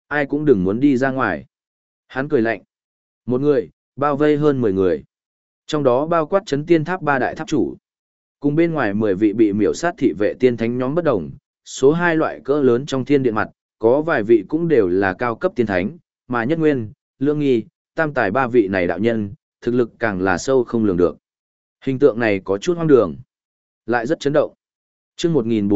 Ai cũng đừng muốn đi ra ngoài. Hắn cười lạnh. Một người, bao vây hơn 10 người. Trong đó bao quát chấn tiên tháp ba đại tháp chủ. Cùng bên ngoài 10 vị bị miểu sát thị vệ tiên thánh nhóm bất đồng, số 2 loại cỡ lớn trong thiên điện mặt, có vài vị cũng đều là cao cấp tiên thánh, mà Nhất Nguyên, Lưỡng Nghi, Tam Tài ba vị này đạo nhân, thực lực càng là sâu không lường được. Hình tượng này có chút hoang đường, lại rất chấn động. Chương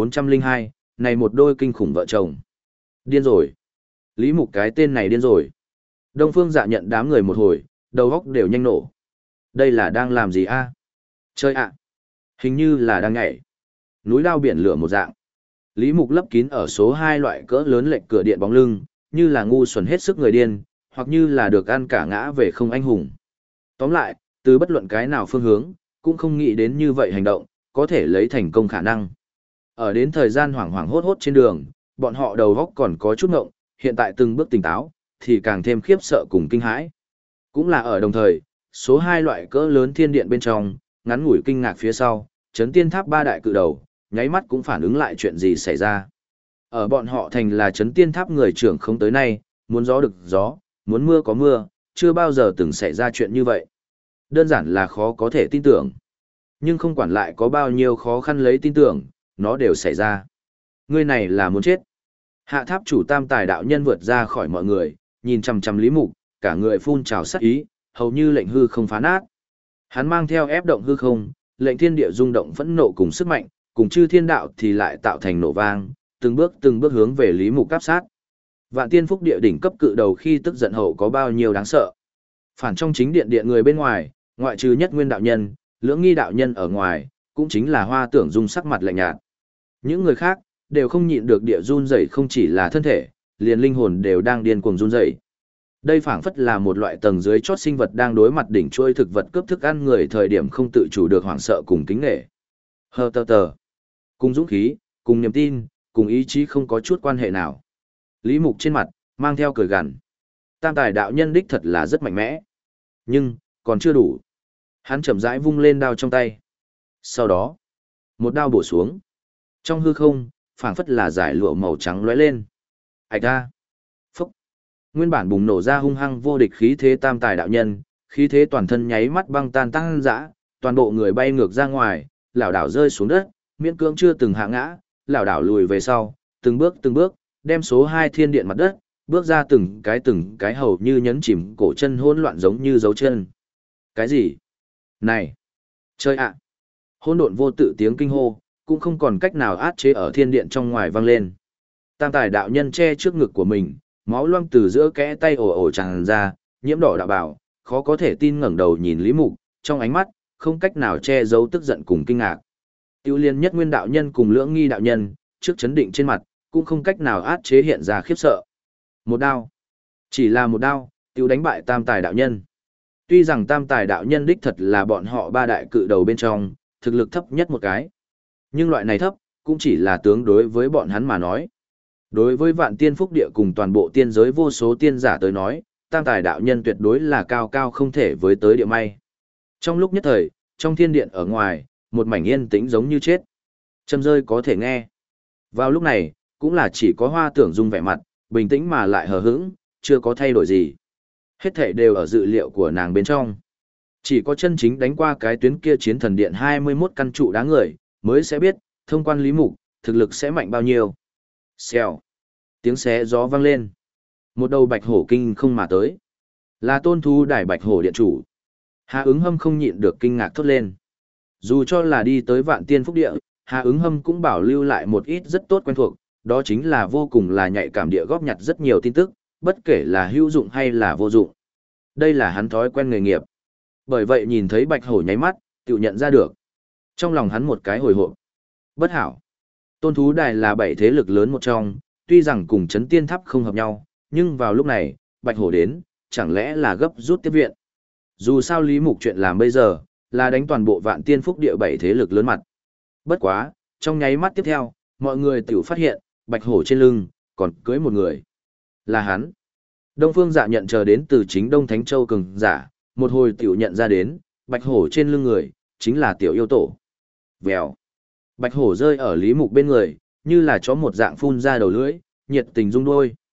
1402, này một đôi kinh khủng vợ chồng. Điên rồi. Lý Mục cái tên này điên rồi. Đông Phương Dạ nhận đám người một hồi, đầu óc đều nhanh nổ. Đây là đang làm gì a? Chơi ạ. Hình như là đang nhảy. Núi lao biển lửa một dạng. Lý Mục lấp kín ở số 2 loại cỡ lớn lệnh cửa điện bóng lưng, như là ngu xuẩn hết sức người điên, hoặc như là được ăn cả ngã về không anh hùng. Tóm lại, từ bất luận cái nào phương hướng, cũng không nghĩ đến như vậy hành động, có thể lấy thành công khả năng. Ở đến thời gian hoảng hoảng hốt hốt trên đường, bọn họ đầu óc còn có chút ngộng, hiện tại từng bước tỉnh táo, thì càng thêm khiếp sợ cùng kinh hãi. Cũng là ở đồng thời, số 2 loại cỡ lớn thiên điện bên trong, ngắn ngủi kinh ngạc phía sau, chấn tiên tháp ba đại cự đầu, nháy mắt cũng phản ứng lại chuyện gì xảy ra. Ở bọn họ thành là chấn tiên tháp người trưởng không tới nay, muốn gió được gió, muốn mưa có mưa, chưa bao giờ từng xảy ra chuyện như vậy. Đơn giản là khó có thể tin tưởng. Nhưng không quản lại có bao nhiêu khó khăn lấy tin tưởng, nó đều xảy ra. Người này là muốn chết. Hạ tháp chủ Tam Tài đạo nhân vượt ra khỏi mọi người, nhìn chằm chằm Lý Mục, cả người phun trào sát ý, hầu như lệnh hư không phá nát. Hắn mang theo ép động hư không, lệnh thiên địa rung động phẫn nộ cùng sức mạnh, cùng chư thiên đạo thì lại tạo thành nổ vang, từng bước hướng về Lý Mục cáp sát. Vạn tiên phúc địa đỉnh cấp cự đầu khi tức giận hậu có bao nhiêu đáng sợ. Phản trong chính điện điện người bên ngoài, ngoại trừ Nhất Nguyên đạo nhân, Lưỡng Nghi đạo nhân ở ngoài, cũng chính là Hoa Tưởng Dung sắc mặt lạnh nhạt. Những người khác đều không nhịn được địa run rẩy, không chỉ là thân thể, liền linh hồn đều đang điên cuồng run rẩy. Đây phảng phất là một loại tầng dưới chót sinh vật đang đối mặt đỉnh trôi thực vật cướp thức ăn người thời điểm không tự chủ được hoảng sợ cùng kính nể. Hờ tờ tờ. Cùng dũng khí, cùng niềm tin, cùng ý chí không có chút quan hệ nào. Lý Mục trên mặt, mang theo cười gằn. Tam Tài đạo nhân đích thật là rất mạnh mẽ. Nhưng, còn chưa đủ. Hắn chậm rãi vung lên đao trong tay. Sau đó, một đao bổ xuống. Trong hư không, phảng phất là giải lụa màu trắng lóe lên. Ảch ra. Phúc. Nguyên bản bùng nổ ra hung hăng vô địch khí thế Tam Tài đạo nhân, khí thế toàn thân nháy mắt băng tan tăng dã, toàn bộ người bay ngược ra ngoài, lảo đảo rơi xuống đất, miễn cưỡng chưa từng hạ ngã, lảo đảo lùi về sau, từng bước, đem số 2 thiên điện mặt đất, bước ra từng cái hầu như nhấn chìm cổ chân hỗn loạn giống như dấu chân. Cái gì? Này! Chơi ạ! Hỗn độn vô tự tiếng kinh hô, cũng không còn cách nào át chế ở thiên điện trong ngoài vang lên. Tam Tài đạo nhân che trước ngực của mình, máu loang từ giữa kẽ tay ồ ồ tràn ra, nhiễm đỏ đạo bào, khó có thể tin ngẩng đầu nhìn Lý Mục, trong ánh mắt, không cách nào che giấu tức giận cùng kinh ngạc. Tiêu liên Nhất Nguyên đạo nhân cùng Lưỡng Nghi đạo nhân, trước chấn định trên mặt, cũng không cách nào át chế hiện ra khiếp sợ. Một đao. Chỉ là một đao, tiêu đánh bại Tam Tài đạo nhân. Tuy rằng Tam Tài đạo nhân đích thật là bọn họ ba đại cự đầu bên trong, thực lực thấp nhất một cái. Nhưng loại này thấp, cũng chỉ là tướng đối với bọn hắn mà nói. Đối với vạn tiên phúc địa cùng toàn bộ tiên giới vô số tiên giả tới nói, Tam Tài đạo nhân tuyệt đối là cao cao không thể với tới địa may. Trong lúc nhất thời, trong thiên điện ở ngoài, một mảnh yên tĩnh giống như chết. Châm rơi có thể nghe. Vào lúc này, cũng là chỉ có Hoa Tưởng Dung vẻ mặt, bình tĩnh mà lại hờ hững, chưa có thay đổi gì. Hết thảy đều ở dự liệu của nàng bên trong. Chỉ có chân chính đánh qua cái tuyến kia chiến thần điện 21 căn trụ đá người, mới sẽ biết, thông quan Lý Mục, thực lực sẽ mạnh bao nhiêu. Xèo. Tiếng xé gió vang lên. Một đầu bạch hổ kinh không mà tới. Là Tôn Thú Đài Bạch Hổ điện chủ. Hà Ứng Hâm không nhịn được kinh ngạc thốt lên. Dù cho là đi tới Vạn Tiên Phúc Địa, Hà Ứng Hâm cũng bảo lưu lại một ít rất tốt quen thuộc, đó chính là vô cùng là nhạy cảm địa góp nhặt rất nhiều tin tức, bất kể là hữu dụng hay là vô dụng. Đây là hắn thói quen nghề nghiệp. Bởi vậy nhìn thấy Bạch Hổ nháy mắt, tự nhận ra được. Trong lòng hắn một cái hồi hộp. Bất hảo. Tôn Thú Đài là 7 thế lực lớn một trong, tuy rằng cùng Chấn Tiên Tháp không hợp nhau, nhưng vào lúc này, Bạch Hổ đến, chẳng lẽ là gấp rút tiếp viện. Dù sao Lý Mục chuyện làm bây giờ, là đánh toàn bộ Vạn Tiên Phúc Địa 7 thế lực lớn mặt. Bất quá, trong nháy mắt tiếp theo, mọi người tiểu phát hiện, Bạch Hổ trên lưng, còn cưới một người. Là hắn. Đông Phương Dạ nhận chờ đến từ chính Đông Thánh Châu cường giả, một hồi tiểu nhận ra đến, Bạch Hổ trên lưng người, chính là tiểu yêu tổ. Vèo. Bạch Hổ rơi ở Lý Mục bên người, như là chó một dạng phun ra đầu lưỡi, nhiệt tình rung đôi.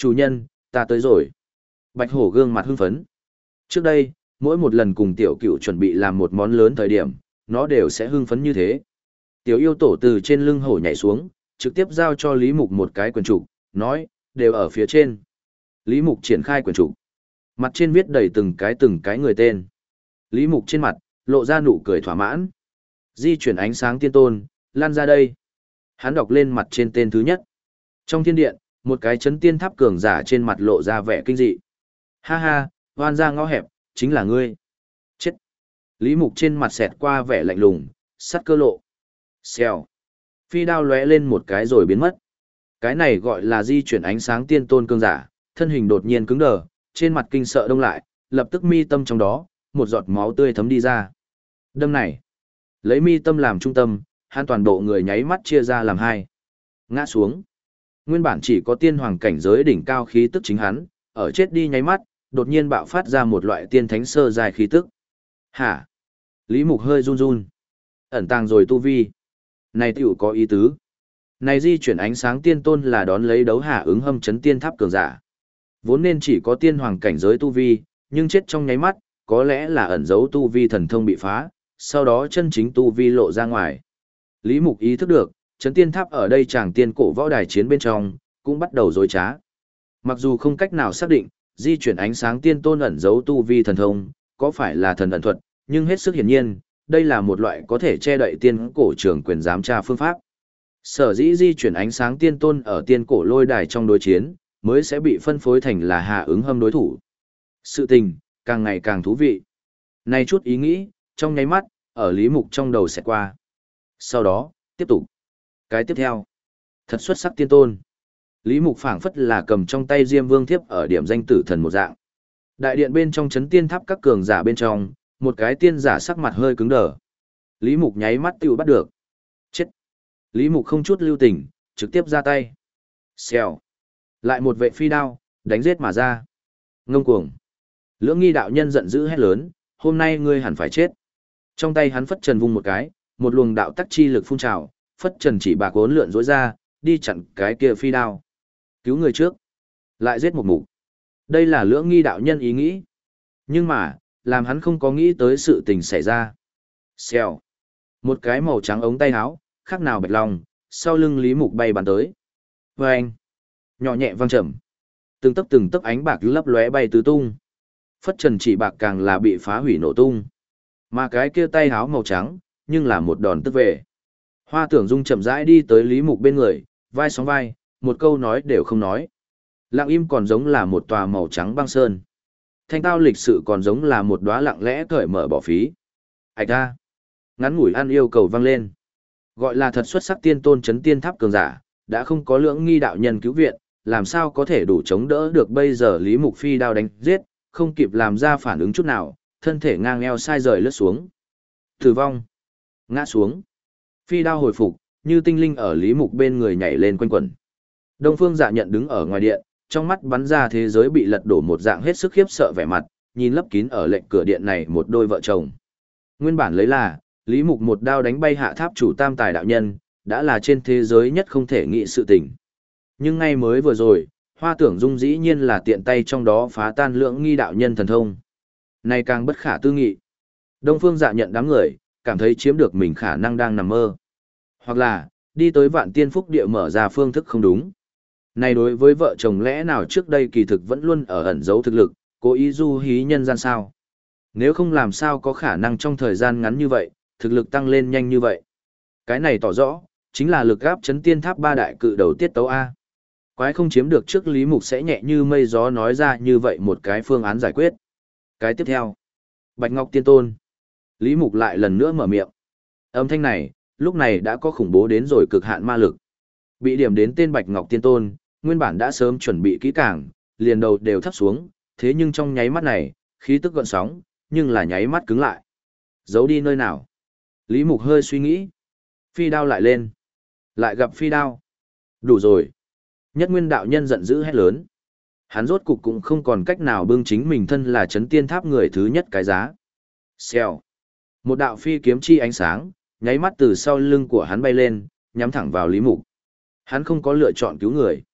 Chủ nhân, ta tới rồi. Bạch hổ gương mặt hưng phấn. Trước đây, mỗi một lần cùng tiểu cựu chuẩn bị làm một món lớn thời điểm, nó đều sẽ hưng phấn như thế. Tiểu yêu tổ từ trên lưng hổ nhảy xuống, trực tiếp giao cho Lý Mục một cái quyển trục, nói, đều ở phía trên. Lý Mục triển khai quyển trục. Mặt trên viết đầy từng cái người tên. Lý Mục trên mặt, lộ ra nụ cười thỏa mãn. Di chuyển ánh sáng tiên tôn, lan ra đây. Hắn đọc lên mặt trên tên thứ nhất. Trong thiên điện, một cái chấn tiên tháp cường giả trên mặt lộ ra vẻ kinh dị. Ha ha, hoan ra ngõ hẹp, chính là ngươi. Chết. Lý Mục trên mặt xẹt qua vẻ lạnh lùng, sắt cơ lộ. Xèo. Phi đao lóe lên một cái rồi biến mất. Cái này gọi là di chuyển ánh sáng tiên tôn cường giả, thân hình đột nhiên cứng đờ, trên mặt kinh sợ đông lại, lập tức mi tâm trong đó, một giọt máu tươi thấm đi ra. Đâm này, lấy mi tâm làm trung tâm, hắn toàn bộ người nháy mắt chia ra làm hai. Ngã xuống. Nguyên bản chỉ có tiên hoàng cảnh giới đỉnh cao khí tức chính hắn, ở chết đi nháy mắt, đột nhiên bạo phát ra một loại tiên thánh sơ dài khí tức. Hả? Lý Mục hơi run run. Ẩn tàng rồi tu vi. Này tiểu có ý tứ. Này di chuyển ánh sáng tiên tôn là đón lấy đấu hạ ứng hâm chấn tiên tháp cường giả. Vốn nên chỉ có tiên hoàng cảnh giới tu vi, nhưng chết trong nháy mắt, có lẽ là ẩn giấu tu vi thần thông bị phá, sau đó chân chính tu vi lộ ra ngoài. Lý Mục ý thức được, chấn tiên tháp ở đây chàng tiên cổ võ đài chiến bên trong, cũng bắt đầu dối trá. Mặc dù không cách nào xác định, di chuyển ánh sáng tiên tôn ẩn giấu tu vi thần thông, có phải là thần ẩn thuật, nhưng hết sức hiển nhiên, đây là một loại có thể che đậy tiên cổ trường quyền giám tra phương pháp. Sở dĩ di chuyển ánh sáng tiên tôn ở tiên cổ lôi đài trong đối chiến, mới sẽ bị phân phối thành là hạ ứng hâm đối thủ. Sự tình, càng ngày càng thú vị. Này chút ý nghĩ, trong nháy mắt, ở Lý Mục trong đầu sẽ qua. Sau đó, tiếp tục. Cái tiếp theo. Thật xuất sắc tiên tôn. Lý Mục phảng phất là cầm trong tay Diêm Vương thiếp ở điểm danh tử thần một dạng. Đại điện bên trong chấn tiên tháp các cường giả bên trong, một cái tiên giả sắc mặt hơi cứng đờ. Lý Mục nháy mắt tiêu bắt được. Chết. Lý Mục không chút lưu tình, trực tiếp ra tay. Xèo. Lại một vệ phi đao, đánh giết mà ra. Ngông cuồng. Lưỡng nghi đạo nhân giận dữ hét lớn, hôm nay ngươi hẳn phải chết. Trong tay hắn phất trần vung một cái, một luồng đạo tắc chi lực phun trào, phất trần chỉ bạc uốn lượn rối ra, đi chặn cái kia phi đao. Cứu người trước, lại giết một mục. Đây là lưỡng nghi đạo nhân ý nghĩ. Nhưng mà, làm hắn không có nghĩ tới sự tình xảy ra. Xèo. Một cái màu trắng ống tay áo, khác nào bạch long, sau lưng Lý Mục bay bắn tới. Vâng. Nhỏ nhẹ vang trầm. Từng tấc ánh bạc lấp lóe bay tứ tung. Phất trần chỉ bạc càng là bị phá hủy nổ tung. Mà cái kia tay áo màu trắng, nhưng là một đòn tức về. Hoa Tưởng Dung chậm rãi đi tới Lý Mục bên người, vai sóng vai, một câu nói đều không nói. Lặng im còn giống là một tòa màu trắng băng sơn. Thanh tao lịch sự còn giống là một đóa lặng lẽ cởi mở bỏ phí. Ảch ra. Ngắn ngủi ăn yêu cầu vang lên. Gọi là thật xuất sắc tiên tôn chấn tiên tháp cường giả, đã không có lưỡng nghi đạo nhân cứu viện, làm sao có thể đủ chống đỡ được bây giờ Lý Mục phi đao đánh giết, không kịp làm ra phản ứng chút nào, thân thể ngang eo sai rời lướt xuống. Tử vong. Ngã xuống. Phi đao hồi phục, như tinh linh ở Lý Mục bên người nhảy lên quanh quẩn. Đông Phương Dạ Nhận đứng ở ngoài điện, trong mắt bắn ra thế giới bị lật đổ một dạng hết sức khiếp sợ vẻ mặt, nhìn lấp kín ở lệnh cửa điện này một đôi vợ chồng. Nguyên bản lấy là, Lý Mục một đao đánh bay hạ tháp chủ tam tài đạo nhân, đã là trên thế giới nhất không thể nghĩ sự tình. Nhưng ngay mới vừa rồi, Hoa Tưởng Dung dĩ nhiên là tiện tay trong đó phá tan lưỡng nghi đạo nhân thần thông. Này càng bất khả tư nghị. Đông Phương Dạ Nhận đám người, cảm thấy chiếm được mình khả năng đang nằm mơ. Hoặc là, đi tới Vạn Tiên Phúc Địa mở ra phương thức không đúng. Này đối với vợ chồng lẽ nào trước đây kỳ thực vẫn luôn ở ẩn giấu thực lực, cố ý du hí nhân gian sao? Nếu không làm sao có khả năng trong thời gian ngắn như vậy, thực lực tăng lên nhanh như vậy. Cái này tỏ rõ, chính là lực gáp chấn tiên tháp ba đại cự đầu tiết tấu A. Quái không chiếm được trước Lý Mục sẽ nhẹ như mây gió nói ra như vậy một cái phương án giải quyết. Cái tiếp theo. Bạch Ngọc Tiên Tôn. Lý Mục lại lần nữa mở miệng. Âm thanh này, lúc này đã có khủng bố đến rồi cực hạn ma lực. Bị điểm đến tên Bạch Ngọc Tiên Tôn, nguyên bản đã sớm chuẩn bị kỹ càng, liền đầu đều thấp xuống, thế nhưng trong nháy mắt này, khí tức gợn sóng, nhưng là nháy mắt cứng lại. Giấu đi nơi nào? Lý Mục hơi suy nghĩ. Phi đao lại lên. Lại gặp phi đao. Đủ rồi. Nhất Nguyên đạo nhân giận dữ hét lớn. Hắn rốt cục cũng không còn cách nào bưng chính mình thân là chấn tiên tháp người thứ nhất cái giá. Xèo. Một đạo phi kiếm chi ánh sáng, nháy mắt từ sau lưng của hắn bay lên, nhắm thẳng vào Lý Mục. Hắn không có lựa chọn cứu người.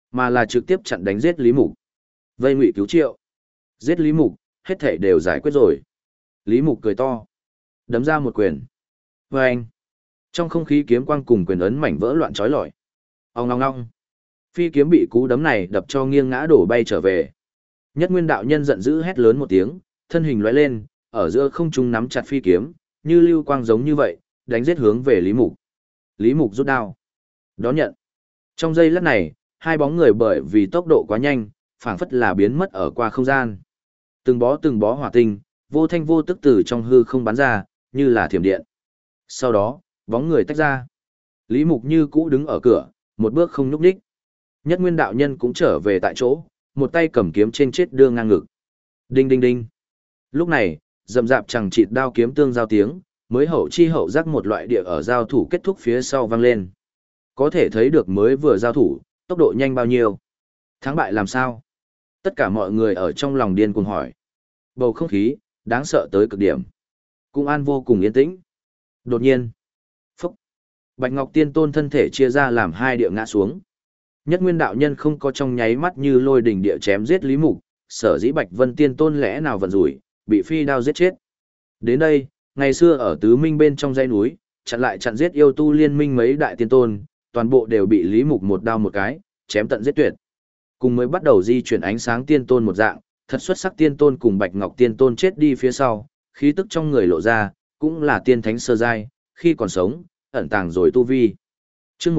mà là trực tiếp chặn đánh giết Lý Mục. Vây Ngụy Cứu Triệu. Giết Lý Mục, hết thảy đều giải quyết rồi. Lý Mục cười to, đấm ra một quyền. Và anh, trong không khí kiếm quang cùng quyền ấn mảnh vỡ loạn chói lọi. Ong ong ong. Phi kiếm bị cú đấm này đập cho nghiêng ngã đổ bay trở về. Nhất Nguyên đạo nhân giận dữ hét lớn một tiếng, thân hình lóe lên, ở giữa không trung nắm chặt phi kiếm, như lưu quang giống như vậy, đánh giết hướng về Lý Mục. Lý Mục rút đao, đón nhận. Trong giây lát này, hai bóng người bởi vì tốc độ quá nhanh, phảng phất là biến mất ở qua không gian. Từng bó hỏa tinh, vô thanh vô tức từ trong hư không bắn ra, như là thiểm điện. Sau đó, bóng người tách ra. Lý Mục như cũ đứng ở cửa, một bước không nhúc nhích. Nhất Nguyên đạo nhân cũng trở về tại chỗ, một tay cầm kiếm trên chết đưa ngang ngực. Đinh đinh đinh. Lúc này, rậm rạp chẳng chịt đao kiếm tương giao tiếng, mới hậu chi hậu giác một loại địa ở giao thủ kết thúc phía sau vang lên. Có thể thấy được mới vừa giao thủ, tốc độ nhanh bao nhiêu. Thắng bại làm sao? Tất cả mọi người ở trong lòng điên cuồng hỏi. Bầu không khí, đáng sợ tới cực điểm. Cung an vô cùng yên tĩnh. Đột nhiên, phúc, Bạch Ngọc Tiên Tôn thân thể chia ra làm hai địa ngã xuống. Nhất Nguyên đạo nhân không có trong nháy mắt như lôi đỉnh địa chém giết Lý Mục, sở dĩ Bạch Vân Tiên Tôn lẽ nào vận rủi, bị phi đao giết chết. Đến đây, ngày xưa ở Tứ Minh bên trong dãy núi, chặn lại chặn giết yêu tu liên minh mấy đại tiên tôn, toàn bộ đều bị Lý Mục một đao một cái, chém tận giết tuyệt. Cùng mới bắt đầu di chuyển ánh sáng tiên tôn một dạng, thật xuất sắc tiên tôn cùng Bạch Ngọc Tiên Tôn chết đi phía sau, khí tức trong người lộ ra, cũng là tiên thánh sơ giai, khi còn sống, ẩn tàng rồi tu vi. Chương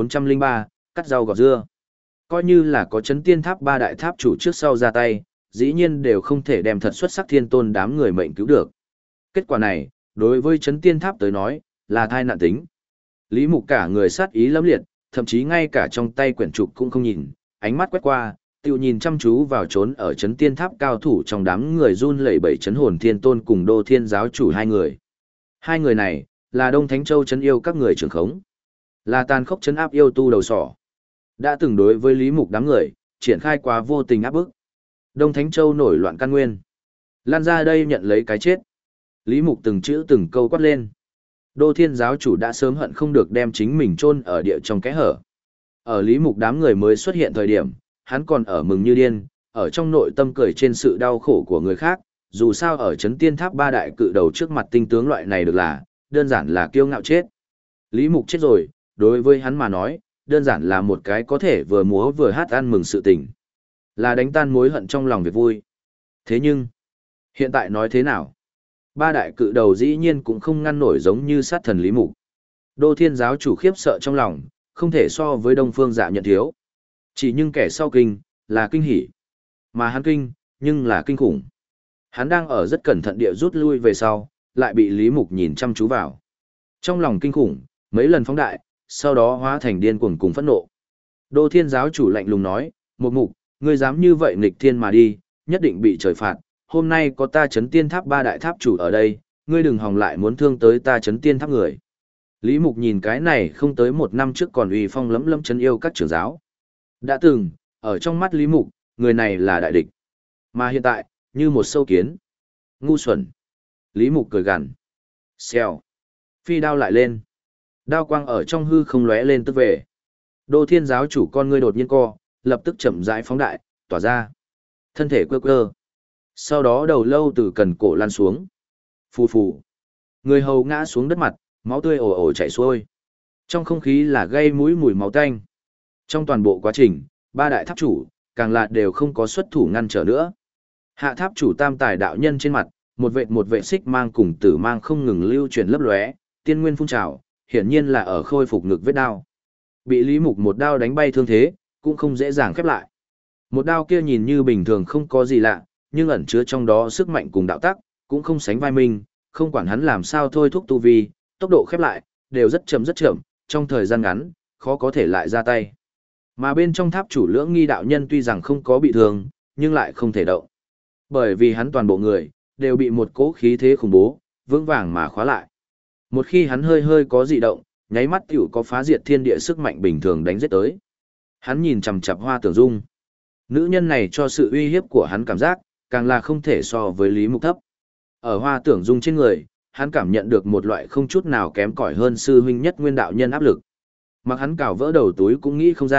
1403, cắt rau gọt dưa. Coi như là có chấn tiên tháp ba đại tháp chủ trước sau ra tay, dĩ nhiên đều không thể đem thật xuất sắc thiên tôn đám người mệnh cứu được. Kết quả này, đối với chấn tiên tháp tới nói, là thai nạn tính. Lý Mục cả người sát ý lẫm liệt, thậm chí ngay cả trong tay quyển trục cũng không nhìn, ánh mắt quét qua, tiêu nhìn chăm chú vào trốn ở chấn tiên tháp cao thủ trong đám người run lẩy bẩy chấn hồn thiên tôn cùng đô thiên giáo chủ hai người. Hai người này, là Đông Thánh Châu chấn yêu các người trưởng khống, là tàn khốc chấn áp yêu tu đầu sỏ. Đã từng đối với Lý Mục đám người, triển khai quá vô tình áp bức. Đông Thánh Châu nổi loạn căn nguyên. Lan ra đây nhận lấy cái chết. Lý Mục từng chữ từng câu quát lên. Đô thiên giáo chủ đã sớm hận không được đem chính mình chôn ở địa trong kẽ hở. Ở Lý Mục đám người mới xuất hiện thời điểm, hắn còn ở mừng như điên, ở trong nội tâm cười trên sự đau khổ của người khác, dù sao ở chấn tiên tháp ba đại cự đầu trước mặt tinh tướng loại này được là, đơn giản là kiêu ngạo chết. Lý Mục chết rồi, đối với hắn mà nói, đơn giản là một cái có thể vừa múa vừa hát ăn mừng sự tình. Là đánh tan mối hận trong lòng việc vui. Thế nhưng, hiện tại nói thế nào? Ba đại cự đầu dĩ nhiên cũng không ngăn nổi giống như sát thần Lý Mục. Đô thiên giáo chủ khiếp sợ trong lòng, không thể so với Đông Phương Dạ nhận thiếu. Chỉ nhưng kẻ sau kinh, là kinh hỉ. Mà hắn kinh, nhưng là kinh khủng. Hắn đang ở rất cẩn thận địa rút lui về sau, lại bị Lý Mục nhìn chăm chú vào. Trong lòng kinh khủng, mấy lần phóng đại, sau đó hóa thành điên cuồng cùng phẫn nộ. Đô thiên giáo chủ lạnh lùng nói, Mục Mục, ngươi dám như vậy nghịch thiên mà đi, nhất định bị trời phạt. Hôm nay có ta chấn tiên tháp ba đại tháp chủ ở đây, ngươi đừng hòng lại muốn thương tới ta chấn tiên tháp người. Lý Mục nhìn cái này không tới một năm trước còn uy phong lẫm lẫm chấn yêu các trưởng giáo. Đã từng, ở trong mắt Lý Mục, người này là đại địch. Mà hiện tại, như một sâu kiến. Ngu xuẩn. Lý Mục cười gằn. Xèo. Phi đao lại lên. Đao quang ở trong hư không lóe lên tức về. Đô thiên giáo chủ con ngươi đột nhiên co, lập tức chậm rãi phóng đại, tỏa ra. Thân thể quơ quơ. Sau đó đầu lâu từ cần cổ lăn xuống. Phù phù. Người hầu ngã xuống đất mặt, máu tươi ồ ồ chảy xuôi. Trong không khí là gây mũi mùi máu tanh. Trong toàn bộ quá trình, ba đại tháp chủ, càng là đều không có xuất thủ ngăn trở nữa. Hạ tháp chủ tam tài đạo nhân trên mặt, một vệ xích mang cùng tử mang không ngừng lưu chuyển lấp lóe, tiên nguyên phun trào, hiển nhiên là ở khôi phục ngực vết đao. Bị Lý Mục một đao đánh bay thương thế, cũng không dễ dàng khép lại. Một đao kia nhìn như bình thường không có gì lạ, nhưng ẩn chứa trong đó sức mạnh cùng đạo tắc, cũng không sánh vai mình, không quản hắn làm sao thôi thúc tu vi, tốc độ khép lại, đều rất chậm, trong thời gian ngắn, khó có thể lại ra tay. Mà bên trong tháp chủ Lưỡng Nghi đạo nhân tuy rằng không có bị thương, nhưng lại không thể động. Bởi vì hắn toàn bộ người, đều bị một cỗ khí thế khủng bố, vững vàng mà khóa lại. Một khi hắn hơi có dị động, nháy mắt tiểu có phá diệt thiên địa sức mạnh bình thường đánh giết tới. Hắn nhìn chằm chằm Hoa Tưởng Dung. Nữ nhân này cho sự uy hiếp của hắn cảm giác, càng là không thể so với Lý Mục thấp. Ở Hoa Tưởng Dung trên người, hắn cảm nhận được một loại không chút nào kém cỏi hơn sư huynh nhất nguyên đạo nhân áp lực. Mặc hắn cào vỡ đầu túi cũng nghĩ không ra,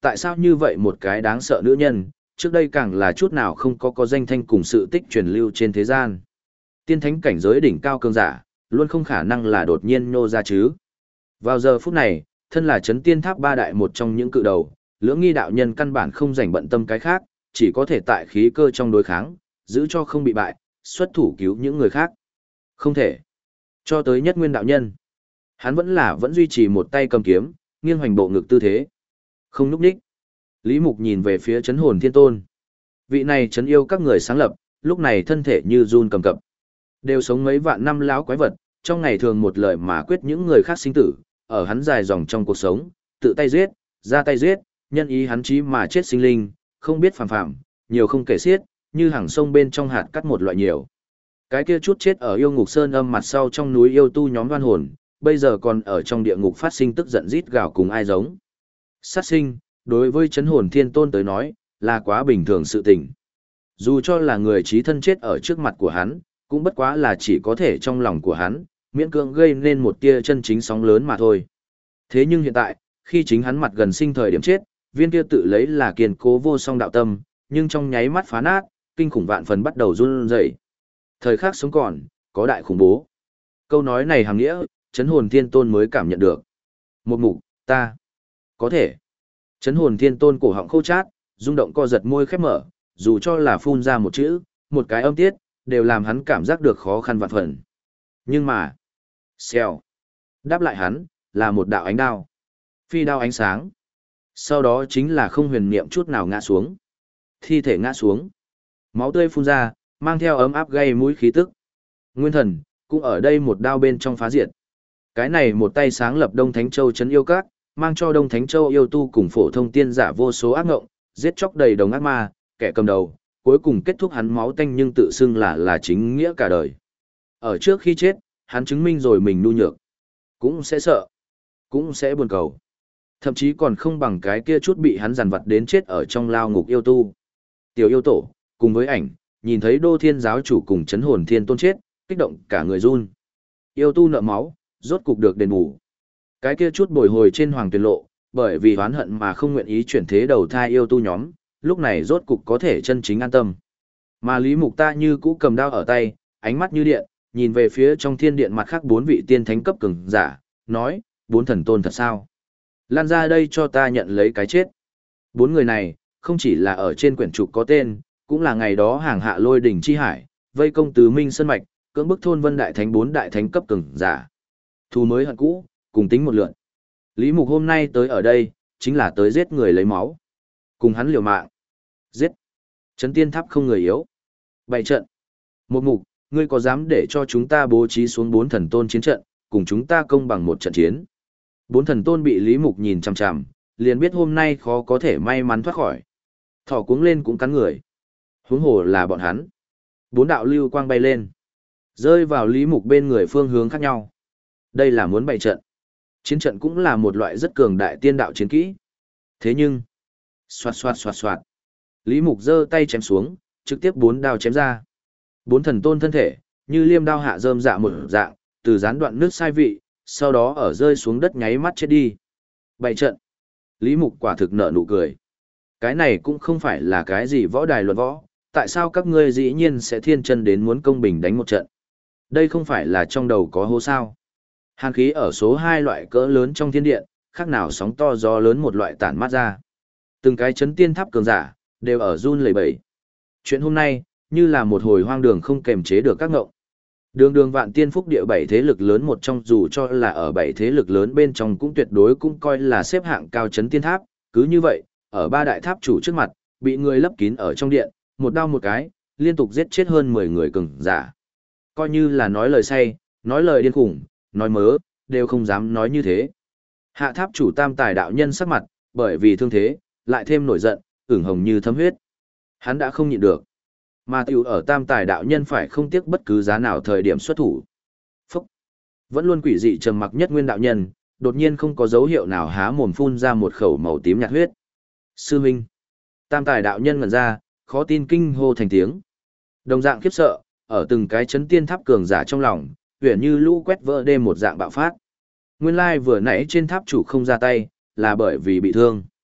tại sao như vậy một cái đáng sợ nữ nhân, trước đây càng là chút nào không có danh thanh cùng sự tích truyền lưu trên thế gian. Tiên thánh cảnh giới đỉnh cao cường giả, luôn không khả năng là đột nhiên nô ra chứ. Vào giờ phút này, thân là chấn tiên tháp ba đại một trong những cự đầu, Lưỡng Nghi đạo nhân căn bản không rảnh bận tâm cái khác, chỉ có thể tại khí cơ trong đối kháng, giữ cho không bị bại, xuất thủ cứu những người khác. Không thể. Cho tới Nhất Nguyên đạo nhân, hắn vẫn duy trì một tay cầm kiếm, nghiêng hoành bộ ngực tư thế. Không núp đích. Lý Mục nhìn về phía Chấn Hồn Thiên Tôn. Vị này chấn yêu các người sáng lập, lúc này thân thể như run cầm cập. Đều sống mấy vạn năm lão quái vật, trong ngày thường một lời mà quyết những người khác sinh tử, ở hắn dài dòng trong cuộc sống, tự tay giết, ra tay giết, nhân ý hắn chí mà chết sinh linh, không biết phàm phàm, nhiều không kể xiết, như hàng sông bên trong hạt cắt một loại nhiều. Cái kia chút chết ở yêu ngục sơn âm mặt sau trong núi yêu tu nhóm đoan hồn, bây giờ còn ở trong địa ngục phát sinh tức giận rít gào cùng ai giống. Sát sinh, đối với Chấn Hồn Thiên Tôn tới nói, là quá bình thường sự tình. Dù cho là người trí thân chết ở trước mặt của hắn, cũng bất quá là chỉ có thể trong lòng của hắn, miễn cưỡng gây nên một tia chân chính sóng lớn mà thôi. Thế nhưng hiện tại, khi chính hắn mặt gần sinh thời điểm chết, viên kia tự lấy là kiên cố vô song đạo tâm, nhưng trong nháy mắt phá nát, kinh khủng vạn phần bắt đầu run rẩy. Thời khắc sống còn, có đại khủng bố. Câu nói này hàm nghĩa, Chấn Hồn Thiên Tôn mới cảm nhận được. Một mục, ta, có thể. Chấn Hồn Thiên Tôn cổ họng khô chát, rung động co giật môi khép mở, dù cho là phun ra một chữ, một cái âm tiết, đều làm hắn cảm giác được khó khăn vạn phần. Nhưng mà, xèo, đáp lại hắn, là một đạo ánh đao. Phi đao ánh sáng. Sau đó chính là không huyền niệm chút nào ngã xuống. Thi thể ngã xuống. Máu tươi phun ra, mang theo ấm áp gây mũi khí tức. Nguyên thần, cũng ở đây một đao bên trong phá diệt. Cái này một tay sáng lập Đông Thánh Châu trấn yêu các, mang cho Đông Thánh Châu yêu tu cùng phổ thông tiên giả vô số ác ngộng, giết chóc đầy đồng ác ma, kẻ cầm đầu, cuối cùng kết thúc hắn máu tanh nhưng tự xưng là chính nghĩa cả đời. Ở trước khi chết, hắn chứng minh rồi mình nhu nhược. Cũng sẽ sợ, cũng sẽ buồn cầu. Thậm chí còn không bằng cái kia chút bị hắn dằn vặt đến chết ở trong lao ngục yêu tu. Tiểu yêu tổ, cùng với ảnh, nhìn thấy Đô Thiên giáo chủ cùng Chấn Hồn Thiên Tôn chết, kích động cả người run. Yêu tu nợ máu, rốt cục được đền bù. Cái kia chút bồi hồi trên hoàng tuyển lộ, bởi vì oán hận mà không nguyện ý chuyển thế đầu thai yêu tu nhóm, lúc này rốt cục có thể chân chính an tâm. Mà Lý Mục ta như cũ cầm đao ở tay, ánh mắt như điện, nhìn về phía trong thiên điện mặt khác 4 vị tiên thánh cấp cường giả, nói, 4 thần tôn thật sao? Lan ra đây cho ta nhận lấy cái chết. 4 người này, không chỉ là ở trên quyển trục có tên, cũng là ngày đó hàng hạ lôi đỉnh chi hải, vây công tứ minh sơn mạch, cưỡng bức thôn vân đại thánh 4 đại thánh cấp cường giả. Thù mới hận cũ, cùng tính một lượn. Lý Mục hôm nay tới ở đây, chính là tới giết người lấy máu. Cùng hắn liều mạng. Giết. Chấn tiên tháp không người yếu. Bày trận. Một mục, ngươi có dám để cho chúng ta bố trí xuống 4 thần tôn chiến trận, cùng chúng ta công bằng một trận chiến? 4 thần tôn bị Lý Mục nhìn chằm chằm, liền biết hôm nay khó có thể may mắn thoát khỏi. Thỏ cuống lên cũng cắn người. Huống hồ là bọn hắn. 4 đạo lưu quang bay lên, rơi vào Lý Mục bên người phương hướng khác nhau. Đây là muốn bày trận. Chiến trận cũng là một loại rất cường đại tiên đạo chiến kỹ. Thế nhưng, xoạt xoạt xoạt xoạt. Lý Mục giơ tay chém xuống, trực tiếp 4 đao chém ra. 4 thần tôn thân thể, như liêm đao hạ rơm dạ một dạng, từ gián đoạn nước sai vị, sau đó ở rơi xuống đất nháy mắt chết đi. Bày trận. Lý Mục quả thực nở nụ cười. Cái này cũng không phải là cái gì võ đài luận võ, tại sao các ngươi dĩ nhiên sẽ thiên chân đến muốn công bình đánh một trận? Đây không phải là trong đầu có hố sao? Hàn khí ở số 2 loại cỡ lớn trong thiên điện, khác nào sóng to gió lớn một loại tản mát ra. Từng cái chấn tiên tháp cường giả, đều ở run lẩy bẩy. Chuyện hôm nay, như là một hồi hoang đường không kềm chế được các ngộng. Đường đường vạn tiên phúc địa 7 thế lực lớn một trong, dù cho là ở 7 thế lực lớn bên trong cũng tuyệt đối cũng coi là xếp hạng cao chấn tiên tháp. Cứ như vậy, ở 3 đại tháp chủ trước mặt, bị người lấp kín ở trong điện, một đao một cái, liên tục giết chết hơn 10 người cường giả. Coi như là nói lời say, nói lời điên khủng, nói mớ, đều không dám nói như thế. Hạ tháp chủ Tam Tài đạo nhân sắc mặt, bởi vì thương thế, lại thêm nổi giận, ửng hồng như thấm huyết. Hắn đã không nhịn được. Mà tiểu ở Tam Tài đạo nhân phải không tiếc bất cứ giá nào thời điểm xuất thủ. Phúc! Vẫn luôn quỷ dị trầm mặc Nhất Nguyên đạo nhân, đột nhiên không có dấu hiệu nào há mồm phun ra một khẩu màu tím nhạt huyết. Sư Minh! Tam Tài đạo nhân ngẩn ra, khó tin kinh hô thành tiếng. Đồng dạng khiếp sợ, ở từng cái chấn tiên tháp cường giả trong lòng, huyền như lũ quét vỡ đêm một dạng bạo phát. Nguyên lai vừa nãy trên tháp chủ không ra tay, là bởi vì bị thương.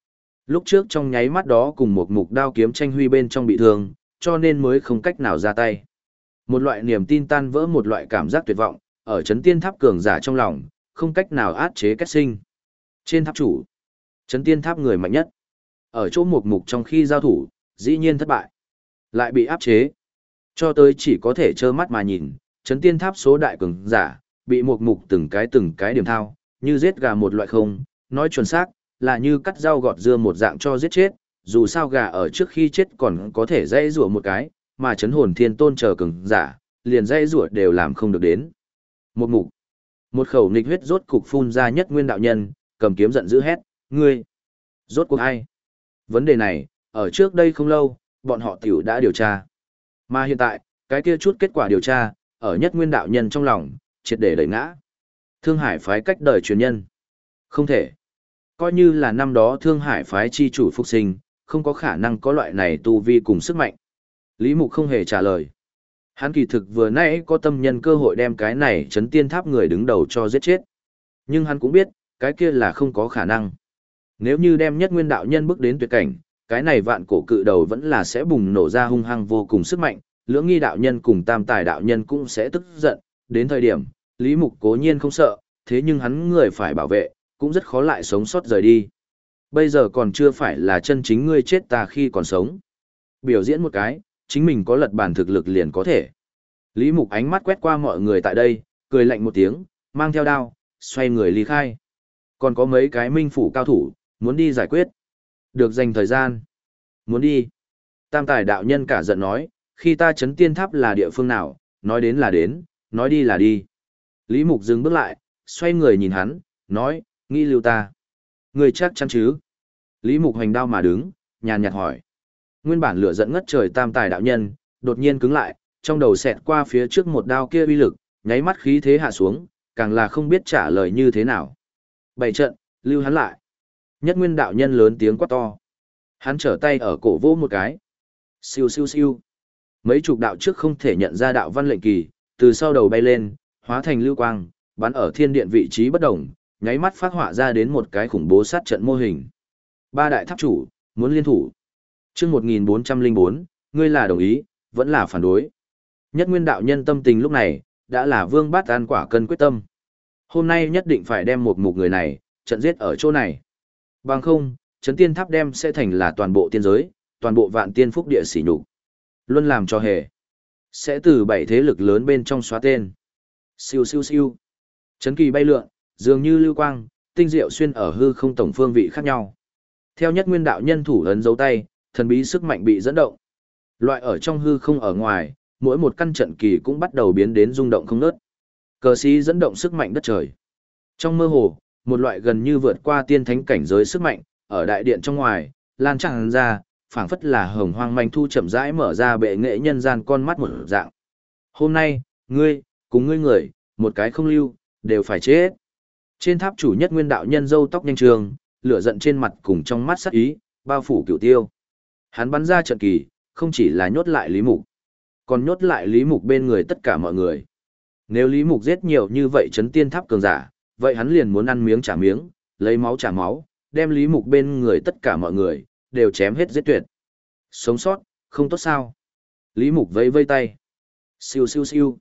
Lúc trước trong nháy mắt đó cùng một mục đao kiếm tranh huy bên trong bị thương, cho nên mới không cách nào ra tay. Một loại niềm tin tan vỡ, một loại cảm giác tuyệt vọng, ở chấn tiên tháp cường giả trong lòng, không cách nào át chế kết sinh. Trên tháp chủ, chấn tiên tháp người mạnh nhất. Ở chỗ một mục trong khi giao thủ, dĩ nhiên thất bại. Lại bị áp chế. Cho tới chỉ có thể trơ mắt mà nhìn, chấn tiên tháp số đại cường giả, bị một mục từng cái điểm thao, như giết gà một loại không, nói chuẩn xác, là như cắt rau gọt dưa một dạng cho giết chết, dù sao gà ở trước khi chết còn có thể dây rủa một cái, mà chấn hồn thiên tôn chờ cường giả, liền dây rủa đều làm không được đến. Một mục, một khẩu nghịch huyết rốt cục phun ra nhất nguyên đạo nhân, cầm kiếm giận dữ hét, ngươi, rốt cuộc ai? Vấn đề này, ở trước đây không lâu, bọn họ tiểu đã điều tra. Mà hiện tại, cái kia chút kết quả điều tra, ở nhất nguyên đạo nhân trong lòng, triệt để đẩy ngã. Thương Hải phái cách đời truyền nhân. Không thể. Coi như là năm đó Thương Hải phái chi chủ phục sinh, không có khả năng có loại này tu vi cùng sức mạnh. Lý Mục không hề trả lời. Hắn kỳ thực vừa nãy có tâm nhân cơ hội đem cái này chấn tiên tháp người đứng đầu cho giết chết. Nhưng hắn cũng biết, cái kia là không có khả năng. Nếu như đem nhất nguyên đạo nhân bước đến tuyệt cảnh, cái này vạn cổ cự đầu vẫn là sẽ bùng nổ ra hung hăng vô cùng sức mạnh, lưỡng nghi đạo nhân cùng tam tài đạo nhân cũng sẽ tức giận, đến thời điểm, Lý Mục cố nhiên không sợ, thế nhưng hắn người phải bảo vệ, cũng rất khó lại sống sót rời đi. Bây giờ còn chưa phải là chân chính ngươi chết ta khi còn sống. Biểu diễn một cái, chính mình có lật bàn thực lực liền có thể. Lý Mục ánh mắt quét qua mọi người tại đây, cười lạnh một tiếng, mang theo đao, xoay người ly khai. Còn có mấy cái minh phủ cao thủ, muốn đi giải quyết. Được dành thời gian. Muốn đi. Tam tài đạo nhân cả giận nói, khi ta chấn tiên tháp là địa phương nào, nói đến là đến, nói đi là đi. Lý Mục dừng bước lại, xoay người nhìn hắn, nói, nghĩ lưu ta. Người chắc chắn chứ? Lý Mục hoành đao mà đứng, nhàn nhạt hỏi. Nguyên bản lửa giận ngất trời tam tài đạo nhân, đột nhiên cứng lại, trong đầu xẹt qua phía trước một đao kia uy lực, nháy mắt khí thế hạ xuống, càng là không biết trả lời như thế nào. Bảy trận, lưu hắn lại. Nhất nguyên đạo nhân lớn tiếng quát to. Hắn trở tay ở cổ vỗ một cái. Siêu siêu siêu. Mấy chục đạo trước không thể nhận ra đạo văn lệnh kỳ, từ sau đầu bay lên, hóa thành lưu quang, bắn ở thiên điện vị trí bất đồng, nháy mắt phát họa ra đến một cái khủng bố sát trận mô hình. Ba đại tháp chủ, muốn liên thủ. Chương 1404, ngươi là đồng ý, vẫn là phản đối. Nhất nguyên đạo nhân tâm tình lúc này, đã là vương bát an quả cân quyết tâm. Hôm nay nhất định phải đem một mục người này, trận giết ở chỗ này. Bằng không, chấn tiên tháp đem sẽ thành là toàn bộ tiên giới, toàn bộ vạn tiên phúc địa sỉ nhục. Luôn làm cho hề. Sẽ từ 7 thế lực lớn bên trong xóa tên. Siêu siêu siêu. Chấn kỳ bay lượn, dường như lưu quang, tinh diệu xuyên ở hư không tổng phương vị khác nhau. Theo nhất nguyên đạo nhân thủ ấn dấu tay, thần bí sức mạnh bị dẫn động. Loại ở trong hư không ở ngoài, mỗi một căn trận kỳ cũng bắt đầu biến đến rung động không ngớt. Cờ sĩ dẫn động sức mạnh đất trời. Trong mơ hồ, một loại gần như vượt qua tiên thánh cảnh giới sức mạnh, ở đại điện trong ngoài, lan tràn ra, phảng phất là hồng hoang manh thu chậm rãi mở ra bệ nghệ nhân gian con mắt một dạng. Hôm nay, ngươi, cùng ngươi người, một cái không lưu, đều phải chết. Trên tháp chủ nhất nguyên đạo nhân râu tóc nhanh trường, lửa giận trên mặt cùng trong mắt sắc ý, bao phủ cửu tiêu. Hắn bắn ra trận kỳ, không chỉ là nhốt lại Lý Mục, còn nhốt lại Lý Mục bên người tất cả mọi người. Nếu Lý Mục giết nhiều như vậy chấn tiên tháp cường giả, vậy hắn liền muốn ăn miếng trả miếng, lấy máu trả máu, đem Lý Mục bên người tất cả mọi người, đều chém hết giết tuyệt. Sống sót, không tốt sao? Lý Mục vẫy vây tay. Siêu siêu siêu.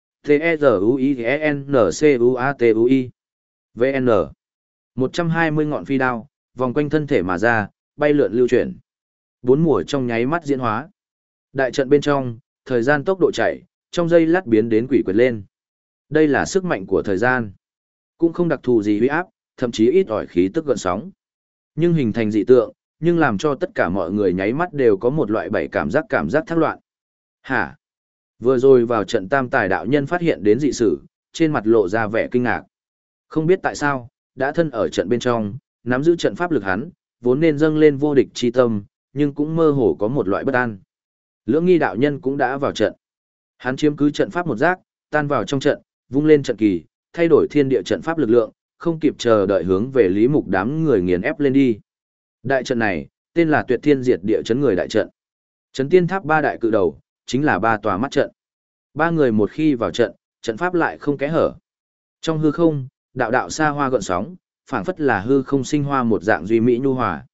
T-E-Z-U-I-N-C-U-A-T-U-I. VN. 120 ngọn phi đao, vòng quanh thân thể mà ra, bay lượn lưu chuyển. Bốn mùa trong nháy mắt diễn hóa. Đại trận bên trong, thời gian tốc độ chạy, trong giây lát biến đến quỷ quyệt lên. Đây là sức mạnh của thời gian. Cũng không đặc thù gì huy áp, thậm chí ít ỏi khí tức gợn sóng. Nhưng hình thành dị tượng, nhưng làm cho tất cả mọi người nháy mắt đều có một loại bảy cảm giác thác loạn. Hả? Vừa rồi vào trận tam tài đạo nhân phát hiện đến dị sự, trên mặt lộ ra vẻ kinh ngạc. Không biết tại sao, đã thân ở trận bên trong, nắm giữ trận pháp lực hắn, vốn nên dâng lên vô địch chi tâm, nhưng cũng mơ hồ có một loại bất an. Lưỡng nghi đạo nhân cũng đã vào trận. Hắn chiếm cứ trận pháp một giác, tan vào trong trận, vung lên trận kỳ, thay đổi thiên địa trận pháp lực lượng, không kịp chờ đợi hướng về Lý Mục đám người nghiền ép lên đi. Đại trận này, tên là Tuyệt Thiên Diệt Địa Chấn Người đại trận. Chấn tiên tháp ba đại cự đầu, chính là ba tòa mắt trận. Ba người một khi vào trận, trận pháp lại không kẽ hở. Trong hư không, đạo đạo xa hoa gợn sóng, phảng phất là hư không sinh hoa một dạng duy mỹ nhu hòa.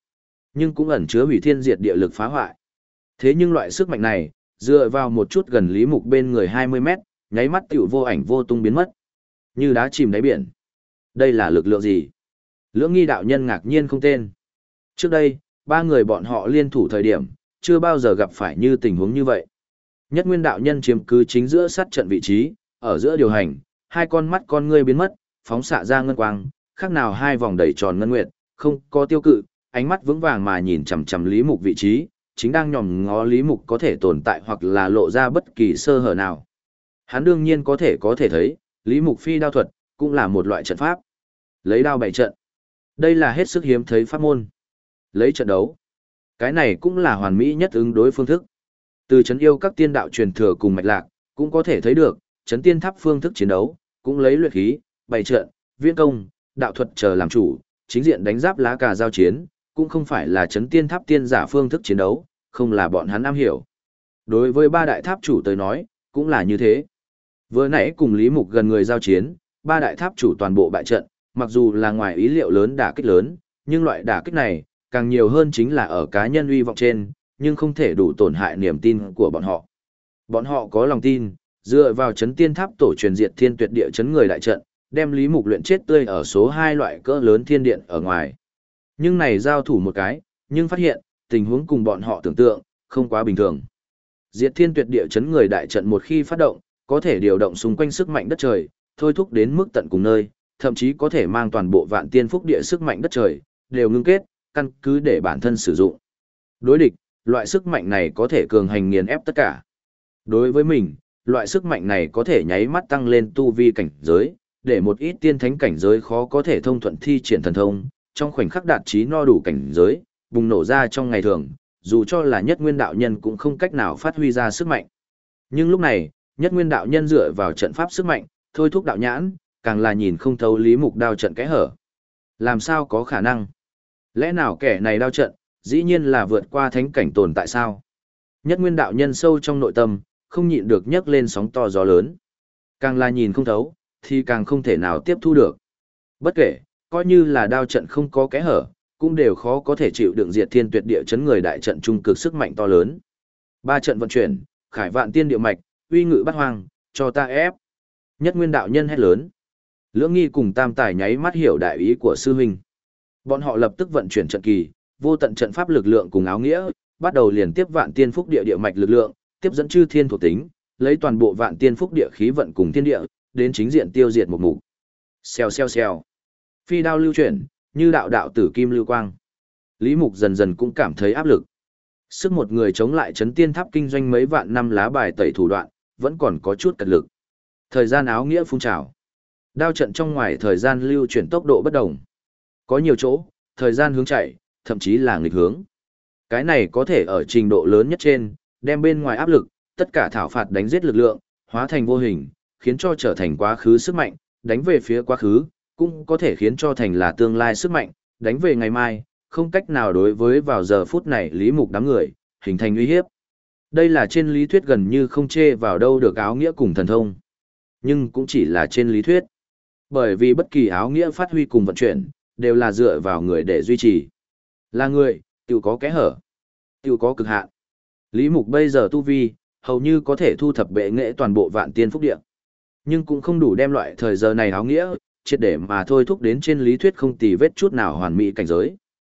nhưng cũng ẩn chứa hủy thiên diệt địa lực phá hoại. Thế nhưng loại sức mạnh này, dựa vào một chút gần Lý Mục bên người 20 mét, nháy mắt tiểu vô ảnh vô tung biến mất. Như đá chìm đáy biển. Đây là lực lượng gì? Lưỡng nghi đạo nhân ngạc nhiên không tên. Trước đây, ba người bọn họ liên thủ thời điểm, chưa bao giờ gặp phải như tình huống như vậy. Nhất nguyên đạo nhân chiếm cứ chính giữa sát trận vị trí, ở giữa điều hành, hai con mắt con ngươi biến mất, phóng xạ ra ngân quang, khác nào hai vòng đầy tròn ngân nguyệt, không có tiêu cự, ánh mắt vững vàng mà nhìn chằm chằm Lý Mục vị trí, chính đang nhòm ngó Lý Mục có thể tồn tại hoặc là lộ ra bất kỳ sơ hở nào. Hắn đương nhiên có thể thấy, Lý Mục phi đao thuật, cũng là một loại trận pháp. Lấy đao bày trận. Đây là hết sức hiếm thấy pháp môn. Lấy trận đấu. Cái này cũng là hoàn mỹ nhất ứng đối phương thức. Từ chấn yêu các tiên đạo truyền thừa cùng mạch lạc, cũng có thể thấy được, chấn tiên tháp phương thức chiến đấu, cũng lấy luyện khí, bày trận, viễn công, đạo thuật chờ làm chủ, chính diện đánh giáp lá cà giao chiến, cũng không phải là chấn tiên tháp tiên giả phương thức chiến đấu, không là bọn hắn am hiểu. Đối với ba đại tháp chủ tới nói, cũng là như thế. Vừa nãy cùng Lý Mục gần người giao chiến, ba đại tháp chủ toàn bộ bại trận, mặc dù là ngoài ý liệu lớn đả kích lớn, nhưng loại đả kích này, càng nhiều hơn chính là ở cá nhân uy vọng trên, nhưng không thể đủ tổn hại niềm tin của bọn họ. Bọn họ có lòng tin, dựa vào chấn tiên tháp tổ truyền diệt thiên tuyệt địa chấn người đại trận, đem Lý Mục luyện chết tươi ở số 2 loại cỡ lớn thiên điện ở ngoài. Nhưng này giao thủ một cái, nhưng phát hiện, tình huống cùng bọn họ tưởng tượng, không quá bình thường. Diệt thiên tuyệt địa chấn người đại trận một khi phát động, có thể điều động xung quanh sức mạnh đất trời, thôi thúc đến mức tận cùng nơi, thậm chí có thể mang toàn bộ vạn tiên phúc địa sức mạnh đất trời, đều ngưng kết, căn cứ để bản thân sử dụng. Đối địch, loại sức mạnh này có thể cường hành nghiền ép tất cả. Đối với mình, loại sức mạnh này có thể nháy mắt tăng lên tu vi cảnh giới, để một ít tiên thánh cảnh giới khó có thể thông thuận thi triển thần thông, trong khoảnh khắc đạt chí no đủ cảnh giới, bùng nổ ra trong ngày thường, dù cho là nhất nguyên đạo nhân cũng không cách nào phát huy ra sức mạnh. Nhưng lúc này, nhất nguyên đạo nhân dựa vào trận pháp sức mạnh, thôi thúc đạo nhãn, càng là nhìn không thấu Lý Mục đao trận kẽ hở. Làm sao có khả năng? Lẽ nào kẻ này đao trận, dĩ nhiên là vượt qua thánh cảnh tồn tại sao? Nhất nguyên đạo nhân sâu trong nội tâm, không nhịn được nhấc lên sóng to gió lớn. Càng là nhìn không thấu, thì càng không thể nào tiếp thu được. Bất kể, coi như là đao trận không có kẽ hở, cũng đều khó có thể chịu đựng diệt thiên tuyệt địa chấn người đại trận trung cực sức mạnh to lớn. Ba trận vận chuyển, khải vạn tiên địa mạch, uy ngự bát hoang, cho ta ép. Nhất nguyên đạo nhân hét lớn. Lưỡng nghi cùng tam tài nháy mắt hiểu đại ý của sư huynh. Bọn họ lập tức vận chuyển trận kỳ, vô tận trận pháp lực lượng cùng áo nghĩa, bắt đầu liền tiếp vạn tiên phúc địa địa mạch lực lượng, tiếp dẫn chư thiên thuộc tính, lấy toàn bộ vạn tiên phúc địa khí vận cùng thiên địa, đến chính diện tiêu diệt một mục. Xèo xèo xèo. Phi đao lưu chuyển, như đạo đạo tử kim lưu quang. Lý Mục dần dần cũng cảm thấy áp lực. Sức một người chống lại chấn tiên tháp kinh doanh mấy vạn năm lá bài tẩy thủ đoạn, vẫn còn có chút cật lực. Thời gian áo nghĩa phun trào. Đao trận trong ngoài thời gian lưu chuyển tốc độ bất đồng. Có nhiều chỗ, thời gian hướng chạy, thậm chí là nghịch hướng. Cái này có thể ở trình độ lớn nhất trên, đem bên ngoài áp lực, tất cả thảo phạt đánh giết lực lượng, hóa thành vô hình, khiến cho trở thành quá khứ sức mạnh, đánh về phía quá khứ, cũng có thể khiến cho thành là tương lai sức mạnh, đánh về ngày mai, không cách nào đối với vào giờ phút này Lý Mục đám người, hình thành uy hiếp. Đây là trên lý thuyết gần như không chê vào đâu được áo nghĩa cùng thần thông. Nhưng cũng chỉ là trên lý thuyết. Bởi vì bất kỳ áo nghĩa phát huy cùng vận chuyển, đều là dựa vào người để duy trì. Là người, tự có kẽ hở, tự có cực hạn. Lý Mục bây giờ tu vi, hầu như có thể thu thập bệ nghệ toàn bộ vạn tiên phúc địa. Nhưng cũng không đủ đem loại thời giờ này áo nghĩa, triệt để mà thôi thúc đến trên lý thuyết không tì vết chút nào hoàn mỹ cảnh giới.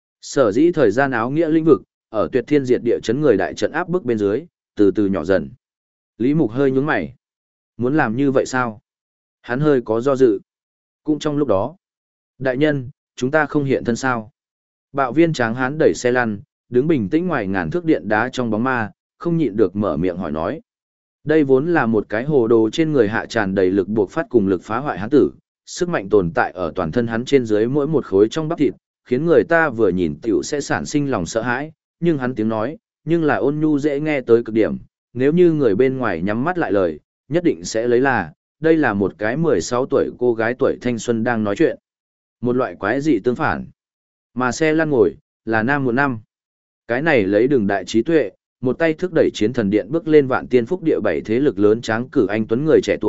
Sở dĩ thời gian áo nghĩa lĩnh vực, ở tuyệt thiên diệt địa chấn người đại trận áp bức bên dưới, từ từ nhỏ dần. Lý Mục hơi nhướng mày. Muốn làm như vậy sao? Hắn hơi có do dự. Cũng trong lúc đó, đại nhân, chúng ta không hiện thân sao? Bạo viên tráng hán đẩy xe lăn, đứng bình tĩnh ngoài ngàn thước điện đá trong bóng ma, không nhịn được mở miệng hỏi nói. Đây vốn là một cái hồ đồ trên người hạ tràn đầy lực buộc phát cùng lực phá hoại hán tử, sức mạnh tồn tại ở toàn thân hắn trên dưới mỗi một khối trong bắp thịt, khiến người ta vừa nhìn tiểu sẽ sản sinh lòng sợ hãi, nhưng hắn tiếng nói, nhưng là ôn nhu dễ nghe tới cực điểm, nếu như người bên ngoài nhắm mắt lại lời, nhất định sẽ lấy là, đây là một cái 16 tuổi cô gái tuổi thanh xuân đang nói chuyện. Một loại quái dị tương phản. Mà xe lăn ngồi, là nam một năm. Cái này lấy đường đại trí tuệ, một tay thước đẩy chiến thần điện bước lên vạn tiên phúc địa bảy thế lực lớn tráng cử anh tuấn người trẻ tuổi,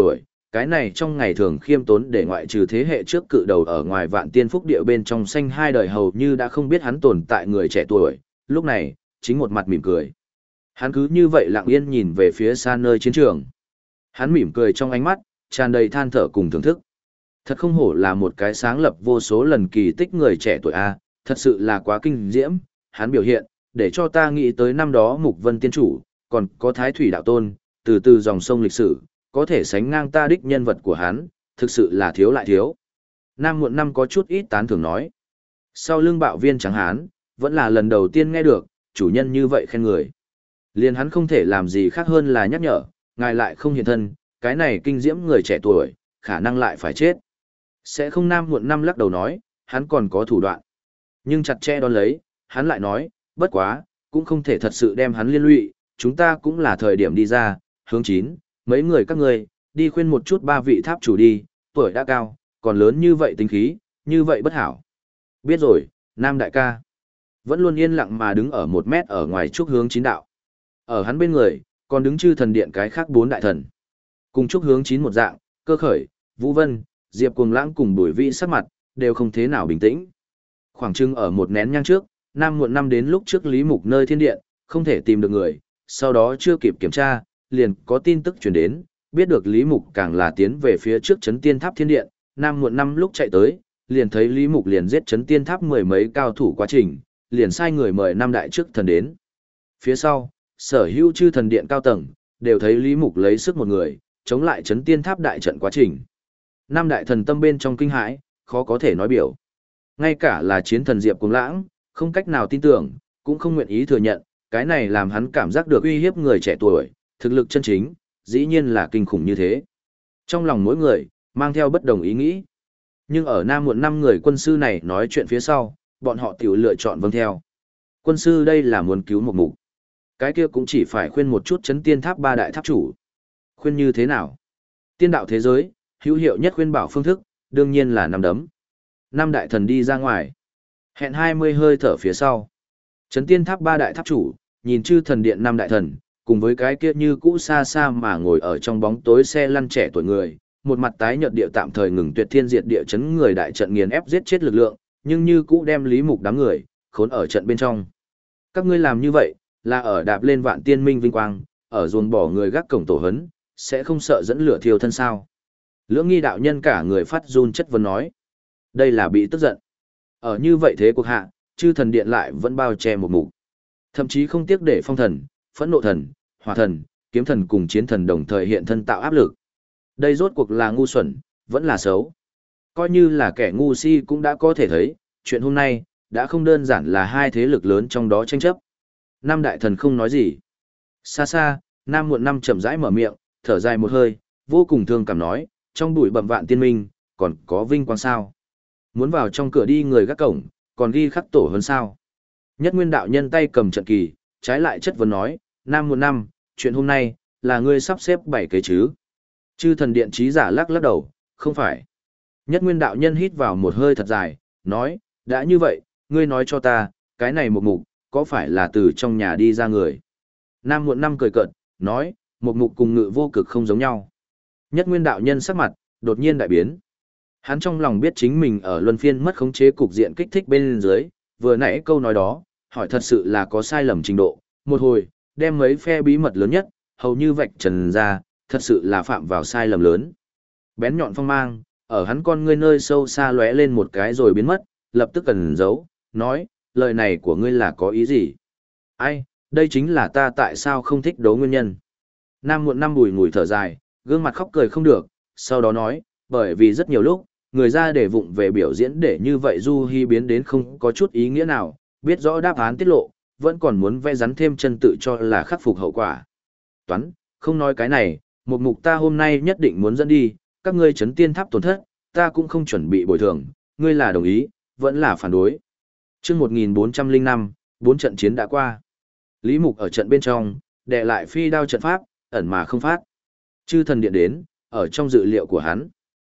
cái này trong ngày thường khiêm tốn để ngoại trừ thế hệ trước cự đầu ở ngoài vạn tiên phúc địa bên trong xanh hai đời hầu như đã không biết hắn tồn tại người trẻ tuổi, lúc này, chính một mặt mỉm cười. Hắn cứ như vậy lặng yên nhìn về phía xa nơi chiến trường. Hắn mỉm cười trong ánh mắt, tràn đầy than thở cùng thưởng thức. Thật không hổ là một cái sáng lập vô số lần kỳ tích người trẻ tuổi A, thật sự là quá kinh diễm, hắn biểu hiện, để cho ta nghĩ tới năm đó Mục Vân Tiên Chủ, còn có Thái Thủy Đạo Tôn, từ từ dòng sông lịch sử, có thể sánh ngang ta đích nhân vật của hắn, thực sự là thiếu lại thiếu. Nam Muộn Năm có chút ít tán thưởng nói. Sau lưng bạo viên trắng hán, vẫn là lần đầu tiên nghe được, chủ nhân như vậy khen người. Liền hắn không thể làm gì khác hơn là nhắc nhở, ngài lại không hiện thân, cái này kinh diễm người trẻ tuổi, khả năng lại phải chết. Sẽ không. Nam Muộn Năm lắc đầu nói, hắn còn có thủ đoạn. Nhưng chặt chẽ đón lấy, hắn lại nói, bất quá, cũng không thể thật sự đem hắn liên lụy, chúng ta cũng là thời điểm đi ra, hướng 9, mấy người các ngươi, đi khuyên một chút ba vị tháp chủ đi, tuổi đã cao, còn lớn như vậy tính khí, như vậy bất hảo. Biết rồi, Nam đại ca. Vẫn luôn yên lặng mà đứng ở 1 mét ở ngoài trúc hướng 9 đạo. Ở hắn bên người, còn đứng chư thần điện cái khác 4 đại thần. Cùng trúc hướng 9 một dạng, Cơ Khởi, Vũ Vân, Diệp Cuồng Lãng cùng Bùi Vĩ sắc mặt, đều không thế nào bình tĩnh. Khoảng chừng ở một nén nhang trước, Nam Muộn Năm đến lúc trước Lý Mục nơi thiên điện, không thể tìm được người, sau đó chưa kịp kiểm tra, liền có tin tức truyền đến, biết được Lý Mục càng là tiến về phía trước Chấn Tiên Tháp thiên điện, Nam Muộn Năm lúc chạy tới, liền thấy Lý Mục liền giết Chấn Tiên Tháp 10 mấy cao thủ quá trình, liền sai người mời năm đại trước thần đến. Phía sau, sở hữu chư thần điện cao tầng, đều thấy Lý Mục lấy sức một người, chống lại Chấn Tiên Tháp đại trận quá trình. Năm đại thần tâm bên trong kinh hãi, khó có thể nói biểu. Ngay cả là chiến thần Diệp Cuồng Lãng, không cách nào tin tưởng, cũng không nguyện ý thừa nhận, cái này làm hắn cảm giác được uy hiếp người trẻ tuổi, thực lực chân chính, dĩ nhiên là kinh khủng như thế. Trong lòng mỗi người, mang theo bất đồng ý nghĩ. Nhưng ở Nam Muộn Năm người quân sư này nói chuyện phía sau, bọn họ tiểu lựa chọn vâng theo. Quân sư đây là muốn cứu một mục. Cái kia cũng chỉ phải khuyên một chút Chấn Tiên Tháp 3 đại tháp chủ. Khuyên như thế nào? Tiên đạo thế giới, hữu hiệu nhất khuyên bảo phương thức, đương nhiên là năm đấm. Năm đại thần đi ra ngoài. Hẹn 20 hơi thở phía sau. Chấn Tiên Tháp 3 đại tháp chủ, nhìn chư thần điện năm đại thần, cùng với cái kia như cũ xa xa mà ngồi ở trong bóng tối xe lăn trẻ tuổi người, một mặt tái nhợt địa tạm thời ngừng tuyệt thiên diệt địa chấn người đại trận nghiền ép giết chết lực lượng, nhưng như cũ đem Lý Mục đám người khốn ở trận bên trong. Các ngươi làm như vậy, là ở đạp lên vạn tiên minh vinh quang, ở ruồng bỏ người gác cổng tổ hấn, sẽ không sợ dẫn lửa thiêu thân sao? Lưỡng Nghi đạo nhân cả người phát run chất vấn nói, đây là bị tức giận. Ở như vậy thế cuộc hạ, chư thần điện lại vẫn bao che một mục. Thậm chí không tiếc để phong thần, phẫn nộ thần, hỏa thần, kiếm thần cùng chiến thần đồng thời hiện thân tạo áp lực. Đây rốt cuộc là ngu xuẩn, vẫn là xấu. Coi như là kẻ ngu si cũng đã có thể thấy, chuyện hôm nay, đã không đơn giản là hai thế lực lớn trong đó tranh chấp. Năm đại thần không nói gì. Xa xa, Nam Muộn Năm chậm rãi mở miệng, thở dài một hơi, vô cùng thương cảm nói, trong bụi bẩm vạn tiên minh, còn có vinh quang sao. Muốn vào trong cửa đi người gác cổng, còn ghi khắc tổ hơn sao. Nhất Nguyên đạo nhân tay cầm trận kỳ, trái lại chất vấn nói, Nam Muộn Năm, chuyện hôm nay, là ngươi sắp xếp 7 kế chứ. Chư thần điện trí giả lắc lắc đầu, không phải. Nhất Nguyên đạo nhân hít vào một hơi thật dài, nói, đã như vậy, ngươi nói cho ta, cái này một mục, có phải là từ trong nhà đi ra người? Nam Muộn Năm cười cợt, nói, một mục cùng Ngự Vô Cực không giống nhau. Nhất Nguyên đạo nhân sắc mặt, đột nhiên đại biến. Hắn trong lòng biết chính mình ở luân phiên mất khống chế cục diện kích thích bên dưới, vừa nãy câu nói đó, hỏi thật sự là có sai lầm trình độ, một hồi, đem mấy phe bí mật lớn nhất, hầu như vạch trần ra, thật sự là phạm vào sai lầm lớn. Bén nhọn phong mang, ở hắn con ngươi nơi sâu xa lóe lên một cái rồi biến mất, lập tức cần giấu, nói, lời này của ngươi là có ý gì? Ai, đây chính là ta tại sao không thích đấu nguyên nhân. Nam Muộn Năm bùi ngùi thở dài, gương mặt khóc cười không được, sau đó nói, bởi vì rất nhiều lúc, người ra để vụng về biểu diễn để như vậy Du Hi biến đến không có chút ý nghĩa nào, biết rõ đáp án tiết lộ, vẫn còn muốn vẽ rắn thêm chân tự cho là khắc phục hậu quả. Toán, không nói cái này, một mục ta hôm nay nhất định muốn dẫn đi, các ngươi Chấn Tiên Tháp tổn thất, ta cũng không chuẩn bị bồi thường, ngươi là đồng ý, vẫn là phản đối. Chương 1405, 4 trận chiến đã qua. Lý Mục ở trận bên trong, đè lại phi đao trận pháp, ẩn mà không phát. Chư thần điện đến, ở trong dự liệu của hắn.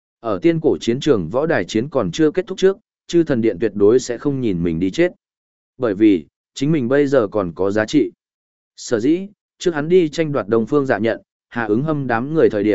Ở tiên cổ chiến trường võ đài chiến còn chưa kết thúc trước, chư thần điện tuyệt đối sẽ không nhìn mình đi chết. Bởi vì, chính mình bây giờ còn có giá trị. Sở dĩ, trước hắn đi tranh đoạt Đông Phương Dạ Nhận, Hà Ứng Hâm đám người thời điểm,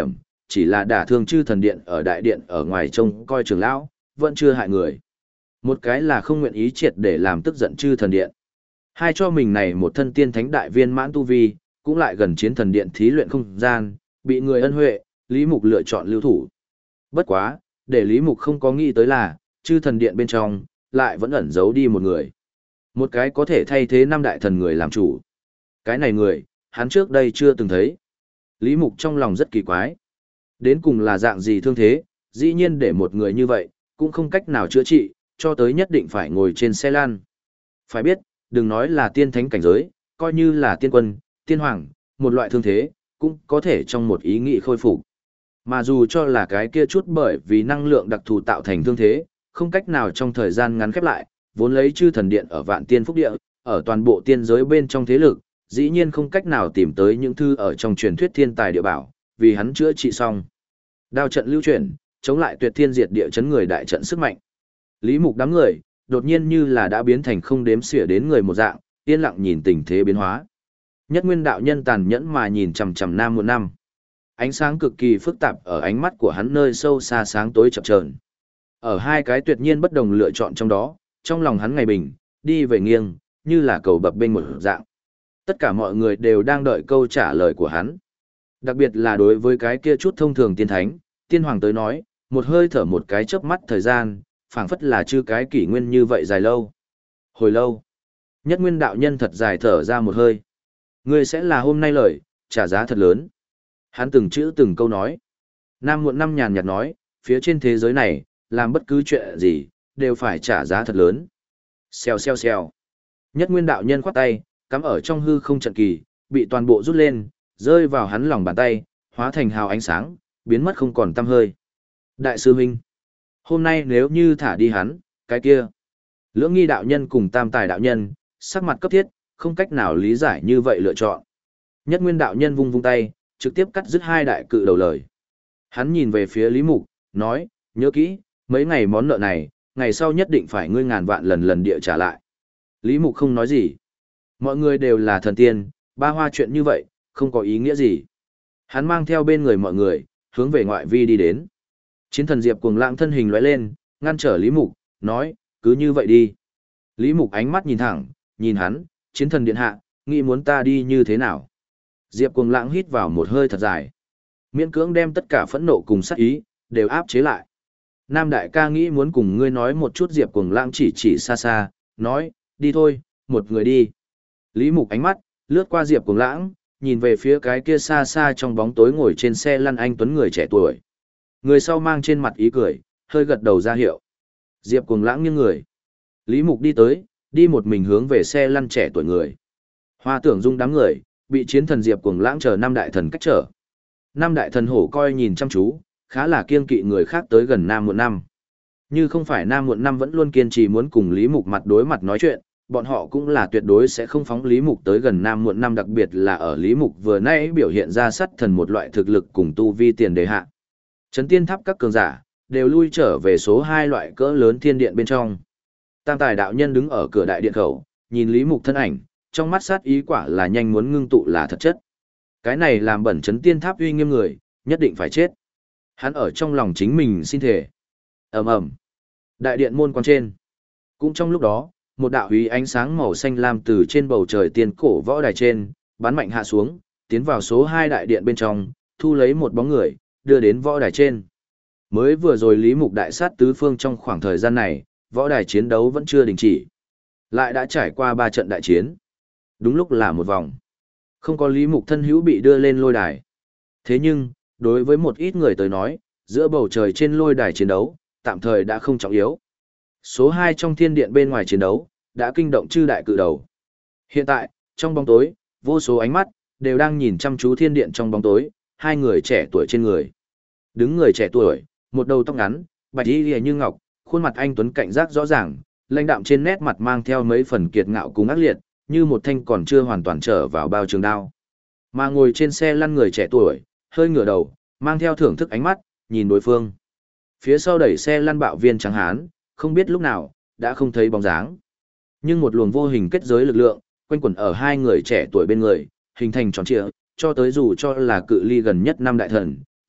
chỉ là đả thương chư thần điện ở đại điện ở ngoài trông coi trưởng lão, vẫn chưa hại người. Một cái là không nguyện ý triệt để làm tức giận chư thần điện. Hai cho mình này một thân tiên thánh đại viên mãn tu vi, cũng lại gần chiến thần điện thí luyện không gian, bị người ân huệ, Lý Mục lựa chọn lưu thủ. Bất quá, để Lý Mục không có nghĩ tới là, chư thần điện bên trong, lại vẫn ẩn giấu đi một người. Một cái có thể thay thế năm đại thần người làm chủ. Cái này người, hắn trước đây chưa từng thấy. Lý Mục trong lòng rất kỳ quái. Đến cùng là dạng gì thương thế, dĩ nhiên để một người như vậy, cũng không cách nào chữa trị, cho tới nhất định phải ngồi trên xe lan. Phải biết, đừng nói là tiên thánh cảnh giới, coi như là tiên quân, tiên hoàng, một loại thương thế, cũng có thể trong một ý nghĩ khôi phục. Mà dù cho là cái kia chút bởi vì năng lượng đặc thù tạo thành thương thế, không cách nào trong thời gian ngắn khép lại, vốn lấy chư thần điện ở vạn tiên phúc địa, ở toàn bộ tiên giới bên trong thế lực, dĩ nhiên không cách nào tìm tới những thư ở trong truyền thuyết thiên tài địa bảo, vì hắn chữa trị xong. Đao trận lưu chuyển, chống lại tuyệt thiên diệt địa chấn người đại trận sức mạnh. Lý Mục đám người, đột nhiên như là đã biến thành không đếm xỉa đến người một dạng, yên lặng nhìn tình thế biến hóa. Nhất Nguyên đạo nhân tàn nhẫn mà nhìn chằm chằm Nam Muộn Năm. Ánh sáng cực kỳ phức tạp ở ánh mắt của hắn nơi sâu xa sáng tối chập chờn. Ở hai cái tuyệt nhiên bất đồng lựa chọn trong đó, trong lòng hắn ngày bình, đi về nghiêng, như là cầu bập bênh một dạng. Tất cả mọi người đều đang đợi câu trả lời của hắn. Đặc biệt là đối với cái kia chút thông thường tiên thánh, tiên hoàng tới nói, một hơi thở một cái chớp mắt thời gian, phảng phất là chưa cái kỷ nguyên như vậy dài lâu. Hồi lâu, Nhất Nguyên đạo nhân thật dài thở ra một hơi. Ngươi sẽ là hôm nay lời, trả giá thật lớn. Hắn từng chữ từng câu nói. Nam Muộn Năm nhàn nhạt nói, phía trên thế giới này, làm bất cứ chuyện gì, đều phải trả giá thật lớn. Xèo xèo xèo. Nhất Nguyên đạo nhân khoát tay, cắm ở trong hư không trận kỳ, bị toàn bộ rút lên, rơi vào hắn lòng bàn tay, hóa thành hào ánh sáng, biến mất không còn tăm hơi. Đại sư huynh, hôm nay nếu như thả đi hắn, cái kia. Lưỡng Nghi đạo nhân cùng Tam Tài đạo nhân, sắc mặt cấp thiết, không cách nào lý giải như vậy lựa chọn. Nhất Nguyên đạo nhân vung vung tay, trực tiếp cắt dứt hai đại cự đầu lời. Hắn nhìn về phía Lý Mục, nói, nhớ kỹ, mấy ngày món nợ này, ngày sau nhất định phải ngươi ngàn vạn lần lần địa trả lại. Lý Mục không nói gì. Mọi người đều là thần tiên, ba hoa chuyện như vậy, không có ý nghĩa gì. Hắn mang theo bên người mọi người, hướng về ngoại vi đi đến. Chiến thần Diệp cuồng lãng thân hình lóe lên, ngăn trở Lý Mục, nói, cứ như vậy đi. Lý Mục ánh mắt nhìn thẳng, nhìn hắn, chiến thần điện hạ, nghĩ muốn ta đi như thế nào. Diệp cuồng lãng hít vào một hơi thật dài. Miễn cưỡng đem tất cả phẫn nộ cùng sát ý, đều áp chế lại. Nam đại ca nghĩ muốn cùng ngươi nói một chút. Diệp cuồng lãng chỉ xa xa, nói, đi thôi, một người đi. Lý Mục ánh mắt, lướt qua Diệp cuồng lãng, nhìn về phía cái kia xa xa trong bóng tối ngồi trên xe lăn anh tuấn người trẻ tuổi. Người sau mang trên mặt ý cười, hơi gật đầu ra hiệu. Diệp cuồng lãng nghiêng người. Lý Mục đi tới, đi một mình hướng về xe lăn trẻ tuổi người. Hoa Tưởng Dung đám người, bị chiến thần Diệp cuồng lãng chờ năm đại thần cách trở. Năm đại thần hổ coi nhìn chăm chú, khá là kiêng kỵ người khác tới gần Nam Muộn Năm. Như không phải Nam Muộn Năm vẫn luôn kiên trì muốn cùng Lý Mục mặt đối mặt nói chuyện, bọn họ cũng là tuyệt đối sẽ không phóng Lý Mục tới gần Nam Muộn Năm, đặc biệt là ở Lý Mục vừa nãy biểu hiện ra sắt thần một loại thực lực cùng tu vi tiền đề hạ. Chấn tiên tháp các cường giả, đều lui trở về số 2 loại cỡ lớn thiên điện bên trong. Tam Tài đạo nhân đứng ở cửa đại điện khẩu, nhìn Lý Mục thân ảnh, trong mắt sát ý quả là nhanh muốn ngưng tụ là thật chất. Cái này làm bẩn chấn tiên tháp uy nghiêm người, nhất định phải chết. Hắn ở trong lòng chính mình xin thề. Ầm ầm. Đại điện môn quan trên. Cũng trong lúc đó, một đạo húy ánh sáng màu xanh lam từ trên bầu trời tiên cổ võ đài trên, bắn mạnh hạ xuống, tiến vào số 2 đại điện bên trong, thu lấy một bóng người, đưa đến võ đài trên. Mới vừa rồi Lý Mục đại sát tứ phương trong khoảng thời gian này, võ đài chiến đấu vẫn chưa đình chỉ. Lại đã trải qua 3 trận đại chiến. Đúng lúc là một vòng. Không có Lý Mục thân hữu bị đưa lên lôi đài. Thế nhưng, đối với một ít người tới nói, giữa bầu trời trên lôi đài chiến đấu, tạm thời đã không trọng yếu. Số 2 trong thiên điện bên ngoài chiến đấu, đã kinh động chư đại cự đầu. Hiện tại, trong bóng tối, vô số ánh mắt, đều đang nhìn chăm chú thiên điện trong bóng tối, hai người trẻ tuổi trên người. Đứng người trẻ tuổi, một đầu tóc ngắn, bạch y lìa như ngọc, khuôn mặt anh tuấn cảnh giác rõ ràng, lãnh đạm trên nét mặt mang theo mấy phần kiệt ngạo cùng ác liệt, như một thanh còn chưa hoàn toàn trở vào bao trường đao. Mà ngồi trên xe lăn người trẻ tuổi, hơi ngửa đầu, mang theo thưởng thức ánh mắt, nhìn đối phương. Phía sau đẩy xe lăn bạo viên trắng hán, không biết lúc nào, đã không thấy bóng dáng. Nhưng một luồng vô hình kết giới lực lượng, quanh quẩn ở hai người trẻ tuổi bên người, hình thành tròn trịa, cho tới dù cho là cự ly gần nhất năm đại thần,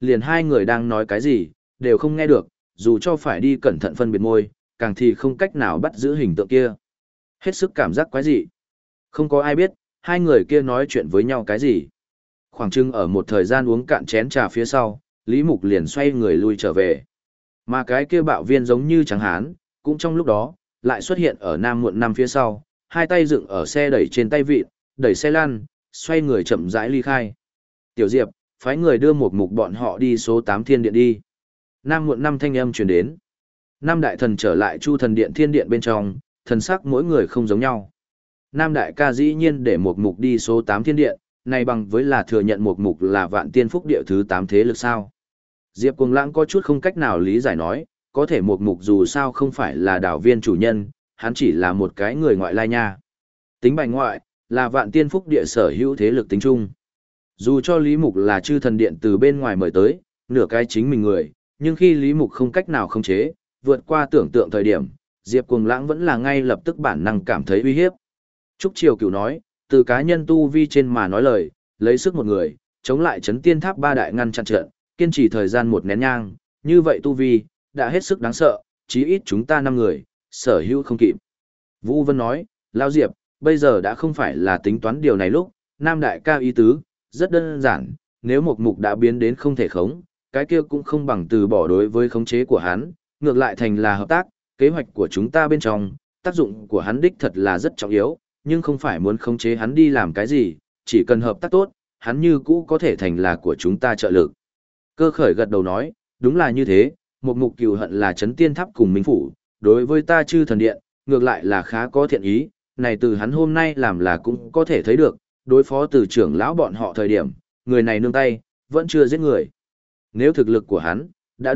liền hai người đang nói cái gì, đều không nghe được, dù cho phải đi cẩn thận phân biệt môi, càng thì không cách nào bắt giữ hình tượng kia. Hết sức cảm giác quái dị. Không có ai biết, hai người kia nói chuyện với nhau cái gì. Khoảng chừng ở một thời gian uống cạn chén trà phía sau, Lý Mục liền xoay người lui trở về. Mà cái kia bạo viên giống như trắng hán, cũng trong lúc đó, lại xuất hiện ở Nam Muộn Năm phía sau, hai tay dựng ở xe đẩy trên tay vịt, đẩy xe lăn, xoay người chậm rãi ly khai. Tiểu Diệp, phái người đưa một mục bọn họ đi số 8 thiên điện đi. Nam Muộn Năm thanh âm truyền đến. Nam đại thần trở lại Chu thần điện thiên điện bên trong, thần sắc mỗi người không giống nhau. Nam đại ca dĩ nhiên để một mục đi số 8 thiên điện, này bằng với là thừa nhận một mục là vạn tiên phúc địa thứ 8 thế lực sao. Diệp Cuồng Lãng có chút không cách nào lý giải nói, có thể một mục dù sao không phải là đảo viên chủ nhân, hắn chỉ là một cái người ngoại lai nha. Tính bài ngoại, là vạn tiên phúc địa sở hữu thế lực tính chung. Dù cho Lý Mục là chư thần điện từ bên ngoài mời tới, nửa cái chính mình người, nhưng khi Lý Mục không cách nào khống chế, vượt qua tưởng tượng thời điểm, Diệp Cuồng Lãng vẫn là ngay lập tức bản năng cảm thấy uy hiếp. Trúc Triều Cửu nói, từ cá nhân tu vi trên mà nói lời, lấy sức một người, chống lại chấn tiên tháp ba đại ngăn chặn trận, kiên trì thời gian một nén nhang, như vậy tu vi, đã hết sức đáng sợ, chí ít chúng ta 5 người, sở hữu không kịp. Vũ Vân nói, Lao Diệp, bây giờ đã không phải là tính toán điều này lúc, Nam đại ca ý tứ, rất đơn giản, nếu một mục đã biến đến không thể khống, cái kia cũng không bằng từ bỏ đối với khống chế của hắn, ngược lại thành là hợp tác, kế hoạch của chúng ta bên trong, tác dụng của hắn đích thật là rất trọng yếu, nhưng không phải muốn khống chế hắn đi làm cái gì, chỉ cần hợp tác tốt, hắn như cũ có thể thành là của chúng ta trợ lực. Cơ Khởi gật đầu nói, đúng là như thế, một mục cừu hận là chấn tiên tháp cùng minh phủ, đối với ta chư thần điện, ngược lại là khá có thiện ý, này từ hắn hôm nay làm là cũng có thể thấy được, đối phó từ trưởng lão bọn họ thời điểm, người này nương tay, vẫn chưa giết người. Nếu thực lực của hắn, đã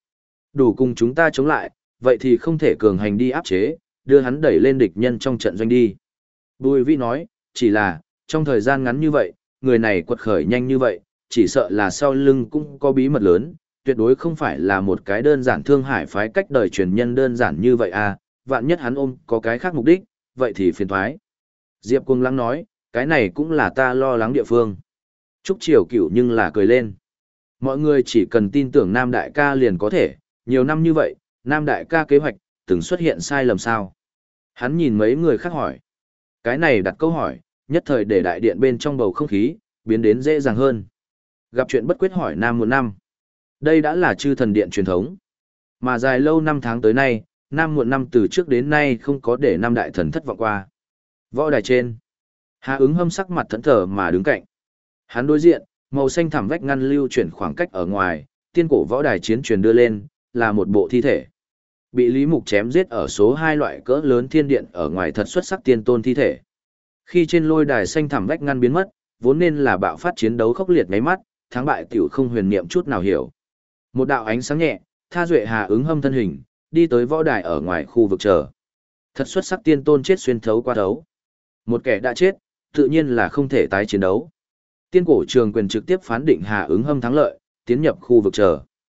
đủ cùng chúng ta chống lại, vậy thì không thể cường hành đi áp chế, đưa hắn đẩy lên địch nhân trong trận doanh đi. Bùi Vĩ nói, chỉ là, trong thời gian ngắn như vậy, người này quật khởi nhanh như vậy, chỉ sợ là sau lưng cũng có bí mật lớn, tuyệt đối không phải là một cái đơn giản thương hải phái cách đời truyền nhân đơn giản như vậy à, vạn nhất hắn ôm có cái khác mục đích, vậy thì phiền thoái. Diệp Cuồng Lãng nói, cái này cũng là ta lo lắng địa phương. Trúc Triều Cửu nhưng là cười lên. Mọi người chỉ cần tin tưởng Nam Đại ca liền có thể, nhiều năm như vậy, Nam Đại ca kế hoạch, từng xuất hiện sai lầm sao. Hắn nhìn mấy người khác hỏi. Cái này đặt câu hỏi, nhất thời để đại điện bên trong bầu không khí, biến đến dễ dàng hơn. Gặp chuyện bất quyết hỏi Nam Muộn Năm. Đây đã là chư thần điện truyền thống. Mà dài lâu năm tháng tới nay, Nam Muộn Năm từ trước đến nay không có để Nam Đại Thần thất vọng qua. Võ đài trên. Hà Ứng Hâm sắc mặt thẫn thờ mà đứng cạnh. Hắn đối diện, màu xanh thảm vách ngăn lưu chuyển khoảng cách ở ngoài, tiên cổ võ đài chiến truyền đưa lên, là một bộ thi thể. Bị Lý Mục chém giết ở số 2 loại cỡ lớn thiên điện ở ngoài thật xuất sắc tiên tôn thi thể. Khi trên lôi đài xanh thảm vách ngăn biến mất, vốn nên là bạo phát chiến đấu khốc liệt ngáy mắt, thắng bại tiểu không huyền niệm chút nào hiểu. Một đạo ánh sáng nhẹ, tha duệ Hà Ứng Hâm thân hình, đi tới võ đài ở ngoài khu vực chờ. Thật xuất sắc tiên tôn chết xuyên thấu qua thấu. Một kẻ đã chết, tự nhiên là không thể tái chiến đấu. Tiên cổ trường quyền trực tiếp phán định Hà Ứng Hâm thắng lợi, tiến nhập khu vực chờ.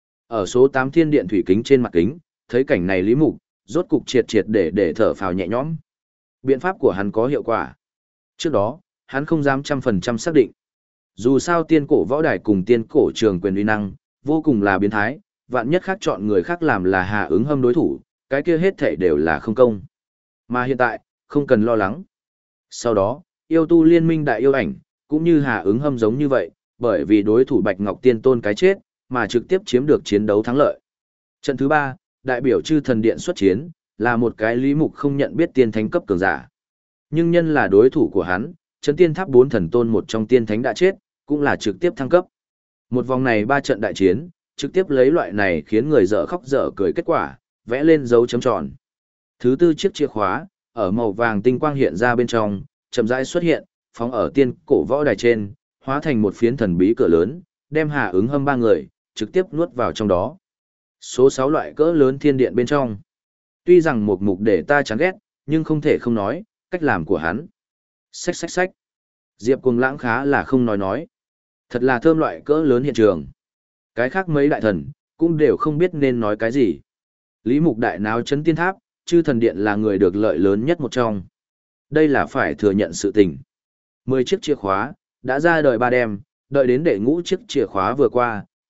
Ở số 8 thiên điện thủy kính trên mặt kính, thấy cảnh này Lý Mục, rốt cục triệt để thở phào nhẹ nhõm. Biện pháp của hắn có hiệu quả. Trước đó, hắn không dám 100% xác định. Dù sao tiên cổ võ đài cùng tiên cổ trường quyền uy năng, vô cùng là biến thái, vạn nhất khác chọn người khác làm là Hà Ứng Hâm đối thủ, cái kia hết thảy đều là không công. Mà hiện tại, không cần lo lắng. Sau đó, yêu tu liên minh đại yêu ảnh, cũng như Hà Ứng Hâm giống như vậy, bởi vì đối thủ Bạch Ngọc Tiên Tôn cái chết, mà trực tiếp chiếm được chiến đấu thắng lợi. Trận thứ 3, đại biểu chư thần điện xuất chiến, là một cái Lý Mục không nhận biết tiên thánh cấp cường giả. Nhưng nhân là đối thủ của hắn, Chấn Tiên Tháp 4 thần tôn một trong tiên thánh đã chết, cũng là trực tiếp thăng cấp. Một vòng này 3 trận đại chiến, trực tiếp lấy loại này khiến người dở khóc dở cười kết quả, vẽ lên dấu chấm tròn. Thứ tư chiếc chìa khóa, ở màu vàng tinh quang hiện ra bên trong, chậm rãi xuất hiện, phóng ở tiên cổ võ đài trên, hóa thành một phiến thần bí cửa lớn, đem Hà Ứng Hâm 3 người, trực tiếp nuốt vào trong đó. Số 6 loại cỡ lớn thiên điện bên trong. Tuy rằng một mục để ta chán ghét, nhưng không thể không nói, cách làm của hắn. Xách. Diệp Cuồng Lãng khá là không nói. Thật là thơm loại cỡ lớn hiện trường. Cái khác mấy đại thần, cũng đều không biết nên nói cái gì. Lý Mục đại náo chấn tiên tháp, chư thần điện là người được lợi lớn nhất một trong. Đây là phải thừa nhận sự tình. 10 chiếc chìa khóa, đã ra đời 3 đêm, đợi đến đệ ngũ chiếc chìa khóa vừa qua,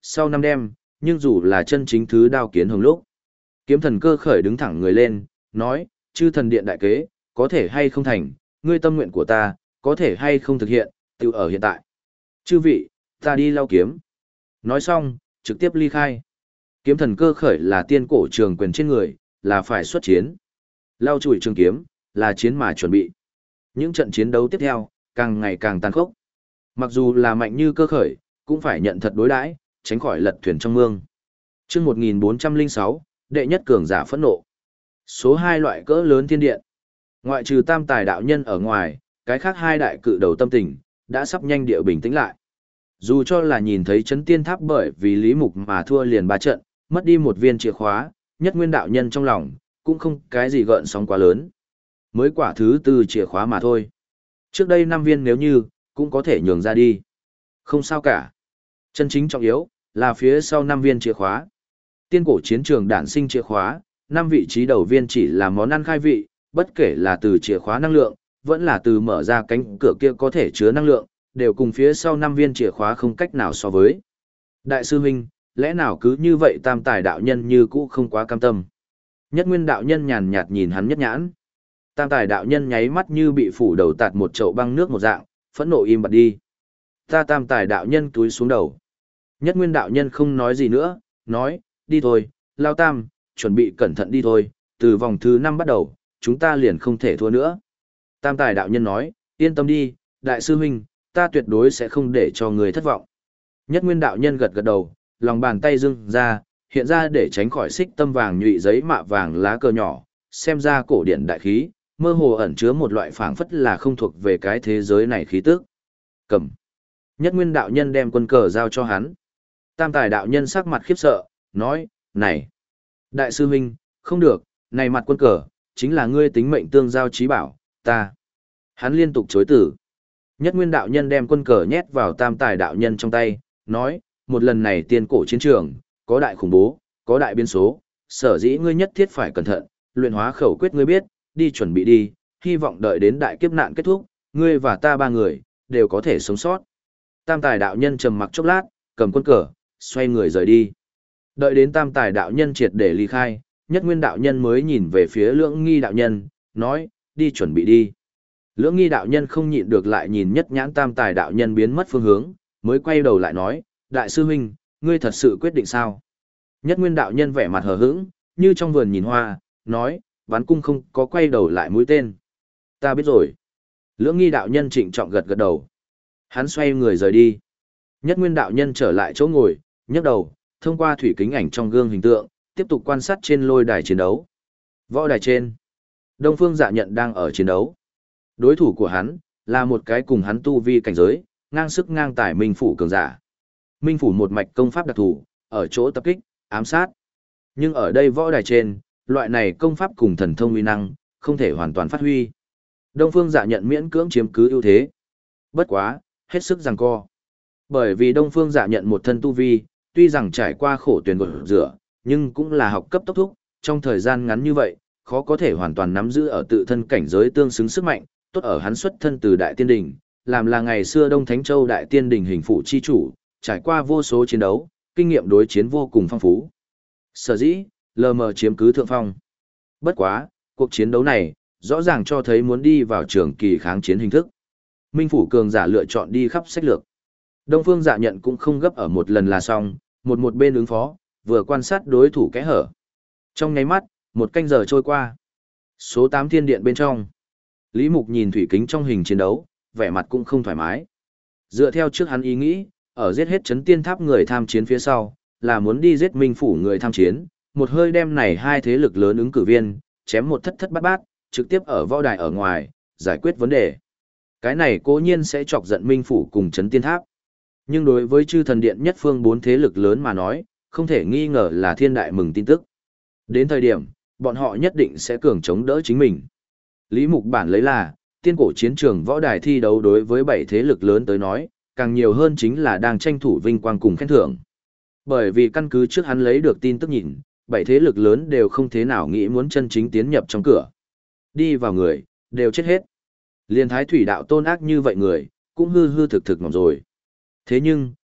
sau 5 đêm, nhưng dù là chân chính thứ đao kiến hồng lúc. Kiếm thần cơ khởi đứng thẳng người lên, nói, chư thần điện đại kế, có thể hay không thành, ngươi tâm nguyện của ta, có thể hay không thực hiện, tự ở hiện tại. Chư vị, ta đi lao kiếm. Nói xong, trực tiếp ly khai. Kiếm thần cơ khởi là tiên cổ trường quyền trên người, là phải xuất chiến. Lao chùi trường kiếm, là chiến mà chuẩn bị. Những trận chiến đấu tiếp theo, càng ngày càng tàn khốc. Mặc dù là mạnh như cơ khởi, cũng phải nhận thật đối đãi, tránh khỏi lật thuyền trong mương. Chương 1406, đệ nhất cường giả phẫn nộ. Số 2 loại cỡ lớn thiên điện. Ngoại trừ tam tài đạo nhân ở ngoài, cái khác hai đại cự đầu tâm tình, đã sắp nhanh địa bình tĩnh lại. Dù cho là nhìn thấy chấn tiên tháp bởi vì Lý Mục mà thua liền 3 trận, mất đi một viên chìa khóa, nhất nguyên đạo nhân trong lòng, cũng không cái gì gợn sóng quá lớn. Mới quả thứ tư chìa khóa mà thôi. Trước đây 5 viên nếu như, cũng có thể nhường ra đi. Không sao cả. Chân chính trọng yếu, là phía sau 5 viên chìa khóa. Tiên cổ chiến trường đản sinh chìa khóa, 5 vị trí đầu viên chỉ là món ăn khai vị, bất kể là từ chìa khóa năng lượng, vẫn là từ mở ra cánh cửa kia có thể chứa năng lượng, đều cùng phía sau 5 viên chìa khóa không cách nào so với. Đại sư huynh, lẽ nào cứ như vậy tam tài đạo nhân như cũ không quá cam tâm. Nhất nguyên đạo nhân nhàn nhạt nhìn hắn nhất nhãn. Tam tài đạo nhân nháy mắt như bị phủ đầu tạt một chậu băng nước một dạng, phẫn nộ im bặt đi. Ta tam tài đạo nhân túi xuống đầu. Nhất nguyên đạo nhân không nói gì nữa, nói, đi thôi, lao tam, chuẩn bị cẩn thận đi thôi, từ vòng thứ 5 bắt đầu, chúng ta liền không thể thua nữa. Tam tài đạo nhân nói, yên tâm đi, đại sư huynh, ta tuyệt đối sẽ không để cho người thất vọng. Nhất nguyên đạo nhân gật gật đầu, lòng bàn tay dưng ra, hiện ra để tránh khỏi xích tâm vàng nhụy giấy mạ vàng lá cờ nhỏ, xem ra cổ điển đại khí, mơ hồ ẩn chứa một loại phảng phất là không thuộc về cái thế giới này khí tức. Cầm. Nhất nguyên đạo nhân đem quân cờ giao cho hắn. Tam tài đạo nhân sắc mặt khiếp sợ, nói, này, đại sư huynh, không được, này mặt quân cờ, chính là ngươi tính mệnh tương giao trí bảo, ta. Hắn liên tục chối tử. Nhất nguyên đạo nhân đem quân cờ nhét vào tam tài đạo nhân trong tay, nói, một lần này tiên cổ chiến trường, có đại khủng bố, có đại biến số, sở dĩ ngươi nhất thiết phải cẩn thận, luyện hóa khẩu quyết ngươi biết, đi chuẩn bị đi, hy vọng đợi đến đại kiếp nạn kết thúc, ngươi và ta 3 người, đều có thể sống sót. Tam tài đạo nhân trầm mặc chốc lát, cầm quân cờ, xoay người rời đi. Đợi đến tam tài đạo nhân triệt để ly khai, nhất nguyên đạo nhân mới nhìn về phía lưỡng nghi đạo nhân, nói, đi chuẩn bị đi. Lưỡng nghi đạo nhân không nhịn được lại nhìn nhất nhãn tam tài đạo nhân biến mất phương hướng, mới quay đầu lại nói, đại sư huynh, ngươi thật sự quyết định sao? Nhất nguyên đạo nhân vẻ mặt hờ hững, như trong vườn nhìn hoa, nói, bắn cung không có quay đầu lại mũi tên. Ta biết rồi. Lưỡng nghi đạo nhân trịnh trọng gật gật đầu. Hắn xoay người rời đi. Nhất nguyên đạo nhân trở lại chỗ ngồi, nhấc đầu, thông qua thủy kính ảnh trong gương hình tượng, tiếp tục quan sát trên lôi đài chiến đấu. Võ đài trên, Đông Phương Dạ Nhận đang ở chiến đấu. Đối thủ của hắn, là một cái cùng hắn tu vi cảnh giới, ngang sức ngang tài Minh Phủ cường giả. Minh Phủ một mạch công pháp đặc thù, ở chỗ tập kích, ám sát. Nhưng ở đây võ đài trên, loại này công pháp cùng thần thông uy năng, không thể hoàn toàn phát huy. Đông Phương Dạ Nhận miễn cưỡng chiếm cứ ưu thế. Bất quá, hết sức giằng co. Bởi vì Đông Phương Dạ Nhận một thân tu vi, tuy rằng trải qua khổ tuyển gột rửa, nhưng cũng là học cấp tốc thúc, trong thời gian ngắn như vậy, khó có thể hoàn toàn nắm giữ ở tự thân cảnh giới tương xứng sức mạnh, tốt ở hắn xuất thân từ Đại Tiên Đình, làm là ngày xưa Đông Thánh Châu Đại Tiên Đình hình phụ chi chủ, trải qua vô số chiến đấu, kinh nghiệm đối chiến vô cùng phong phú. Sở dĩ, lờ mờ chiếm cứ thượng phong. Bất quá, cuộc chiến đấu này, rõ ràng cho thấy muốn đi vào trường kỳ kháng chiến hình thức. Minh Phủ cường giả lựa chọn đi khắp sách lược. Đông Phương Dạ Nhận cũng không gấp ở một lần là xong, một bên ứng phó, vừa quan sát đối thủ kẽ hở. Trong nháy mắt, 1 canh giờ trôi qua. Số 8 thiên điện bên trong. Lý Mục nhìn thủy kính trong hình chiến đấu, vẻ mặt cũng không thoải mái. Dựa theo trước hắn ý nghĩ, ở giết hết chấn tiên tháp người tham chiến phía sau, là muốn đi giết Minh Phủ người tham chiến, một hơi đem này hai thế lực lớn ứng cử viên, chém một thất thất bát bát, trực tiếp ở võ đài ở ngoài, giải quyết vấn đề. Cái này cố nhiên sẽ chọc giận Minh Phủ cùng chấn tiên tháp. Nhưng đối với chư thần điện nhất phương 4 thế lực lớn mà nói, không thể nghi ngờ là thiên đại mừng tin tức. Đến thời điểm, bọn họ nhất định sẽ cường chống đỡ chính mình. Lý Mục bản lấy là, tiên cổ chiến trường võ đài thi đấu đối với 7 thế lực lớn tới nói, càng nhiều hơn chính là đang tranh thủ vinh quang cùng khen thưởng. Bởi vì căn cứ trước hắn lấy được tin tức nhìn, 7 thế lực lớn đều không thế nào nghĩ muốn chân chính tiến nhập trong cửa. Đi vào người, đều chết hết. Liên Thái Thủy đạo tôn ác như vậy người, cũng hư hư thực thực ngỏm rồi. Thế nhưng,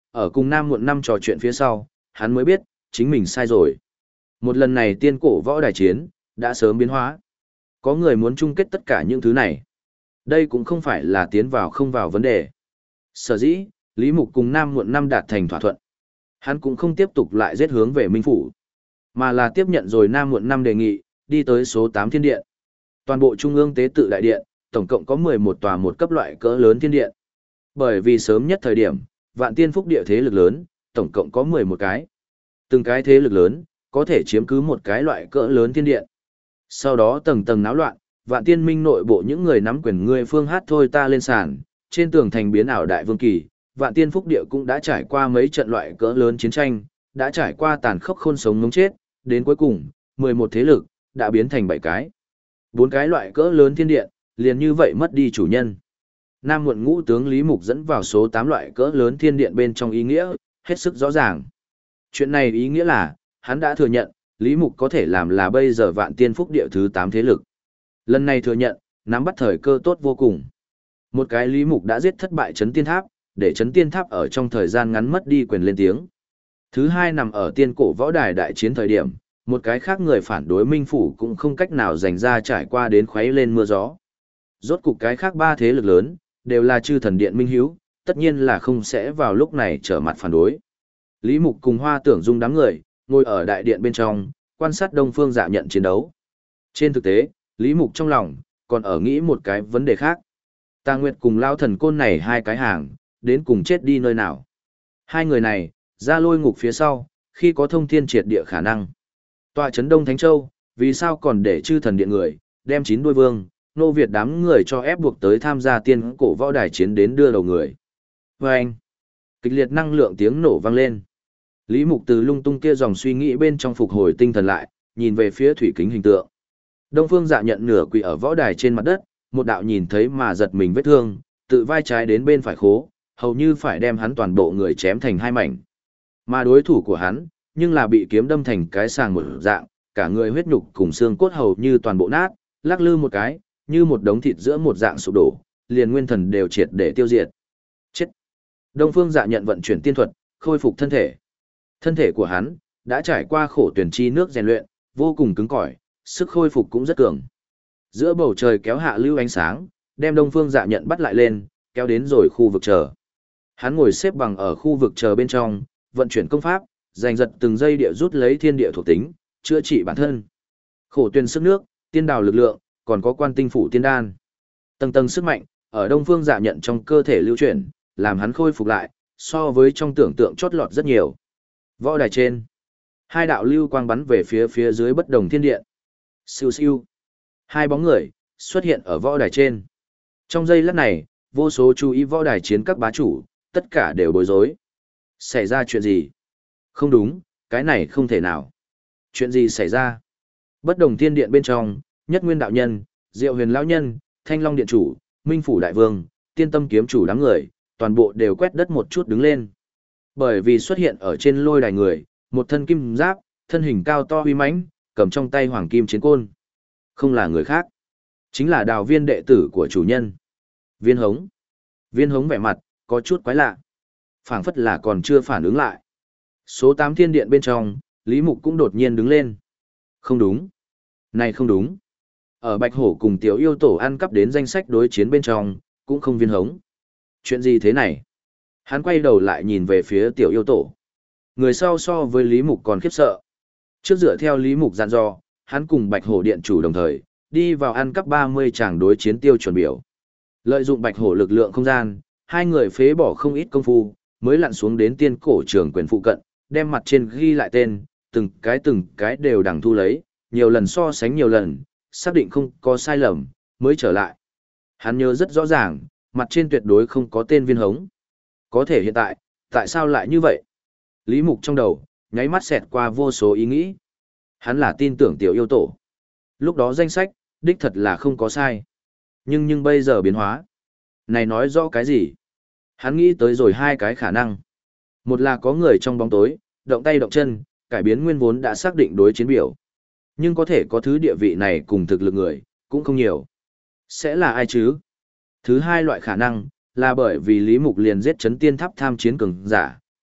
ở cùng Nam Muộn Năm trò chuyện phía sau, hắn mới biết, chính mình sai rồi. Một lần này tiên cổ võ đài chiến, đã sớm biến hóa. Có người muốn chung kết tất cả những thứ này. Đây cũng không phải là tiến vào không vào vấn đề. Sở dĩ, Lý Mục cùng Nam Muộn Năm đạt thành thỏa thuận. Hắn cũng không tiếp tục lại giết hướng về Minh Phủ, mà là tiếp nhận rồi Nam Muộn Năm đề nghị, đi tới số 8 thiên điện. Toàn bộ Trung ương tế tự đại điện, tổng cộng có 11 tòa một cấp loại cỡ lớn thiên điện. Bởi vì sớm nhất thời điểm, Vạn Tiên Phúc địa thế lực lớn, tổng cộng có 11 cái. Từng cái thế lực lớn, có thể chiếm cứ một cái loại cỡ lớn thiên điện. Sau đó tầng tầng náo loạn, Vạn Tiên Minh nội bộ những người nắm quyền ngươi phương hát thôi ta lên sàn, trên tường thành biến ảo đại vương kỳ, Vạn Tiên Phúc địa cũng đã trải qua mấy trận loại cỡ lớn chiến tranh, đã trải qua tàn khốc khôn sống ngống chết, đến cuối cùng, 11 thế lực, đã biến thành 7 cái. 4 cái loại cỡ lớn thiên điện, liền như vậy mất đi chủ nhân. Nam Muộn Ngũ tướng Lý Mục dẫn vào số 8 loại cỡ lớn thiên điện bên trong ý nghĩa, hết sức rõ ràng. Chuyện này ý nghĩa là, hắn đã thừa nhận, Lý Mục có thể làm là bây giờ Vạn Tiên Phúc địa thứ 8 thế lực. Lần này thừa nhận, nắm bắt thời cơ tốt vô cùng. Một cái Lý Mục đã giết thất bại Chấn Tiên Tháp, để Chấn Tiên Tháp ở trong thời gian ngắn mất đi quyền lên tiếng. Thứ hai nằm ở tiên cổ võ đài đại chiến thời điểm, một cái khác người phản đối Minh Phủ cũng không cách nào giành ra trải qua đến khuấy lên mưa gió. Rốt cục cái khác ba thế lực lớn, đều là chư thần điện Minh Hiếu, tất nhiên là không sẽ vào lúc này trở mặt phản đối. Lý Mục cùng Hoa Tưởng Dung đám người, ngồi ở đại điện bên trong, quan sát Đông Phương Dạ Nhận chiến đấu. Trên thực tế, Lý Mục trong lòng, còn ở nghĩ một cái vấn đề khác. Tà Nguyệt cùng Lao Thần Côn này hai cái hàng, đến cùng chết đi nơi nào. Hai người này, ra lôi ngục phía sau, khi có thông thiên triệt địa khả năng. Tọa chấn Đông Thánh Châu, vì sao còn để chư thần điện người, đem 9 đuôi vương, nô Việt đám người cho ép buộc tới tham gia tiên cổ võ đài chiến đến đưa đầu người. Và anh, kịch liệt năng lượng tiếng nổ vang lên. Lý Mục từ lung tung kia dòng suy nghĩ bên trong phục hồi tinh thần lại, nhìn về phía thủy kính hình tượng. Đông Phương Dạ Nhận nửa quỳ ở võ đài trên mặt đất, một đạo nhìn thấy mà giật mình vết thương, tự vai trái đến bên phải khố, hầu như phải đem hắn toàn bộ người chém thành hai mảnh. Mà đối thủ của hắn, nhưng là bị kiếm đâm thành cái sàng một dạng, cả người huyết nhục cùng xương cốt hầu như toàn bộ nát, lắc lư một cái, như một đống thịt giữa một dạng sụp đổ, liền nguyên thần đều triệt để tiêu diệt. Chết! Đông Phương Dạ Nhận vận chuyển tiên thuật, khôi phục thân thể. Thân thể của hắn, đã trải qua khổ tuyển chi nước rèn luyện, vô cùng cứng cỏi, sức khôi phục cũng rất cường. Giữa bầu trời kéo hạ lưu ánh sáng, đem Đông Phương Dạ Nhận bắt lại lên, kéo đến rồi khu vực chờ. Hắn ngồi xếp bằng ở khu vực chờ bên trong, vận chuyển công pháp, giành giật từng giây địa rút lấy thiên địa thuộc tính, chữa trị bản thân. Khổ tuyển sức nước, tiên đào lực lượng, còn có quan tinh phủ tiên đan. Tầng tầng sức mạnh, ở Đông Phương Dạ Nhận trong cơ thể lưu chuyển, làm hắn khôi phục lại, so với trong tưởng tượng chót lọt rất nhiều. Võ đài trên, hai đạo lưu quang bắn về phía dưới bất đồng thiên điện. Siêu siêu. Hai bóng người xuất hiện ở võ đài trên. Trong giây lát này, vô số chú ý võ đài chiến các bá chủ, tất cả đều bối rối. Xảy ra chuyện gì? Không đúng, cái này không thể nào. Chuyện gì xảy ra? Bất đồng thiên điện bên trong, Nhất Nguyên đạo nhân, Diệu Huyền lão nhân, Thanh Long điện chủ, Minh Phủ đại vương, Tiên Tâm kiếm chủ đám người, toàn bộ đều quét đất một chút đứng lên. Bởi vì xuất hiện ở trên lôi đài người, một thân kim giáp, thân hình cao to uy mãnh, cầm trong tay hoàng kim chiến côn. Không là người khác, chính là Đào Viên đệ tử của chủ nhân. Viên Hống. Viên Hống vẻ mặt, có chút quái lạ. Phảng phất là còn chưa phản ứng lại. Số 8 thiên điện bên trong, Lý Mục cũng đột nhiên đứng lên. Không đúng. Này không đúng. Ở Bạch Hổ cùng Tiểu Yêu Tổ ăn cắp đến danh sách đối chiến bên trong, cũng không Viên Hống. Chuyện gì thế này? Hắn quay đầu lại nhìn về phía Tiểu Yêu Tổ. Người sau so với Lý Mục còn khiếp sợ. Trước dựa theo Lý Mục dặn dò, hắn cùng Bạch Hổ điện chủ đồng thời, đi vào ăn cắp 30 tràng đối chiến tiêu chuẩn biểu. Lợi dụng Bạch Hổ lực lượng không gian, hai người phế bỏ không ít công phu, mới lặn xuống đến tiên cổ trường quyền phụ cận, đem mặt trên ghi lại tên, từng cái đều đằng thu lấy, nhiều lần so sánh nhiều lần, xác định không có sai lầm, mới trở lại. Hắn nhớ rất rõ ràng, mặt trên tuyệt đối không có tên Viên Hống. Có thể hiện tại sao lại như vậy? Lý Mục trong đầu, nháy mắt xẹt qua vô số ý nghĩ. Hắn là tin tưởng Tiểu Yêu Tổ. Lúc đó danh sách, đích thật là không có sai. Nhưng bây giờ biến hóa. Này nói rõ cái gì? Hắn nghĩ tới rồi hai cái khả năng. Một là có người trong bóng tối, động tay động chân, cải biến nguyên vốn đã xác định đối chiến biểu. Nhưng có thể có thứ địa vị này cùng thực lực người, cũng không nhiều. Sẽ là ai chứ? Thứ hai loại khả năng, là bởi vì Lý Mục liền giết Chấn Tiên Tháp tham chiến cường giả,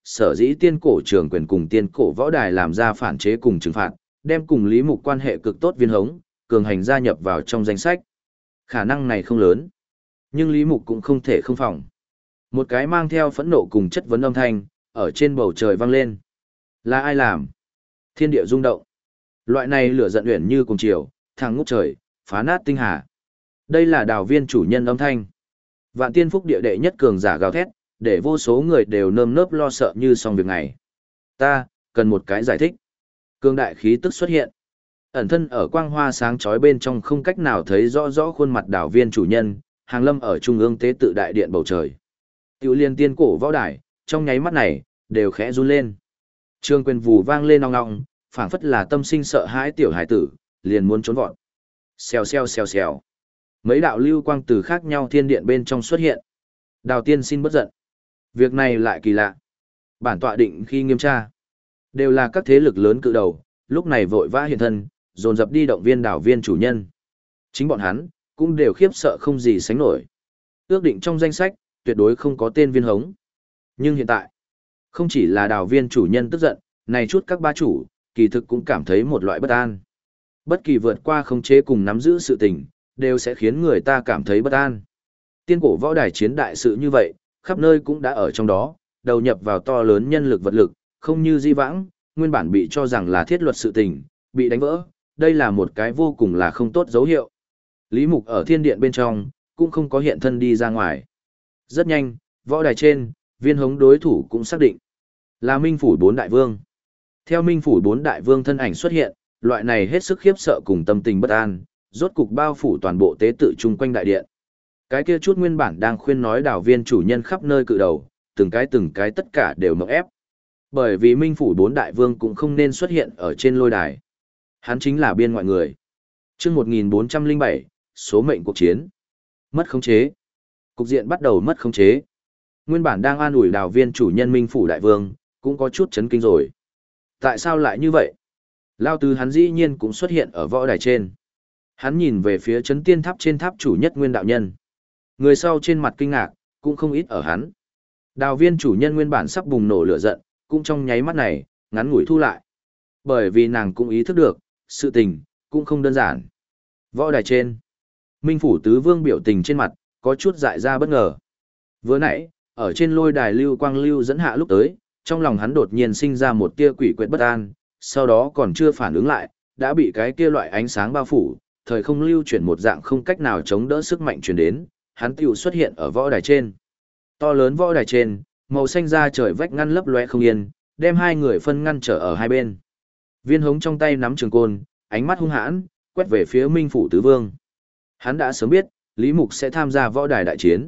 sở dĩ tiên cổ trường quyền cùng tiên cổ võ đài làm ra phản chế cùng trừng phạt, đem cùng Lý Mục quan hệ cực tốt Viên Hống, cường hành gia nhập vào trong danh sách. Khả năng này không lớn, nhưng Lý Mục cũng không thể không phòng. Một cái mang theo phẫn nộ cùng chất vấn âm thanh, ở trên bầu trời vang lên. Là ai làm? Thiên địa rung động. Loại này lửa giận uyển như cùng chiều, thẳng ngút trời, phá nát tinh hà. Đây là Đào Viên chủ nhân âm thanh. Vạn tiên phúc địa đệ nhất cường giả gào thét, để vô số người đều nơm nớp lo sợ như xong việc này. Ta, cần một cái giải thích. Cường đại khí tức xuất hiện. Ẩn thân ở quang hoa sáng chói bên trong không cách nào thấy rõ rõ khuôn mặt Đào Viên chủ nhân, hàng lâm ở trung ương tế tự đại điện bầu trời. Tiểu liên tiên cổ võ đài, trong nháy mắt này, đều khẽ run lên. Trường quyền vù vang lên ong ong, phảng phất là tâm sinh sợ hãi tiểu hải tử, liền muốn trốn vọt. Xèo xèo xèo xèo. Mấy đạo lưu quang từ khác nhau thiên điện bên trong xuất hiện. Đào tiên xin bất giận. Việc này lại kỳ lạ. Bản tọa định khi nghiêm tra. Đều là các thế lực lớn cự đầu, lúc này vội vã hiện thân, dồn dập đi động viên Đào Viên chủ nhân. Chính bọn hắn, cũng đều khiếp sợ không gì sánh nổi. Ước định trong danh sách, tuyệt đối không có tên Viên Hống. Nhưng hiện tại, không chỉ là Đào Viên chủ nhân tức giận, này chút các ba chủ, kỳ thực cũng cảm thấy một loại bất an. Bất kỳ vượt qua khống chế cùng nắm giữ sự tình, đều sẽ khiến người ta cảm thấy bất an. Tiên cổ võ đài chiến đại sự như vậy, khắp nơi cũng đã ở trong đó, đầu nhập vào to lớn nhân lực vật lực, không như di vãng, nguyên bản bị cho rằng là thiết luật sự tình, bị đánh vỡ, đây là một cái vô cùng là không tốt dấu hiệu. Lý Mục ở thiên điện bên trong, cũng không có hiện thân đi ra ngoài. Rất nhanh, võ đài trên, Viên Hống đối thủ cũng xác định, là Minh Phủ 4 đại vương. Theo Minh Phủ 4 đại vương thân ảnh xuất hiện, loại này hết sức khiếp sợ cùng tâm tình bất an, rốt cục bao phủ toàn bộ tế tự chung quanh đại điện. Cái kia chút nguyên bản đang khuyên nói Đào Viên chủ nhân khắp nơi cự đầu, từng cái tất cả đều mộng ép. Bởi vì Minh Phủ 4 đại vương cũng không nên xuất hiện ở trên lôi đài. Hắn chính là biên ngoại người. Chương 1407, số mệnh cuộc chiến. Mất khống chế. Cục diện bắt đầu mất khống chế. Nguyên bản đang an ủi Đào Viên chủ nhân Minh Phủ đại vương, cũng có chút chấn kinh rồi. Tại sao lại như vậy? Lao tứ hắn dĩ nhiên cũng xuất hiện ở võ đài trên. Hắn nhìn về phía chấn tiên tháp trên tháp chủ nhất Nguyên đạo nhân. Người sau trên mặt kinh ngạc, cũng không ít ở hắn. Đào Viên chủ nhân nguyên bản sắp bùng nổ lửa giận, cũng trong nháy mắt này, ngắn ngủi thu lại. Bởi vì nàng cũng ý thức được, sự tình, cũng không đơn giản. Võ đài trên, Minh Phủ tứ vương biểu tình trên mặt, có chút dại ra bất ngờ. Vừa nãy, ở trên lôi đài lưu quang lưu dẫn hạ lúc tới, trong lòng hắn đột nhiên sinh ra một tia quỷ quyệt bất an, sau đó còn chưa phản ứng lại, đã bị cái kia loại ánh sáng bao phủ, thời không lưu chuyển một dạng không cách nào chống đỡ sức mạnh truyền đến, hắn tiểu xuất hiện ở võ đài trên. To lớn võ đài trên, màu xanh da trời vách ngăn lấp lóe không yên, đem hai người phân ngăn trở ở hai bên. Viên Hống trong tay nắm trường côn, ánh mắt hung hãn, quét về phía Minh Phủ tứ vương. Hắn đã sớm biết, Lý Mục sẽ tham gia võ đài đại chiến.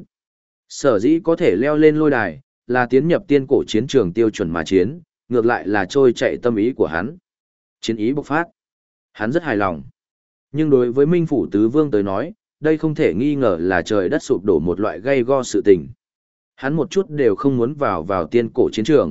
Sở dĩ có thể leo lên lôi đài, là tiến nhập tiên cổ chiến trường tiêu chuẩn mà chiến, ngược lại là trôi chạy tâm ý của hắn. Chiến ý bộc phát. Hắn rất hài lòng. Nhưng đối với Minh Phủ tứ vương tới nói, đây không thể nghi ngờ là trời đất sụp đổ một loại gây go sự tình. Hắn một chút đều không muốn vào tiên cổ chiến trường.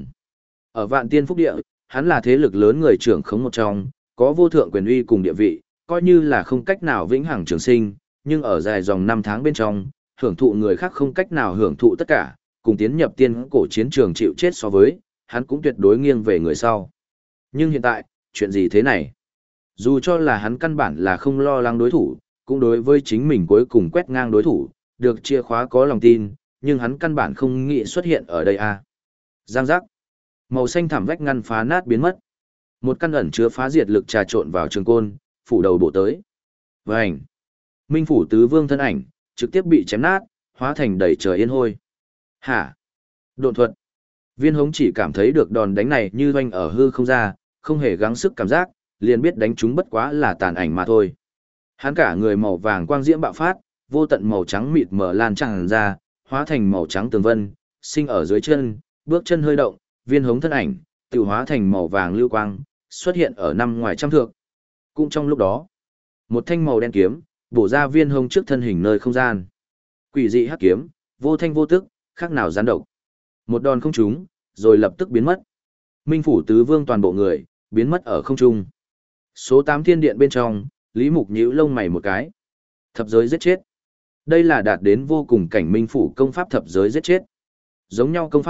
Ở Vạn Tiên Phúc Địa, hắn là thế lực lớn người trưởng khống một trong, có vô thượng quyền uy cùng địa vị, coi như là không cách nào vĩnh hằng trường sinh, nhưng ở dài dòng năm tháng bên trong, hưởng thụ người khác không cách nào hưởng thụ tất cả, cùng tiến nhập tiên cổ chiến trường chịu chết so với, hắn cũng tuyệt đối nghiêng về người sau. Nhưng hiện tại, chuyện gì thế này? Dù cho là hắn căn bản là không lo lắng đối thủ, cũng đối với chính mình cuối cùng quét ngang đối thủ, được chìa khóa có lòng tin, nhưng hắn căn bản không nghĩ xuất hiện ở đây à. Giang giác. Màu xanh thảm vách ngăn phá nát biến mất. Một căn ẩn chứa phá diệt lực trà trộn vào trường côn, phủ đầu bổ tới. Vành. Minh Phủ tứ vương thân ảnh, trực tiếp bị chém nát, hóa thành đầy trời yên hôi. Hả? Độn thuật. Viên Hống chỉ cảm thấy được đòn đánh này như doanh ở hư không ra, không hề gắng sức cảm giác, liền biết đánh chúng bất quá là tàn ảnh mà thôi. Hắn cả người màu vàng quang diễm bạo phát, vô tận màu trắng mịt mờ lan tràn ra, hóa thành màu trắng tường vân, sinh ở dưới chân, bước chân hơi động, Viên Hống thân ảnh, tự hóa thành màu vàng lưu quang, xuất hiện ở năm ngoài trăm thước. Cũng trong lúc đó, một thanh màu đen kiếm, bổ ra Viên Hống trước thân hình nơi không gian. Quỷ dị hắc kiếm, vô thanh vô tức, khác nào gián độc. Một đòn không trúng, rồi lập tức biến mất. Minh Phủ tứ vương toàn bộ người, biến mất ở không trung. Số 8 thiên điện bên trong, Lý Mục nhíu lông mày một cái. Thập giới giết chết. Đây là đạt đến vô cùng cảnh Minh Phủ công pháp thập giới giết chết. Giống nhau công pháp,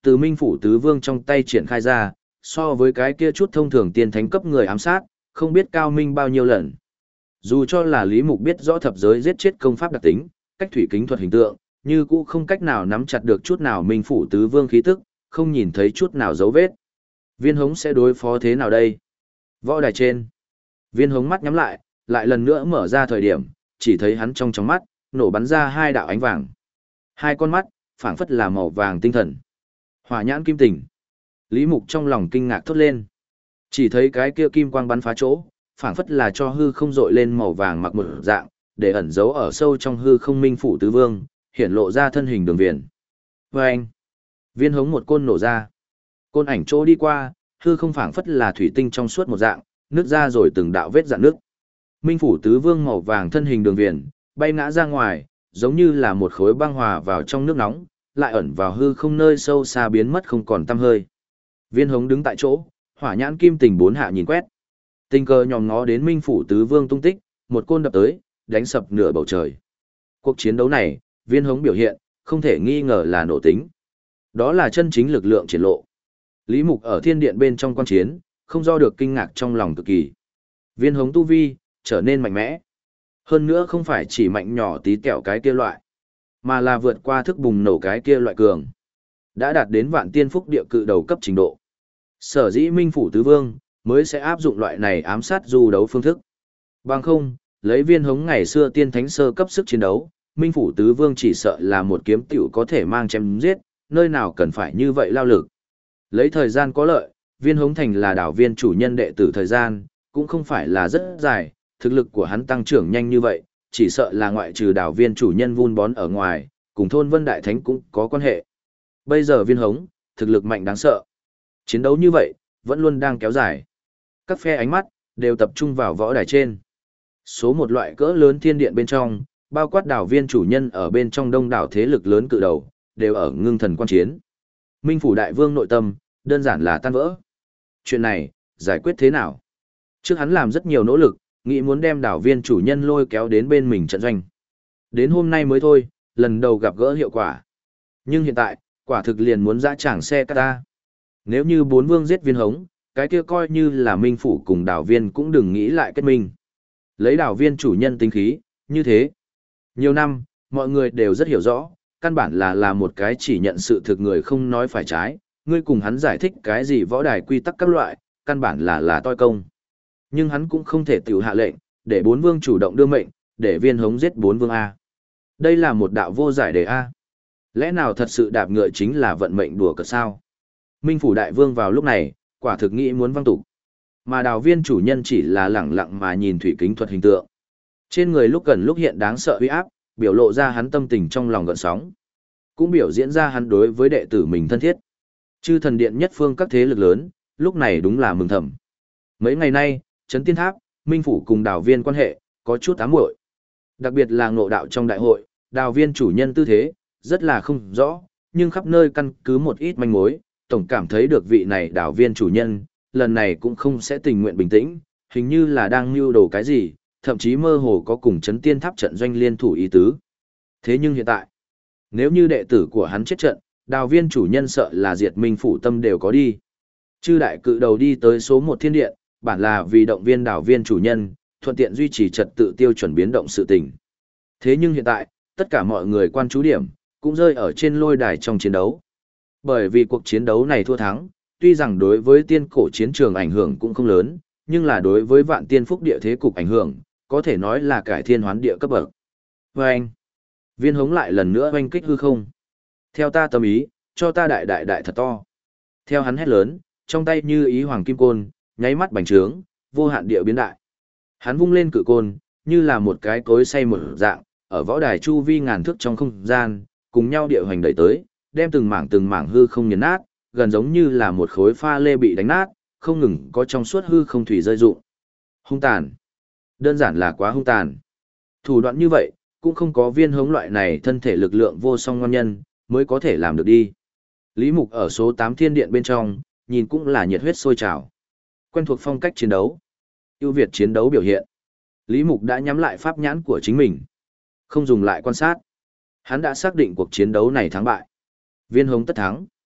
từ Minh Phủ Tứ Vương trong tay triển khai ra, so với cái kia chút thông thường tiên thánh cấp người ám sát, không biết cao minh bao nhiêu lần. Dù cho là Lý Mục biết rõ thập giới giết chết công pháp đặc tính, cách thủy kính thuật hình tượng, như cũ không cách nào nắm chặt được chút nào Minh Phủ Tứ Vương khí tức, không nhìn thấy chút nào dấu vết. Viên Hống sẽ đối phó thế nào đây? Võ đài trên. Viên Hống mắt nhắm lại, lại lần nữa mở ra thời điểm, chỉ thấy hắn trong mắt, nổ bắn ra hai đạo ánh vàng. Hai con mắt, phảng phất là màu vàng tinh thần. Hỏa nhãn kim tình. Lý Mục trong lòng kinh ngạc thốt lên. Chỉ thấy cái kia kim quang bắn phá chỗ, phảng phất là cho hư không dội lên màu vàng mặc một dạng, để ẩn giấu ở sâu trong hư không Minh Phủ Tứ Vương, hiện lộ ra thân hình đường viền. Vâng! Viên Hống một côn nổ ra. Côn ảnh chỗ đi qua, hư không phảng phất là thủy tinh trong suốt một dạng, nứt ra rồi từng đạo vết dạn nước. Minh Phủ Tứ Vương màu vàng thân hình đường viền, bay ngã ra ngoài, giống như là một khối băng hòa vào trong nước nóng, lại ẩn vào hư không nơi sâu xa biến mất không còn tăm hơi. Viên Hống đứng tại chỗ, hỏa nhãn kim tình bốn hạ nhìn quét. Tình cờ nhòm ngó đến Minh Phủ Tứ Vương tung tích, một côn đập tới, đánh sập nửa bầu trời. Cuộc chiến đấu này, Viên Hống biểu hiện, không thể nghi ngờ là nổ tính. Đó là chân chính lực lượng triển lộ. Lý Mục ở thiên điện bên trong quan chiến, không do được kinh ngạc trong lòng cực kỳ. Viên Hống tu vi, trở nên mạnh mẽ. Hơn nữa không phải chỉ mạnh nhỏ tí tẹo cái kia loại, mà là vượt qua thức bùng nổ cái kia loại cường. Đã đạt đến vạn tiên phúc địa cự đầu cấp trình độ. Sở dĩ Minh Phủ Tứ Vương, mới sẽ áp dụng loại này ám sát du đấu phương thức. Bằng không, lấy Viên Hống ngày xưa tiên thánh sơ cấp sức chiến đấu, Minh Phủ Tứ Vương chỉ sợ là một kiếm tiểu có thể mang chém giết, nơi nào cần phải như vậy lao lực. Lấy thời gian có lợi, Viên Hống thành là đảo viên chủ nhân đệ tử thời gian, cũng không phải là rất dài, thực lực của hắn tăng trưởng nhanh như vậy, chỉ sợ là ngoại trừ đảo viên chủ nhân vun bón ở ngoài, cùng thôn Vân Đại Thánh cũng có quan hệ. Bây giờ Viên Hống, thực lực mạnh đáng sợ. Chiến đấu như vậy, vẫn luôn đang kéo dài. Các phe ánh mắt, đều tập trung vào võ đài trên. Số một loại cỡ lớn thiên điện bên trong, bao quát đảo viên chủ nhân ở bên trong đông đảo thế lực lớn cự đầu, đều ở ngưng thần quan chiến. Minh Phủ Đại Vương nội tâm, đơn giản là tan vỡ. Chuyện này, giải quyết thế nào? Trước hắn làm rất nhiều nỗ lực, nghĩ muốn đem đảo viên chủ nhân lôi kéo đến bên mình trận doanh. Đến hôm nay mới thôi, lần đầu gặp gỡ hiệu quả. Nhưng hiện tại, quả thực liền muốn dã tràng xe cát ta. Nếu như bốn vương giết Viên Hống, cái kia coi như là Minh Phủ cùng đảo viên cũng đừng nghĩ lại kết minh. Lấy đảo viên chủ nhân tính khí, như thế. Nhiều năm, mọi người đều rất hiểu rõ, căn bản là một cái chỉ nhận sự thực người không nói phải trái, ngươi cùng hắn giải thích cái gì võ đài quy tắc các loại, căn bản là toi công. Nhưng hắn cũng không thể tiểu hạ lệnh, để bốn vương chủ động đưa mệnh, để Viên Hống giết bốn vương A. Đây là một đạo vô giải đề A. Lẽ nào thật sự đạp ngựa chính là vận mệnh đùa cợt sao? Minh Phủ Đại Vương vào lúc này, quả thực nghĩ muốn văng tục. Mà đào viên chủ nhân chỉ là lẳng lặng mà nhìn thủy kính thuật hình tượng. Trên người lúc gần lúc hiện đáng sợ uy áp, biểu lộ ra hắn tâm tình trong lòng gợn sóng. Cũng biểu diễn ra hắn đối với đệ tử mình thân thiết. Chư thần điện nhất phương các thế lực lớn, lúc này đúng là mừng thầm. Mấy ngày nay, Trấn Tiên Tháp, Minh Phủ cùng đào viên quan hệ, có chút ám muội. Đặc biệt là ngộ đạo trong đại hội, đào viên chủ nhân tư thế, rất là không rõ, nhưng khắp nơi căn cứ một ít manh mối, tổng cảm thấy được vị này đào viên chủ nhân, lần này cũng không sẽ tình nguyện bình tĩnh, hình như là đang mưu đồ cái gì, thậm chí mơ hồ có cùng Trấn Tiên Tháp trận doanh liên thủ ý tứ. Thế nhưng hiện tại, nếu như đệ tử của hắn chết trận, đào viên chủ nhân sợ là diệt Minh Phủ tâm đều có đi. Chư đại cự đầu đi tới số 1 thiên điện, bản là vì động viên đào viên chủ nhân, thuận tiện duy trì trật tự tiêu chuẩn biến động sự tình. Thế nhưng hiện tại, tất cả mọi người quan chú điểm, cũng rơi ở trên lôi đài trong chiến đấu. Bởi vì cuộc chiến đấu này thua thắng, tuy rằng đối với tiên cổ chiến trường ảnh hưởng cũng không lớn, nhưng là đối với vạn tiên phúc địa thế cục ảnh hưởng, có thể nói là cải thiên hoán địa cấp bậc. Vâng! Viên Hống lại lần nữa oanh kích hư không. Theo ta tâm ý, cho ta đại đại đại thật to. Theo hắn hét lớn, trong tay như ý hoàng kim côn, nháy mắt bành trướng, vô hạn địa biến đại. Hắn vung lên cự côn, như là một cái cối xay một dạng, ở võ đài chu vi ngàn thước trong không gian, cùng nhau địa hoành đẩy tới, đem từng mảng hư không nghiền nát, gần giống như là một khối pha lê bị đánh nát, không ngừng có trong suốt hư không thủy rơi rụng. Hung tàn. Đơn giản là quá hung tàn. Thủ đoạn như vậy, cũng không có Viên Hống loại này thân thể lực lượng vô song ngon nhân, mới có thể làm được đi. Lý Mục ở số 8 thiên điện bên trong, nhìn cũng là nhiệt huyết sôi trào. Quen thuộc phong cách chiến đấu. Ưu việt chiến đấu biểu hiện. Lý Mục đã nhắm lại pháp nhãn của chính mình. Không dùng lại quan sát. Hắn đã xác định cuộc chiến đấu này thắng bại. Viên Hống tất thắng.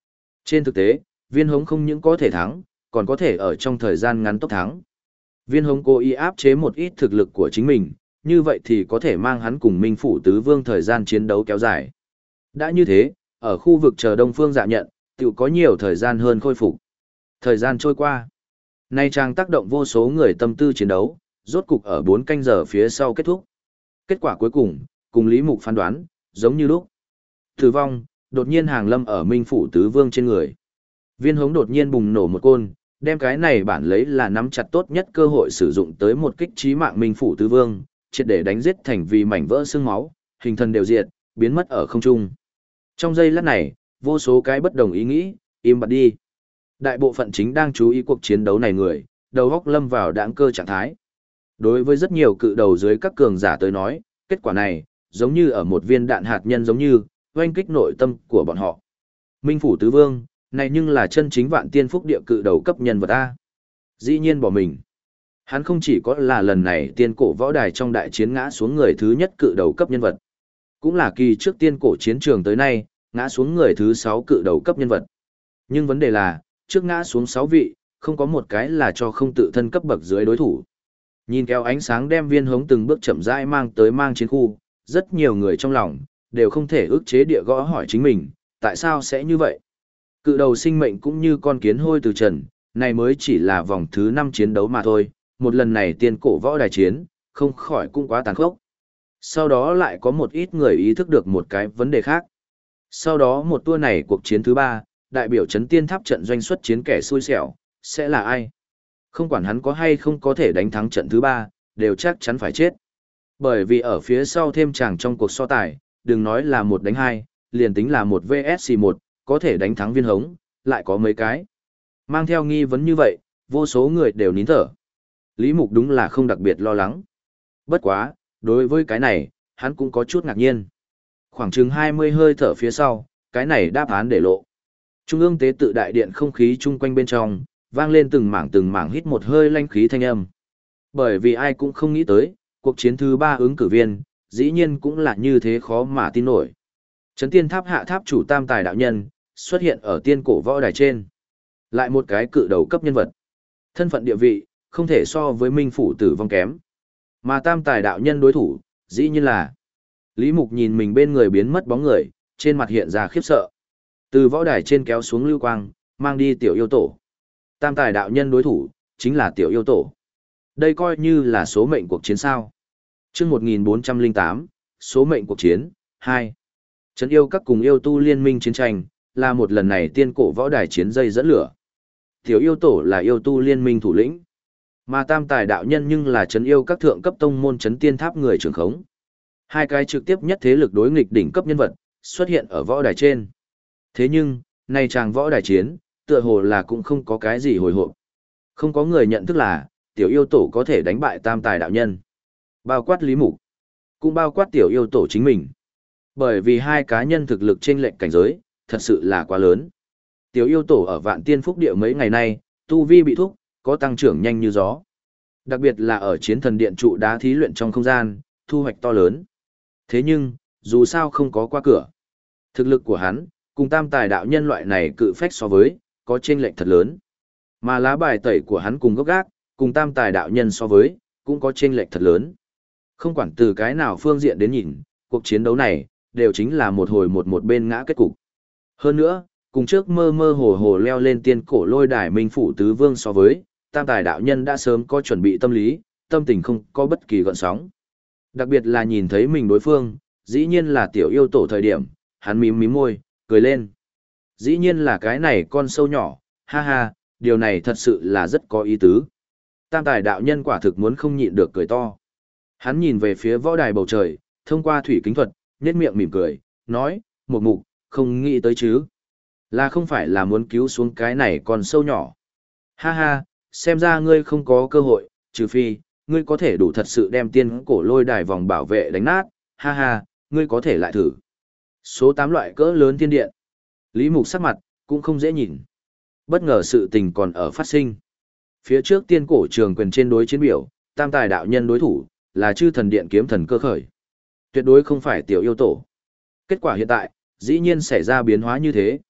Trên thực tế, viên hống không những có thể thắng, còn có thể ở trong thời gian ngắn tốc thắng. Viên hống cố ý áp chế một ít thực lực của chính mình, như vậy thì có thể mang hắn cùng Minh Phủ Tứ Vương thời gian chiến đấu kéo dài. Đã như thế, ở khu vực chờ Đông Phương Dạ nhận, tự có nhiều thời gian hơn khôi phục. Thời gian trôi qua. Nay trang tác động vô số người tâm tư chiến đấu, rốt cục ở 4 canh giờ phía sau kết thúc. Kết quả cuối cùng Lý Mục phán đoán, giống như lúc. Tử vong, đột nhiên hàng lâm ở Minh Phủ Tứ Vương trên người. Viên hống đột nhiên bùng nổ một côn, đem cái này bản lấy là nắm chặt tốt nhất cơ hội sử dụng tới một kích chí mạng Minh Phủ Tứ Vương, triệt để đánh giết thành vì mảnh vỡ xương máu, hình thần đều diệt, biến mất ở không trung. Trong giây lát này, vô số cái bất đồng ý nghĩ, im bặt đi. Đại bộ phận chính đang chú ý cuộc chiến đấu này người, đầu óc lâm vào đãng cơ trạng thái. Đối với rất nhiều cự đầu dưới các cường giả tới nói, kết quả này, giống như ở một viên đạn hạt nhân giống như, oanh kích nội tâm của bọn họ. Minh Phủ Tứ Vương, này nhưng là chân chính vạn tiên phúc địa cự đầu cấp nhân vật A. Dĩ nhiên bỏ mình. Hắn không chỉ có là lần này tiên cổ võ đài trong đại chiến ngã xuống người thứ nhất cự đầu cấp nhân vật, cũng là kỳ trước tiên cổ chiến trường tới nay, ngã xuống người thứ 6 cự đầu cấp nhân vật. Nhưng vấn đề là, trước ngã xuống 6 vị, không có một cái là cho không tự thân cấp bậc dưới đối thủ. Nhìn kéo ánh sáng đem viên hống từng bước chậm rãi mang tới mang chiến khu, rất nhiều người trong lòng, đều không thể ức chế địa gõ hỏi chính mình, tại sao sẽ như vậy? Cự đầu sinh mệnh cũng như con kiến hôi từ trần, này mới chỉ là vòng thứ 5 chiến đấu mà thôi, một lần này tiên cổ võ đài chiến, không khỏi cũng quá tàn khốc. Sau đó lại có một ít người ý thức được một cái vấn đề khác. Sau đó một tour này cuộc chiến thứ 3, đại biểu chấn tiên tháp trận doanh xuất chiến kẻ xui xẻo, sẽ là ai? Không quản hắn có hay không có thể đánh thắng trận thứ 3, đều chắc chắn phải chết. Bởi vì ở phía sau thêm chàng trong cuộc so tài, đừng nói là 1 đánh 2, liền tính là 1 vs 1, có thể đánh thắng viên hống, lại có mấy cái. Mang theo nghi vấn như vậy, vô số người đều nín thở. Lý Mục đúng là không đặc biệt lo lắng. Bất quá, đối với cái này, hắn cũng có chút ngạc nhiên. Khoảng chừng 20 hơi thở phía sau, cái này đáp án để lộ. Trung ương tế tự đại điện không khí chung quanh bên trong, vang lên từng mảng hít một hơi lanh khí thanh âm. Bởi vì ai cũng không nghĩ tới, cuộc chiến thứ 3 ứng cử viên, dĩ nhiên cũng là như thế khó mà tin nổi. Chấn tiên tháp hạ tháp chủ tam tài đạo nhân, xuất hiện ở tiên cổ võ đài trên. Lại một cái cự đầu cấp nhân vật. Thân phận địa vị, không thể so với Minh Phủ Tử Vong kém. Mà tam tài đạo nhân đối thủ, dĩ nhiên là. Lý Mục nhìn mình bên người biến mất bóng người, trên mặt hiện ra khiếp sợ. Từ võ đài trên kéo xuống lưu quang, mang đi tiểu yêu tổ. Tam tài đạo nhân đối thủ, chính là tiểu yêu tổ. Đây coi như là số mệnh cuộc chiến sao. Chương 1408, số mệnh cuộc chiến, 2. Trấn yêu các cùng yêu tu liên minh chiến tranh, là một lần này tiên cổ võ đài chiến dây dẫn lửa. Tiểu yêu tổ là yêu tu liên minh thủ lĩnh. Mà tam tài đạo nhân nhưng là trấn yêu các thượng cấp tông môn trấn tiên tháp người trưởng khống. Hai cái trực tiếp nhất thế lực đối nghịch đỉnh cấp nhân vật, xuất hiện ở võ đài trên. Thế nhưng, nay chàng võ đài chiến, tựa hồ là cũng không có cái gì hồi hộp. Không có người nhận thức là, tiểu yêu tổ có thể đánh bại tam tài đạo nhân. Bao quát Lý Mục, cũng bao quát tiểu yêu tổ chính mình. Bởi vì hai cá nhân thực lực chênh lệch cảnh giới, thật sự là quá lớn. Tiểu yêu tổ ở vạn tiên phúc địa mấy ngày nay, tu vi bị thúc, có tăng trưởng nhanh như gió. Đặc biệt là ở chiến thần điện trụ đá thí luyện trong không gian, thu hoạch to lớn. Thế nhưng, dù sao không có qua cửa. Thực lực của hắn, cùng tam tài đạo nhân loại này cự phách so với, có chênh lệch thật lớn. Mà lá bài tẩy của hắn cùng gốc gác, cùng tam tài đạo nhân so với, cũng có chênh lệch thật lớn. Không quản từ cái nào phương diện đến nhìn, cuộc chiến đấu này, đều chính là một hồi một bên ngã kết cục. Hơn nữa, cùng trước mơ mơ hồ hồ leo lên tiên cổ lôi đài Minh Phủ Tứ Vương so với, tam tài đạo nhân đã sớm có chuẩn bị tâm lý, tâm tình không có bất kỳ gợn sóng. Đặc biệt là nhìn thấy mình đối phương, dĩ nhiên là tiểu yêu tổ thời điểm, hắn mím mím môi, cười lên. Dĩ nhiên là cái này con sâu nhỏ, ha ha, điều này thật sự là rất có ý tứ. Tam tài đạo nhân quả thực muốn không nhịn được cười to. Hắn nhìn về phía võ đài bầu trời, thông qua thủy kính thuật, nhếch miệng mỉm cười, nói, Mục Mục, không nghĩ tới chứ. Là không phải là muốn cứu xuống cái này con sâu nhỏ. Ha ha, xem ra ngươi không có cơ hội, trừ phi, ngươi có thể đủ thật sự đem tiên cổ lôi đài vòng bảo vệ đánh nát, ha ha, ngươi có thể lại thử. Số 8 loại cỡ lớn thiên điện. Lý Mục sắc mặt, cũng không dễ nhìn. Bất ngờ sự tình còn ở phát sinh. Phía trước tiên cổ trường quyền trên đối chiến biểu, tam tài đạo nhân đối thủ, là chư thần điện kiếm thần cơ khởi. Tuyệt đối không phải tiểu yêu tổ. Kết quả hiện tại, dĩ nhiên xảy ra biến hóa như thế.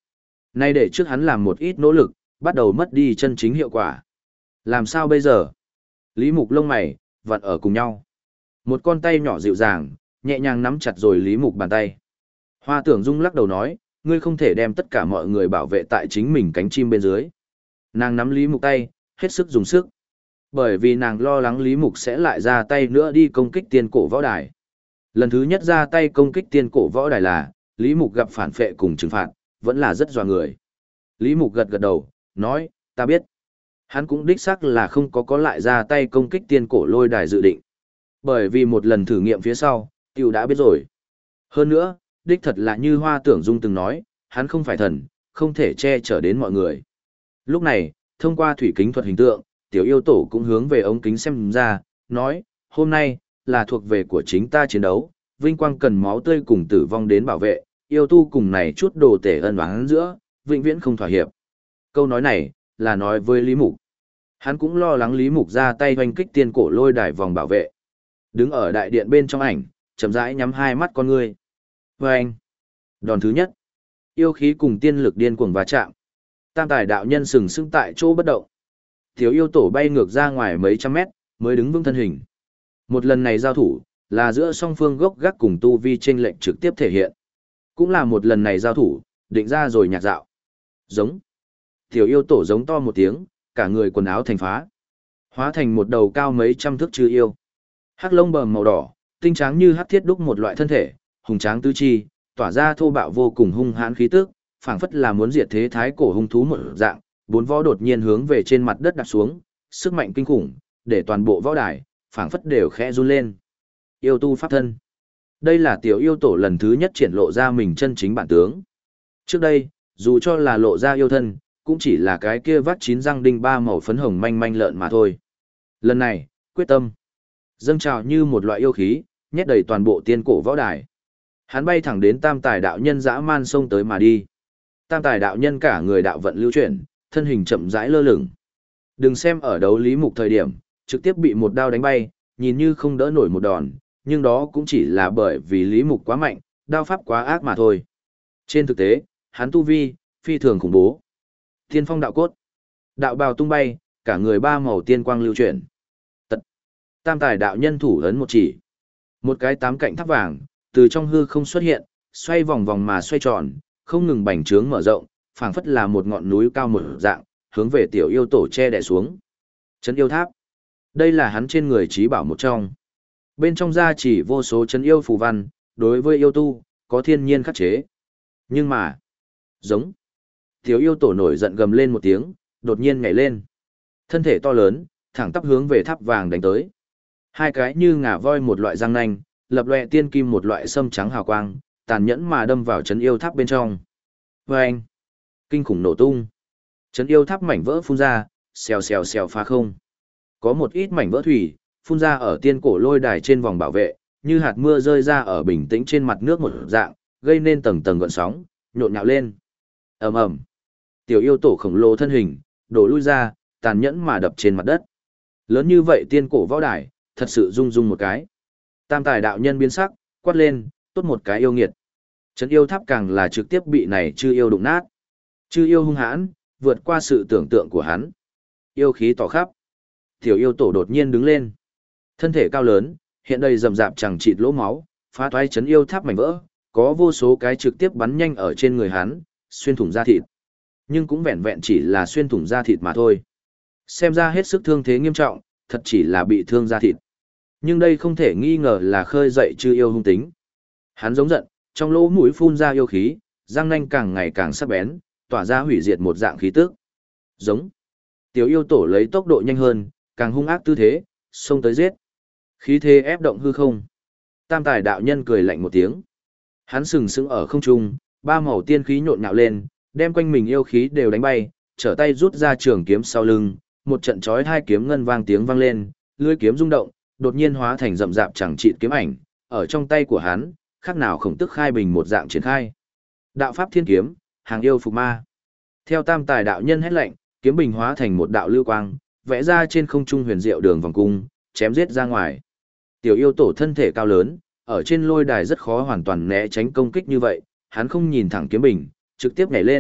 Nay để trước hắn làm một ít nỗ lực, bắt đầu mất đi chân chính hiệu quả. Làm sao bây giờ? Lý Mục lông mày, vặn ở cùng nhau. Một con tay nhỏ dịu dàng, nhẹ nhàng nắm chặt rồi Lý Mục bàn tay. Hoa Tưởng Dung lắc đầu nói, ngươi không thể đem tất cả mọi người bảo vệ tại chính mình cánh chim bên dưới. Nàng nắm Lý Mục tay, hết sức dùng sức. Bởi vì nàng lo lắng Lý Mục sẽ lại ra tay nữa đi công kích tiên cổ võ đài. Lần thứ nhất ra tay công kích tiên cổ võ đài là, Lý Mục gặp phản phệ cùng trừng phạt, vẫn là rất dọa người. Lý Mục gật gật đầu, nói, ta biết. Hắn cũng đích xác là không có lại ra tay công kích tiên cổ lôi đài dự định. Bởi vì một lần thử nghiệm phía sau, tiểu đã biết rồi. Hơn nữa, đích thật là như Hoa Tưởng Dung từng nói, hắn không phải thần, không thể che chở đến mọi người. Lúc này, thông qua thủy kính thuật hình tượng, tiểu yêu tổ cũng hướng về ống kính xem ra, nói, hôm nay, là thuộc về của chính ta chiến đấu, vinh quang cần máu tươi cùng tử vong đến bảo vệ, yêu tu cùng này chút đồ tể ân oán giữa, vĩnh viễn không thỏa hiệp. Câu nói này, là nói với Lý Mục. Hắn cũng lo lắng Lý Mục ra tay hoành kích tiên cổ lôi đài vòng bảo vệ. Đứng ở đại điện bên trong ảnh, chậm rãi nhắm hai mắt con ngươi. Vâng! Đòn thứ nhất. Yêu khí cùng tiên lực điên cuồng va chạm. Tam tài đạo nhân sừng sững tại chỗ bất động. Tiểu yêu tổ bay ngược ra ngoài mấy trăm mét, mới đứng vững thân hình. Một lần này giao thủ, là giữa song phương gốc gác cùng tu vi chênh lệnh trực tiếp thể hiện. Cũng là một lần này giao thủ, định ra rồi nhạc dạo. Giống. Tiểu yêu tổ giống to một tiếng, cả người quần áo thành phá. Hóa thành một đầu cao mấy trăm thước chư yêu. Hắc lông bờm màu đỏ, tinh tráng như hắc thiết đúc một loại thân thể, hùng tráng tứ chi, tỏa ra thô bạo vô cùng hung hãn khí tức, phảng phất là muốn diệt thế thái cổ hung thú một dạng, bốn võ đột nhiên hướng về trên mặt đất đặt xuống, sức mạnh kinh khủng, để toàn bộ võ đài, phảng phất đều khẽ run lên. Yêu tu pháp thân. Đây là tiểu yêu tổ lần thứ nhất triển lộ ra mình chân chính bản tướng. Trước đây, dù cho là lộ ra yêu thân, cũng chỉ là cái kia vắt chín răng đinh ba màu phấn hồng manh manh lợn mà thôi. Lần này, quyết tâm. Dâng trào như một loại yêu khí, nhét đầy toàn bộ tiên cổ võ đài. Hắn bay thẳng đến tam tài đạo nhân dã man xông tới mà đi. Tam tài đạo nhân cả người đạo vận lưu chuyển, thân hình chậm rãi lơ lửng. Đừng xem ở đấu Lý Mục thời điểm, trực tiếp bị một đao đánh bay, nhìn như không đỡ nổi một đòn, nhưng đó cũng chỉ là bởi vì Lý Mục quá mạnh, đao pháp quá ác mà thôi. Trên thực tế, hắn tu vi, phi thường khủng bố. Tiên phong đạo cốt, đạo bào tung bay, cả người ba màu tiên quang lưu chuyển. Tật. Tam tài đạo nhân thủ ấn một chỉ. Một cái tám cạnh tháp vàng, từ trong hư không xuất hiện, xoay vòng vòng mà xoay tròn, không ngừng bành trướng mở rộng, phảng phất là một ngọn núi cao một dạng, hướng về tiểu yêu tổ che đè xuống. Trấn yêu tháp. Đây là hắn trên người trí bảo một trong. Bên trong gia chỉ vô số trấn yêu phù văn, đối với yêu tu, có thiên nhiên khắc chế. Nhưng mà, giống. Tiểu yêu tổ nổi giận gầm lên một tiếng, đột nhiên nhảy lên. Thân thể to lớn, thẳng tắp hướng về tháp vàng đánh tới. Hai cái như ngà voi một loại răng nanh, lập lòe tiên kim một loại sâm trắng hào quang, tàn nhẫn mà đâm vào trấn yêu tháp bên trong. Vâng! Kinh khủng nổ tung. Trấn yêu tháp mảnh vỡ phun ra, xèo xèo xèo phá không. Có một ít mảnh vỡ thủy, phun ra ở tiên cổ lôi đài trên vòng bảo vệ, như hạt mưa rơi ra ở bình tĩnh trên mặt nước một dạng, gây nên tầng tầng gợn sóng, nhộn nhạo lên. Ầm ầm. Tiểu yêu tổ khổng lồ thân hình, đổ lui ra, tàn nhẫn mà đập trên mặt đất. Lớn như vậy tiên cổ võ đài, thật sự rung rung một cái. Tam tài đạo nhân biến sắc, quát lên, tốt một cái yêu nghiệt. Trấn yêu tháp càng là trực tiếp bị này chư yêu đụng nát. Chư yêu hung hãn, vượt qua sự tưởng tượng của hắn. Yêu khí tỏ khắp. Tiểu yêu tổ đột nhiên đứng lên. Thân thể cao lớn, hiện đầy rầm rạp chẳng chịt lỗ máu, phá toái trấn yêu tháp mảnh vỡ, có vô số cái trực tiếp bắn nhanh ở trên người hắn, xuyên thủng da thịt. Nhưng cũng vẹn vẹn chỉ là xuyên thủng da thịt mà thôi. Xem ra hết sức thương thế nghiêm trọng, thật chỉ là bị thương da thịt. Nhưng đây không thể nghi ngờ là khơi dậy chư yêu hung tính. Hắn giống giận, trong lỗ mũi phun ra yêu khí, răng nanh càng ngày càng sắc bén, tỏa ra hủy diệt một dạng khí tức. Giống. Tiểu yêu tổ lấy tốc độ nhanh hơn, càng hung ác tư thế, xông tới giết. Khí thế ép động hư không. Tam tài đạo nhân cười lạnh một tiếng. Hắn sừng sững ở không trung, ba màu tiên khí nhộn nhạo lên, đem quanh mình yêu khí đều đánh bay, trở tay rút ra trường kiếm sau lưng, một trận chói hai kiếm ngân vang tiếng vang lên, lưỡi kiếm rung động, đột nhiên hóa thành rậm rạp chẳng chịt kiếm ảnh, ở trong tay của hắn, khác nào khổng tức khai bình một dạng triển khai. Đạo pháp thiên kiếm, hàng yêu phục ma. Theo tam tài đạo nhân hét lệnh, kiếm bình hóa thành một đạo lưu quang, vẽ ra trên không trung huyền diệu đường vòng cung, chém giết ra ngoài. Tiểu yêu tổ thân thể cao lớn, ở trên lôi đài rất khó hoàn toàn né tránh công kích như vậy, hắn không nhìn thẳng kiếm bình, trực tiếp nhảy lên,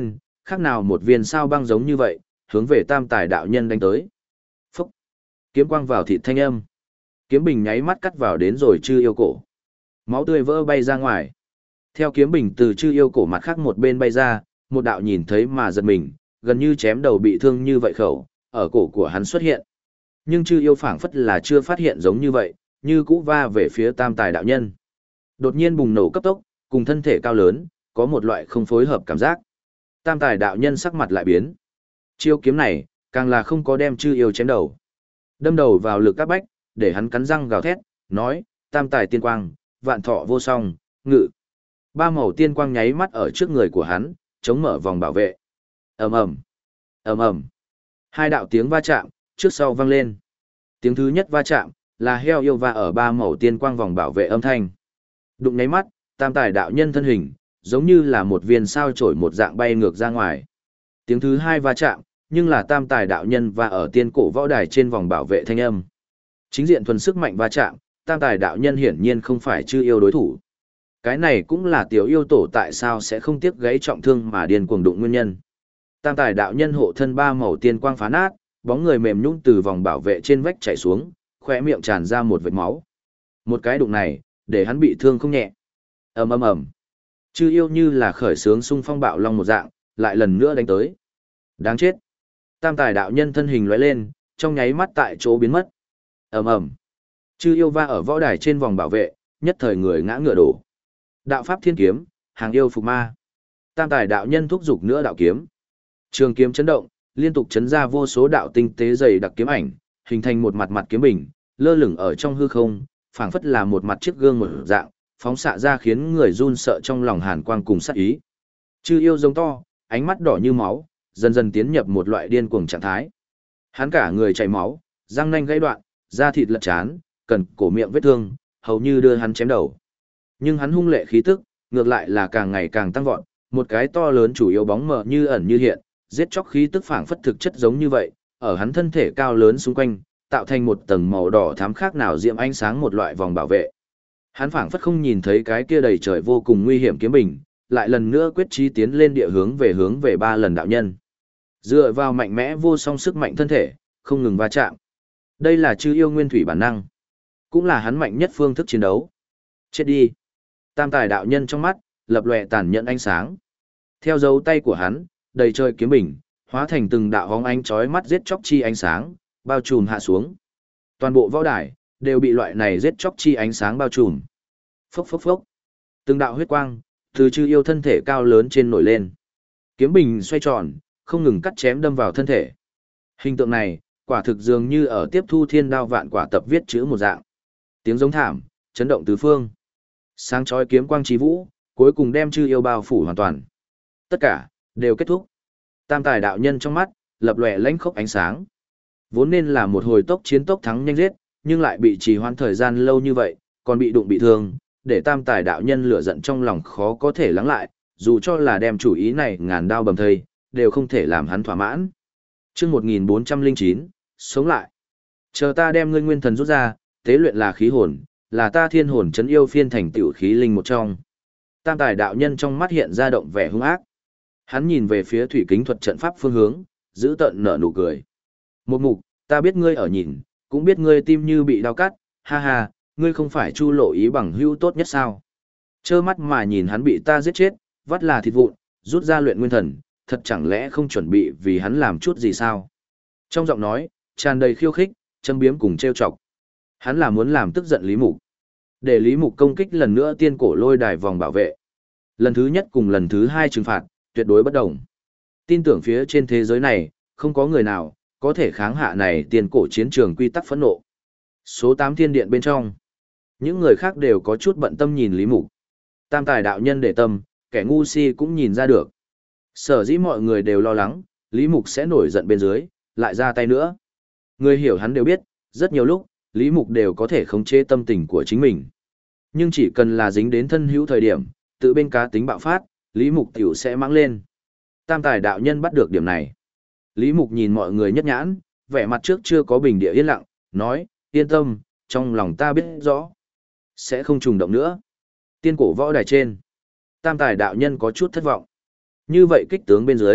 khác nào một viên sao băng giống như vậy, hướng về tam tài đạo nhân đánh tới. Phúc! Kiếm quang vào thịt thanh âm. Kiếm bình nháy mắt cắt vào đến rồi chư yêu cổ. Máu tươi vỡ bay ra ngoài. Theo kiếm bình từ chư yêu cổ mặt khác một bên bay ra, một đạo nhìn thấy mà giật mình, gần như chém đầu bị thương như vậy khẩu, ở cổ của hắn xuất hiện. Nhưng chư yêu phảng phất là chưa phát hiện giống như vậy, như cũ va về phía tam tài đạo nhân. Đột nhiên bùng nổ cấp tốc, cùng thân thể cao lớn, có một loại không phối hợp cảm giác. Tam tài đạo nhân sắc mặt lại biến. Chiêu kiếm này, càng là không có đem chư yêu chém đầu. Đâm đầu vào lực các bách, để hắn cắn răng gào thét, nói, tam tài tiên quang, vạn thọ vô song, ngự. Ba màu tiên quang nháy mắt ở trước người của hắn, chống mở vòng bảo vệ. Ầm ầm, ầm ầm. Hai đạo tiếng va chạm, trước sau vang lên. Tiếng thứ nhất va chạm, là heo yêu va ở ba màu tiên quang vòng bảo vệ âm thanh. Đụng nháy mắt, tam tài đạo nhân thân hình, giống như là một viên sao chổi một dạng bay ngược ra ngoài. Tiếng thứ hai va chạm, nhưng là tam tài đạo nhân va ở tiên cổ võ đài trên vòng bảo vệ thanh âm. Chính diện thuần sức mạnh va chạm, tam tài đạo nhân hiển nhiên không phải chư yêu đối thủ. Cái này cũng là tiểu yêu tổ tại sao sẽ không tiếc gãy trọng thương mà điên cuồng đụng nguyên nhân. Tam tài đạo nhân hộ thân ba màu tiên quang phá nát, bóng người mềm nhũn từ vòng bảo vệ trên vách chảy xuống, khóe miệng tràn ra một vệt máu. Một cái đụng này, để hắn bị thương không nhẹ. Ầm ầm ầm. Chư yêu như là khởi sướng xung phong bạo long một dạng, lại lần nữa đánh tới. Đáng chết. Tam tài đạo nhân thân hình lóe lên, trong nháy mắt tại chỗ biến mất. Ầm ầm. Chư yêu va ở võ đài trên vòng bảo vệ, nhất thời người ngã ngựa đổ. Đạo pháp thiên kiếm, hàng yêu phục ma. Tam tài đạo nhân thúc giục nữa đạo kiếm. Trường kiếm chấn động, liên tục chấn ra vô số đạo tinh tế dày đặc kiếm ảnh, hình thành một mặt mặt kiếm bình, lơ lửng ở trong hư không, phảng phất là một mặt chiếc gương một dạng, phóng xạ ra khiến người run sợ trong lòng hàn quang cùng sát ý. Chư yêu giống to, ánh mắt đỏ như máu, dần dần tiến nhập một loại điên cuồng trạng thái. Hắn cả người chảy máu, răng nanh gãy đoạn, da thịt lật chán, cần cổ miệng vết thương, hầu như đưa hắn chém đầu. Nhưng hắn hung lệ khí tức, ngược lại là càng ngày càng tăng vọt, một cái to lớn chủ yếu bóng mờ như ẩn như hiện, giết chóc khí tức phảng phất thực chất giống như vậy, ở hắn thân thể cao lớn xung quanh, tạo thành một tầng màu đỏ thắm khác nào diệm ánh sáng một loại vòng bảo vệ. Hắn phảng phất không nhìn thấy cái kia đầy trời vô cùng nguy hiểm kiếm bình, lại lần nữa quyết chí tiến lên địa hướng về ba lần đạo nhân. Dựa vào mạnh mẽ vô song sức mạnh thân thể, không ngừng va chạm. Đây là chư yêu nguyên thủy bản năng, cũng là hắn mạnh nhất phương thức chiến đấu. Chết đi. Tam tài đạo nhân trong mắt, lập lòe tàn nhẫn ánh sáng. Theo dấu tay của hắn, đầy trời kiếm bình, hóa thành từng đạo hóng ánh chói mắt giết chóc chi ánh sáng, bao trùm hạ xuống. Toàn bộ võ đài, đều bị loại này giết chóc chi ánh sáng bao trùm. Phốc phốc phốc. Từng đạo huyết quang, từ chư yêu thân thể cao lớn trên nổi lên. Kiếm bình xoay tròn, không ngừng cắt chém đâm vào thân thể. Hình tượng này, quả thực dường như ở tiếp thu thiên đao vạn quả tập viết chữ một dạng. Tiếng giống thảm, chấn động tứ phương. Sáng chói kiếm quang chí vũ, cuối cùng đem chư yêu bao phủ hoàn toàn. Tất cả, đều kết thúc. Tam tài đạo nhân trong mắt, lập lòe lãnh khốc ánh sáng. Vốn nên là một hồi tốc chiến tốc thắng nhanh giết, nhưng lại bị trì hoãn thời gian lâu như vậy, còn bị đụng bị thương, để tam tài đạo nhân lửa giận trong lòng khó có thể lắng lại, dù cho là đem chủ ý này ngàn đao bầm thây, đều không thể làm hắn thỏa mãn. Chương 1409, sống lại. Chờ ta đem ngươi nguyên thần rút ra, tế luyện là khí hồn, là ta thiên hồn trấn yêu phiên thành tiểu khí linh một trong. Tam tài đạo nhân trong mắt hiện ra động vẻ hung ác. Hắn nhìn về phía thủy kính thuật trận pháp phương hướng, giữ tợn nở nụ cười. Một mục, ta biết ngươi ở nhìn, cũng biết ngươi tim như bị đau cắt, ha ha, ngươi không phải Chu Lộ Ý bằng hữu tốt nhất sao? Trơ mắt mà nhìn hắn bị ta giết chết, vắt là thịt vụn, rút ra luyện nguyên thần, thật chẳng lẽ không chuẩn bị vì hắn làm chút gì sao? Trong giọng nói, tràn đầy khiêu khích, châm biếm cùng trêu chọc. Hắn là muốn làm tức giận Lý Mục. Để Lý Mục công kích lần nữa tiên cổ lôi đài vòng bảo vệ. Lần thứ nhất cùng lần thứ hai trừng phạt, tuyệt đối bất đồng. Tin tưởng phía trên thế giới này, không có người nào, có thể kháng hạ này tiên cổ chiến trường quy tắc phẫn nộ. Số 8 thiên điện bên trong. Những người khác đều có chút bận tâm nhìn Lý Mục. Tam tài đạo nhân để tâm, kẻ ngu si cũng nhìn ra được. Sở dĩ mọi người đều lo lắng, Lý Mục sẽ nổi giận bên dưới, lại ra tay nữa. Người hiểu hắn đều biết, rất nhiều lúc, Lý Mục đều có thể khống chế tâm tình của chính mình. Nhưng chỉ cần là dính đến thân hữu thời điểm, tự bên cá tính bạo phát, Lý Mục tiểu sẽ mắng lên. Tam tài đạo nhân bắt được điểm này. Lý Mục nhìn mọi người nhất nhãn, vẻ mặt trước chưa có bình địa yên lặng, nói, yên tâm, trong lòng ta biết rõ. Sẽ không trùng động nữa. Tiên cổ võ đài trên. Tam tài đạo nhân có chút thất vọng. Như vậy kích tướng bên dưới,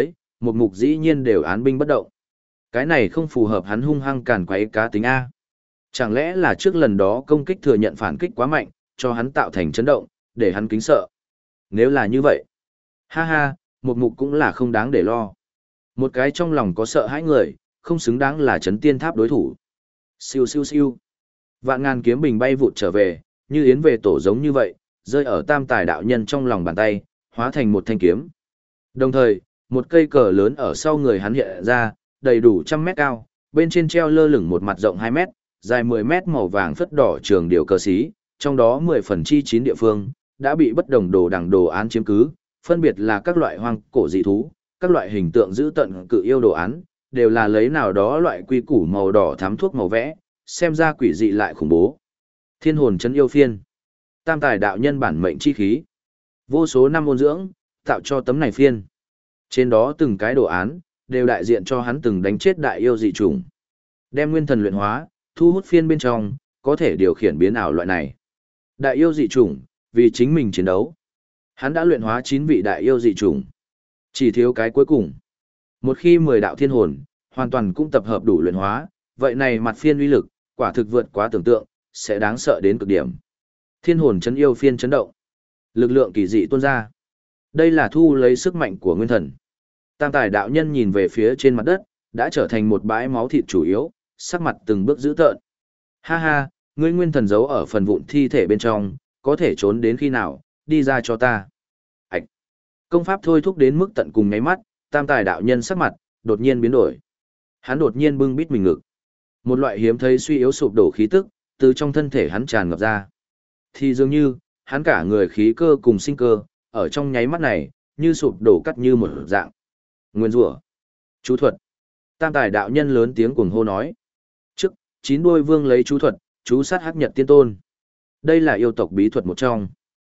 một mục dĩ nhiên đều án binh bất động. Cái này không phù hợp hắn hung hăng càn quấy cá tính A. Chẳng lẽ là trước lần đó công kích thừa nhận phản kích quá mạnh, cho hắn tạo thành chấn động, để hắn kính sợ. Nếu là như vậy, ha ha, một mục cũng là không đáng để lo. Một cái trong lòng có sợ hãi người, không xứng đáng là chấn tiên tháp đối thủ. Siêu siêu siêu. Vạn ngàn kiếm bình bay vụt trở về, như yến về tổ giống như vậy, rơi ở tam tài đạo nhân trong lòng bàn tay, hóa thành một thanh kiếm. Đồng thời, một cây cờ lớn ở sau người hắn hiện ra, đầy đủ trăm mét cao, bên trên treo lơ lửng một mặt rộng 2 mét, dài 10 mét màu vàng phất đỏ trường điều cờ xí, trong đó 10 phần chi 9 địa phương, đã bị bất đồng đồ đẳng đồ án chiếm cứ, phân biệt là các loại hoang cổ dị thú, các loại hình tượng giữ tận cự yêu đồ án, đều là lấy nào đó loại quy củ màu đỏ thắm thuốc màu vẽ, xem ra quỷ dị lại khủng bố. Thiên hồn trấn yêu phiên, tam tài đạo nhân bản mệnh chi khí, vô số năm ôn dưỡng, tạo cho tấm này phiên. Trên đó từng cái đồ án, đều đại diện cho hắn từng đánh chết đại yêu dị chủng. Đem nguyên thần luyện hóa, thu hút phiên bên trong, có thể điều khiển biến ảo loại này. Đại yêu dị chủng, vì chính mình chiến đấu. Hắn đã luyện hóa 9 vị đại yêu dị chủng. Chỉ thiếu cái cuối cùng. Một khi 10 đạo thiên hồn, hoàn toàn cũng tập hợp đủ luyện hóa, vậy này mặt phiên uy lực, quả thực vượt quá tưởng tượng, sẽ đáng sợ đến cực điểm. Thiên hồn chấn yêu phiên chấn động. Lực lượng kỳ dị tuôn ra. Đây là thu lấy sức mạnh của nguyên thần. Tam tài đạo nhân nhìn về phía trên mặt đất, đã trở thành một bãi máu thịt chủ yếu, sắc mặt từng bước dữ tợn. Ha ha, ngươi nguyên thần giấu ở phần vụn thi thể bên trong, có thể trốn đến khi nào, đi ra cho ta. Ảch! Công pháp thôi thúc đến mức tận cùng nháy mắt, tam tài đạo nhân sắc mặt, đột nhiên biến đổi. Hắn đột nhiên bưng bít mình ngực. Một loại hiếm thấy suy yếu sụp đổ khí tức, từ trong thân thể hắn tràn ngập ra. Thì dường như, hắn cả người khí cơ cùng sinh cơ, ở trong nháy mắt này, như sụp đổ cắt như một dạng. Nguyên rủa, chú thuật. Tam tài đạo nhân lớn tiếng cuồng hô nói. Trước, 9 đuôi vương lấy chú thuật, chú sát hắc nhật tiên tôn. Đây là yêu tộc bí thuật một trong.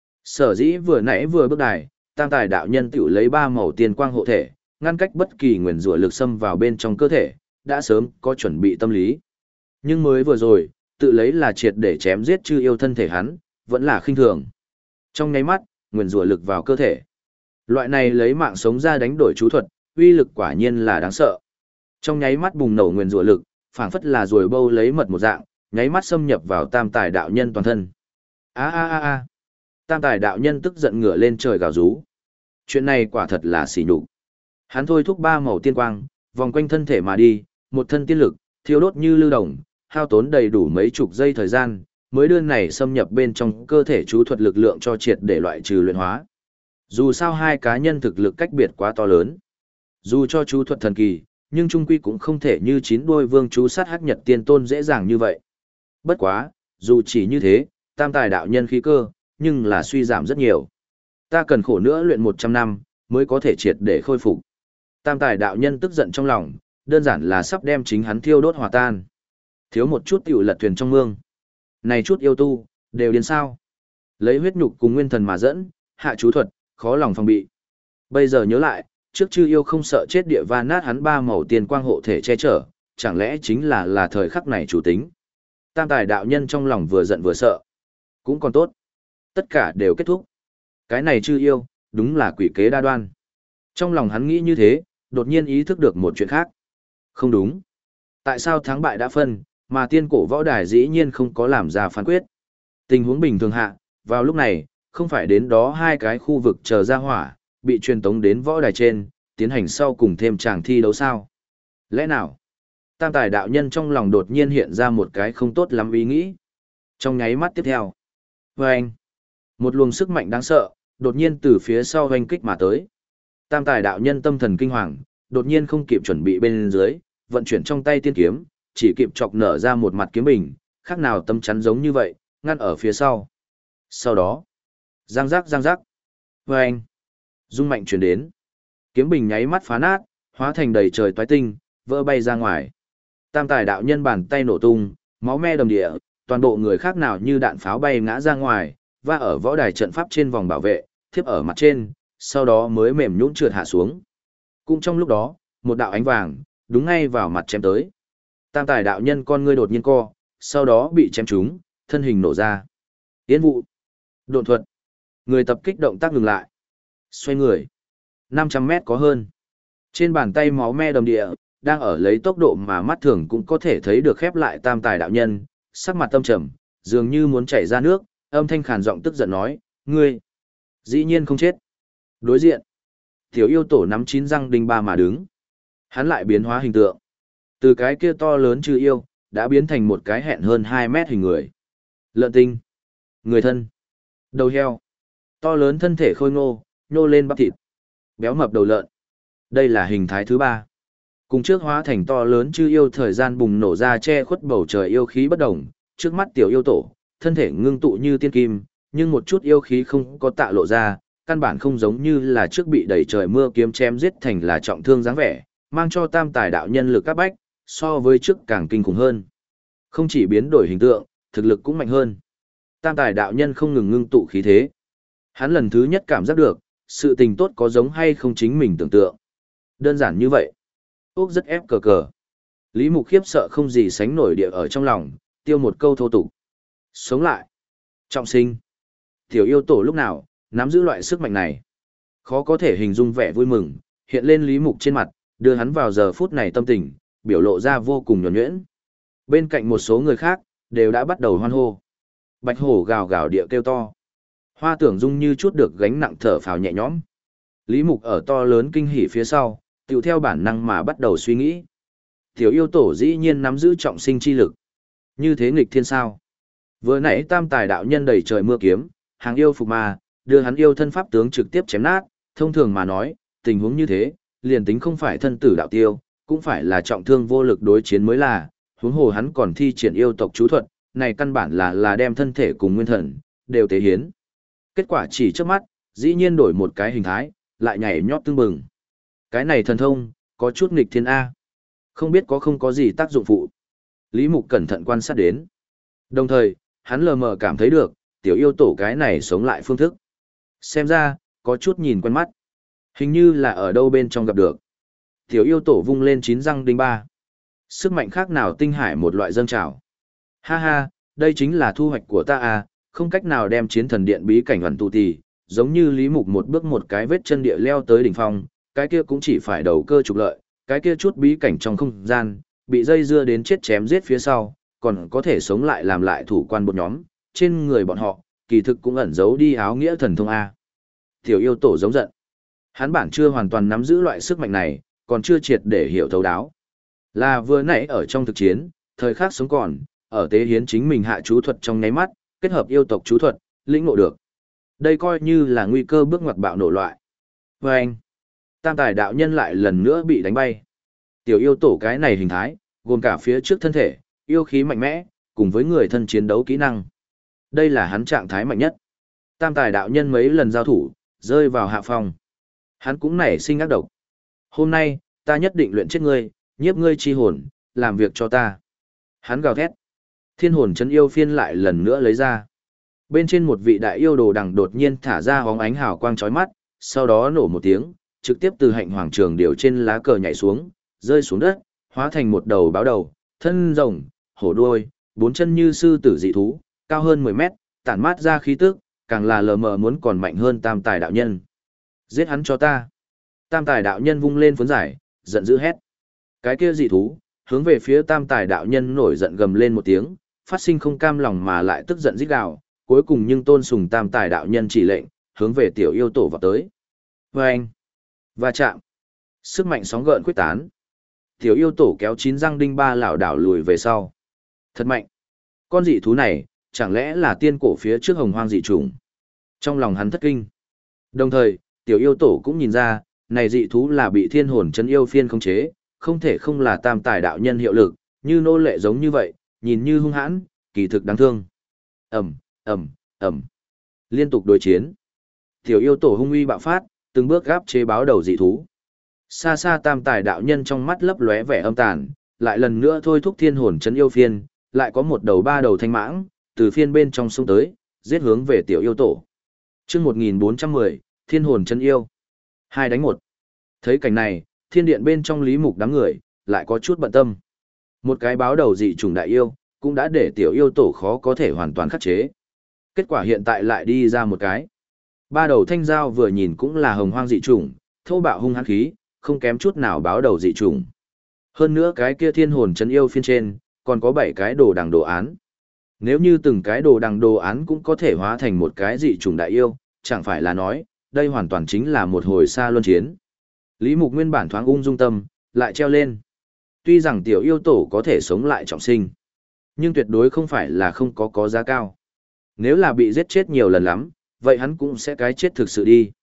Sở dĩ vừa nãy vừa bước đài, tam tài đạo nhân tiểu lấy 3 màu tiền quang hộ thể, ngăn cách bất kỳ nguyền rủa lực xâm vào bên trong cơ thể, đã sớm có chuẩn bị tâm lý. Nhưng mới vừa rồi, tự lấy là triệt để chém giết chư yêu thân thể hắn, vẫn là khinh thường. Trong nháy mắt, nguyền rủa lực vào cơ thể. Loại này lấy mạng sống ra đánh đổi chú thuật, uy lực quả nhiên là đáng sợ. Trong nháy mắt bùng nổ nguyền rủa lực, phảng phất là ruồi bâu lấy mật một dạng, nháy mắt xâm nhập vào tam tài đạo nhân toàn thân. A a a a. Tam tài đạo nhân tức giận ngửa lên trời gào rú. Chuyện này quả thật là xỉ nhục. Hắn thôi thúc 3 màu tiên quang, vòng quanh thân thể mà đi, một thân tiên lực, thiêu đốt như lưu đồng, hao tốn đầy đủ mấy chục giây thời gian, mới đưa này xâm nhập bên trong cơ thể chú thuật lực lượng cho triệt để loại trừ luyện hóa. Dù sao hai cá nhân thực lực cách biệt quá to lớn. Dù cho chú thuật thần kỳ, nhưng trung quy cũng không thể như 9 đuôi vương chú sát hắc nhật tiên tôn dễ dàng như vậy. Bất quá, dù chỉ như thế, tam tài đạo nhân khí cơ, nhưng là suy giảm rất nhiều. Ta cần khổ nữa luyện 100 năm, mới có thể triệt để khôi phục. Tam tài đạo nhân tức giận trong lòng, đơn giản là sắp đem chính hắn thiêu đốt hòa tan. Thiếu một chút tiểu lật thuyền trong mương. Này chút yêu tu, đều điên sao. Lấy huyết nhục cùng nguyên thần mà dẫn, hạ chú thuật, khó lòng phòng bị. Bây giờ nhớ lại, trước chư yêu không sợ chết địa va nát hắn 3 màu tiền quang hộ thể che chở, chẳng lẽ chính là thời khắc này chủ tính. Tam tài đạo nhân trong lòng vừa giận vừa sợ. Cũng còn tốt. Tất cả đều kết thúc. Cái này chư yêu, đúng là quỷ kế đa đoan. Trong lòng hắn nghĩ như thế, đột nhiên ý thức được một chuyện khác. Không đúng. Tại sao thắng bại đã phân, mà tiên cổ võ đài dĩ nhiên không có làm ra phán quyết. Tình huống bình thường hạ, vào lúc này, không phải đến đó hai cái khu vực chờ ra hỏa, bị truyền tống đến võ đài trên, tiến hành sau cùng thêm tràng thi đấu sao. Lẽ nào? Tam tài đạo nhân trong lòng đột nhiên hiện ra một cái không tốt lắm ý nghĩ. Trong nháy mắt tiếp theo. Vâng! Một luồng sức mạnh đáng sợ, đột nhiên từ phía sau hoanh kích mà tới. Tam tài đạo nhân tâm thần kinh hoàng, đột nhiên không kịp chuẩn bị bên dưới, vận chuyển trong tay tiên kiếm, chỉ kịp chọc nở ra một mặt kiếm bình, khác nào tâm chắn giống như vậy, ngăn ở phía sau. Sau đó, giang giác giang giác. Vâng! Dung mạnh chuyển đến. Kiếm bình nháy mắt phá nát, hóa thành đầy trời toái tinh, vỡ bay ra ngoài. Tam tài đạo nhân bàn tay nổ tung, máu me đầm địa, toàn bộ người khác nào như đạn pháo bay ngã ra ngoài, và ở võ đài trận pháp trên vòng bảo vệ, thiếp ở mặt trên, sau đó mới mềm nhũn trượt hạ xuống. Cũng trong lúc đó, một đạo ánh vàng, đúng ngay vào mặt chém tới. Tam tài đạo nhân con ngươi đột nhiên co, sau đó bị chém trúng, thân hình nổ ra. Tiến vụ. Độn thuật. Người tập kích động tác ngừng lại. Xoay người. 500 mét có hơn. Trên bàn tay máu me đầm địa, đang ở lấy tốc độ mà mắt thường cũng có thể thấy được khép lại tam tài đạo nhân, sắc mặt tâm trầm, dường như muốn chảy ra nước, âm thanh khàn giọng tức giận nói, ngươi, dĩ nhiên không chết. Đối diện, tiểu yêu tổ nắm chín răng đinh ba mà đứng. Hắn lại biến hóa hình tượng. Từ cái kia to lớn chư yêu, đã biến thành một cái hẹn hơn 2 mét hình người. Lợn tinh, người thân, đầu heo, to lớn thân thể khôi ngô, nhô lên bắp thịt, béo mập đầu lợn. Đây là hình thái thứ 3. Cùng trước hóa thành to lớn chư yêu thời gian bùng nổ ra che khuất bầu trời yêu khí bất đồng, trước mắt tiểu yêu tổ, thân thể ngưng tụ như tiên kim, nhưng một chút yêu khí không có tạ lộ ra, căn bản không giống như là trước bị đẩy trời mưa kiếm chém giết thành là trọng thương dáng vẻ, mang cho tam tài đạo nhân lực các bách, so với trước càng kinh khủng hơn. Không chỉ biến đổi hình tượng, thực lực cũng mạnh hơn. Tam tài đạo nhân không ngừng ngưng tụ khí thế. Hắn lần thứ nhất cảm giác được, sự tình tốt có giống hay không chính mình tưởng tượng. Đơn giản như vậy. Úc rất ép cờ cờ. Lý Mục khiếp sợ không gì sánh nổi địa ở trong lòng, tiêu một câu thô tục. Sống lại. Trọng sinh. Tiểu yêu tổ lúc nào, nắm giữ loại sức mạnh này. Khó có thể hình dung vẻ vui mừng, hiện lên Lý Mục trên mặt, đưa hắn vào giờ phút này tâm tình, biểu lộ ra vô cùng nhuần nhuyễn. Bên cạnh một số người khác, đều đã bắt đầu hoan hô. Bạch hổ gào gào địa kêu to. Hoa Tưởng Dung như chút được gánh nặng thở phào nhẹ nhõm. Lý Mục ở to lớn kinh hỉ phía sau, tiểu theo bản năng mà bắt đầu suy nghĩ. Tiểu yêu tổ dĩ nhiên nắm giữ trọng sinh chi lực. Như thế nghịch thiên sao? Vừa nãy tam tài đạo nhân đầy trời mưa kiếm, hàng yêu phục ma, đưa hắn yêu thân pháp tướng trực tiếp chém nát, thông thường mà nói, tình huống như thế, liền tính không phải thân tử đạo tiêu, cũng phải là trọng thương vô lực đối chiến mới là, huống hồ hắn còn thi triển yêu tộc chú thuật, này căn bản là đem thân thể cùng nguyên thần, đều tế hiến. Kết quả chỉ trước mắt, dĩ nhiên đổi một cái hình thái, lại nhảy nhót tương bừng. Cái này thần thông, có chút nghịch thiên A. Không biết có không có gì tác dụng phụ. Lý Mục cẩn thận quan sát đến. Đồng thời, hắn lờ mờ cảm thấy được, tiểu yêu tổ cái này sống lại phương thức. Xem ra, có chút nhìn quen mắt. Hình như là ở đâu bên trong gặp được. Tiểu yêu tổ vung lên 9 răng đinh ba. Sức mạnh khác nào tinh hải một loại dâng trào. Ha ha, đây chính là thu hoạch của ta à, không cách nào đem chiến thần điện bí cảnh hoàn tụ tì, giống như Lý Mục một bước một cái vết chân địa leo tới đỉnh phong, cái kia cũng chỉ phải đầu cơ trục lợi, cái kia chút bí cảnh trong không gian, bị dây dưa đến chết chém giết phía sau, còn có thể sống lại làm lại thủ quan một nhóm, trên người bọn họ, kỳ thực cũng ẩn giấu đi áo nghĩa thần thông A. Tiểu yêu tổ giống giận. Hắn bản chưa hoàn toàn nắm giữ loại sức mạnh này, còn chưa triệt để hiểu thấu đáo. Là vừa nãy ở trong thực chiến, thời khắc sống còn, ở tế hiến chính mình hạ chú thuật trong nháy mắt, kết hợp yêu tộc chú thuật, lĩnh ngộ được. Đây coi như là nguy cơ bước ngoặt bạo nổ loại. Và anh, tam tài đạo nhân lại lần nữa bị đánh bay. Tiểu yêu tổ cái này hình thái, gồm cả phía trước thân thể, yêu khí mạnh mẽ, cùng với người thân chiến đấu kỹ năng. Đây là hắn trạng thái mạnh nhất. Tam tài đạo nhân mấy lần giao thủ, rơi vào hạ phong. Hắn cũng nảy sinh ác độc. Hôm nay, ta nhất định luyện chết ngươi, nhiếp ngươi chi hồn, làm việc cho ta. Hắn gào thét. Thiên hồn chân yêu phiên lại lần nữa lấy ra. Bên trên một vị đại yêu đồ đằng đột nhiên thả ra hóng ánh hào quang chói mắt, sau đó nổ một tiếng, trực tiếp từ hạnh hoàng trường điều trên lá cờ nhảy xuống, rơi xuống đất, hóa thành một đầu báo đầu, thân rồng, hổ đuôi, 4 chân như sư tử dị thú, cao hơn 10 mét, tản mát ra khí tức, càng là lờ mờ muốn còn mạnh hơn tam tài đạo nhân. Giết hắn cho ta. Tam tài đạo nhân vung lên phấn giải, giận dữ hét. Cái kia dị thú, hướng về phía tam tài đạo nhân nổi giận gầm lên một tiếng, phát sinh không cam lòng mà lại tức giận rít gào, cuối cùng nhưng tôn sùng tam tài đạo nhân chỉ lệnh, hướng về tiểu yêu tổ vào tới. Vâng! Va chạm! Sức mạnh sóng gợn quyết tán. Tiểu yêu tổ kéo 9 răng đinh ba lảo đảo lùi về sau. Thật mạnh! Con dị thú này, chẳng lẽ là tiên cổ phía trước hồng hoang dị trùng? Trong lòng hắn thất kinh. Đồng thời, tiểu yêu tổ cũng nhìn ra, này dị thú là bị thiên hồn chân yêu phiên khống chế, không thể không là tam tài đạo nhân hiệu lực, như nô lệ giống như vậy, nhìn như hung hãn, kỳ thực đáng thương. Ầm, ầm, ầm. Liên tục đối chiến. Tiểu yêu tổ hung uy bạo phát, từng bước gáp chế báo đầu dị thú. Xa xa tam tài đạo nhân trong mắt lấp lóe vẻ âm tàn, lại lần nữa thôi thúc thiên hồn chấn yêu phiên, lại có một đầu ba đầu thanh mãng, từ phiên bên trong sông tới, giết hướng về tiểu yêu tổ. Chương 1410, thiên hồn chấn yêu. 2 đánh 1. Thấy cảnh này, thiên điện bên trong Lý Mục đám người, lại có chút bận tâm. Một cái báo đầu dị trùng đại yêu, cũng đã để tiểu yêu tổ khó có thể hoàn toàn khắc chế. Kết quả hiện tại lại đi ra một cái. Ba đầu thanh dao vừa nhìn cũng là hồng hoang dị trùng, thô bạo hung hãn khí, không kém chút nào báo đầu dị chủng. Hơn nữa cái kia thiên hồn trấn yêu phiên trên, còn có 7 cái đồ đằng đồ án. Nếu như từng cái đồ đằng đồ án cũng có thể hóa thành một cái dị chủng đại yêu, chẳng phải là nói, đây hoàn toàn chính là một hồi xa luân chiến. Lý Mục nguyên bản thoáng ung dung tâm, lại treo lên. Tuy rằng tiểu yêu tổ có thể sống lại trọng sinh, nhưng tuyệt đối không phải là không có giá cao. Nếu là bị giết chết nhiều lần lắm, vậy hắn cũng sẽ cái chết thực sự đi.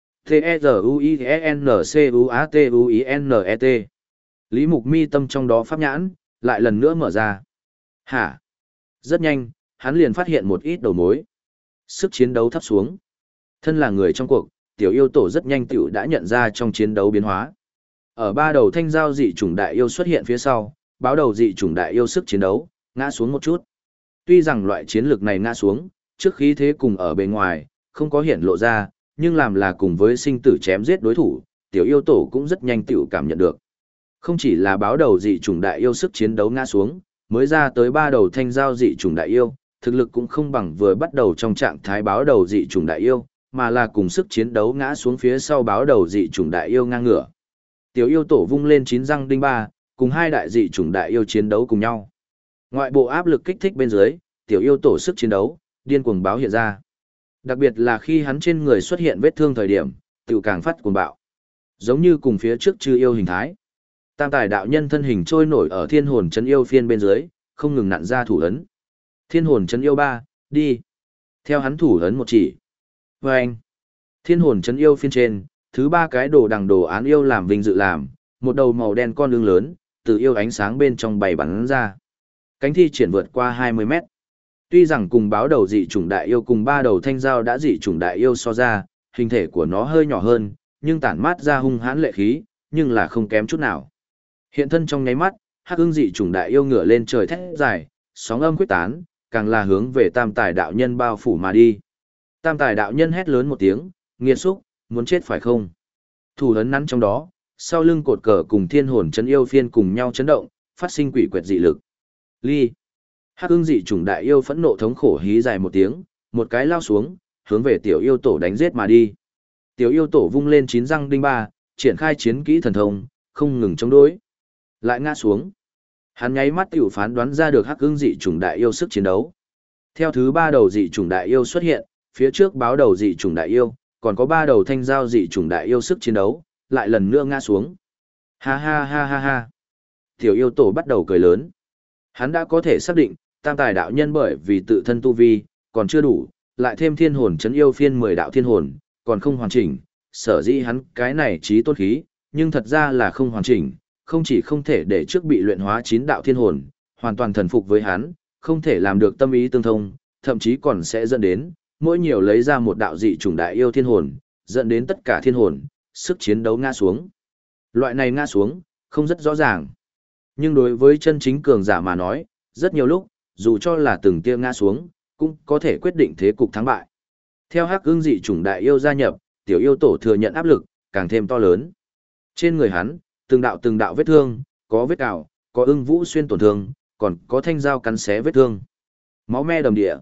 T-E-Z-U-I-N-C-U-A-T-U-I-N-E-T. Lý Mục mi tâm trong đó pháp nhãn, lại lần nữa mở ra. Hả? Rất nhanh, hắn liền phát hiện một ít đầu mối. Sức chiến đấu thấp xuống. Thân là người trong cuộc, tiểu yêu tổ rất nhanh tiểu đã nhận ra trong chiến đấu biến hóa. Ở ba đầu thanh giao dị chủng đại yêu xuất hiện phía sau, báo đầu dị chủng đại yêu sức chiến đấu, ngã xuống một chút. Tuy rằng loại chiến lược này ngã xuống, trước khí thế cùng ở bên ngoài, không có hiện lộ ra, nhưng làm là cùng với sinh tử chém giết đối thủ, tiểu yêu tổ cũng rất nhanh tiểu cảm nhận được. Không chỉ là báo đầu dị chủng đại yêu sức chiến đấu ngã xuống, mới ra tới ba đầu thanh giao dị chủng đại yêu, thực lực cũng không bằng vừa bắt đầu trong trạng thái báo đầu dị chủng đại yêu, mà là cùng sức chiến đấu ngã xuống phía sau báo đầu dị chủng đại yêu ngang ngửa. Tiểu yêu tổ vung lên 9 răng đinh ba, cùng hai đại dị chủng đại yêu chiến đấu cùng nhau. Ngoại bộ áp lực kích thích bên dưới, tiểu yêu tổ sức chiến đấu, điên cuồng báo hiện ra. Đặc biệt là khi hắn trên người xuất hiện vết thương thời điểm, tiểu càng phát cuồng bạo. Giống như cùng phía trước chư yêu hình thái. Tam tài đạo nhân thân hình trôi nổi ở thiên hồn trấn yêu phiên bên dưới, không ngừng nặn ra thủ ấn. Thiên hồn trấn yêu 3, đi. Theo hắn thủ ấn một chỉ. Vâng. Thiên hồn trấn yêu phiên trên, thứ ba cái đồ đằng đồ án yêu làm vinh dự làm, một đầu màu đen con lưng lớn, từ yêu ánh sáng bên trong bày bắn ra. Cánh thi triển vượt qua 20 mét. Tuy rằng cùng báo đầu dị chủng đại yêu cùng ba đầu thanh giao đã dị chủng đại yêu so ra, hình thể của nó hơi nhỏ hơn, nhưng tản mát ra hung hãn lệ khí, nhưng là không kém chút nào. Hiện thân trong nháy mắt, hắc ưng dị chủng đại yêu ngửa lên trời thét dài, sóng âm quyết tán, càng là hướng về tam tài đạo nhân bao phủ mà đi. Tam tài đạo nhân hét lớn một tiếng, nghiệt xúc, muốn chết phải không? Thủ ấn nắn trong đó, sau lưng cột cờ cùng thiên hồn chấn yêu phiên cùng nhau chấn động, phát sinh quỷ quyệt dị lực. Ly. Hắc ưng dị chủng đại yêu phẫn nộ thống khổ hí dài một tiếng, một cái lao xuống, hướng về tiểu yêu tổ đánh giết mà đi. Tiểu yêu tổ vung lên 9 răng đinh ba, triển khai chiến kỹ thần thông, không ngừng chống đối. Lại ngã xuống. Hắn nháy mắt tiểu phán đoán ra được hắc ưng dị chủng đại yêu sức chiến đấu. Theo thứ ba đầu dị chủng đại yêu xuất hiện, phía trước báo đầu dị chủng đại yêu, còn có ba đầu thanh giao dị chủng đại yêu sức chiến đấu, lại lần nữa ngã xuống. Ha ha ha ha ha. Tiểu yêu tổ bắt đầu cười lớn. Hắn đã có thể xác định, tam tài đạo nhân bởi vì tự thân tu vi, còn chưa đủ, lại thêm thiên hồn chấn yêu phiên 10 đạo thiên hồn, còn không hoàn chỉnh, sở dĩ hắn cái này trí tốt khí, nhưng thật ra là không hoàn chỉnh, không chỉ không thể để trước bị luyện hóa 9 đạo thiên hồn, hoàn toàn thần phục với hắn, không thể làm được tâm ý tương thông, thậm chí còn sẽ dẫn đến, mỗi nhiều lấy ra một đạo dị chủng đại yêu thiên hồn, dẫn đến tất cả thiên hồn, sức chiến đấu ngã xuống. Loại này ngã xuống, không rất rõ ràng. Nhưng đối với chân chính cường giả mà nói, rất nhiều lúc, dù cho là từng tia ngã xuống, cũng có thể quyết định thế cục thắng bại. Theo hắc ưng dị chủng đại yêu gia nhập, tiểu yêu tổ thừa nhận áp lực, càng thêm to lớn. Trên người hắn, từng đạo vết thương, có vết cào, có ưng vũ xuyên tổn thương, còn có thanh dao cắn xé vết thương. Máu me đầm địa.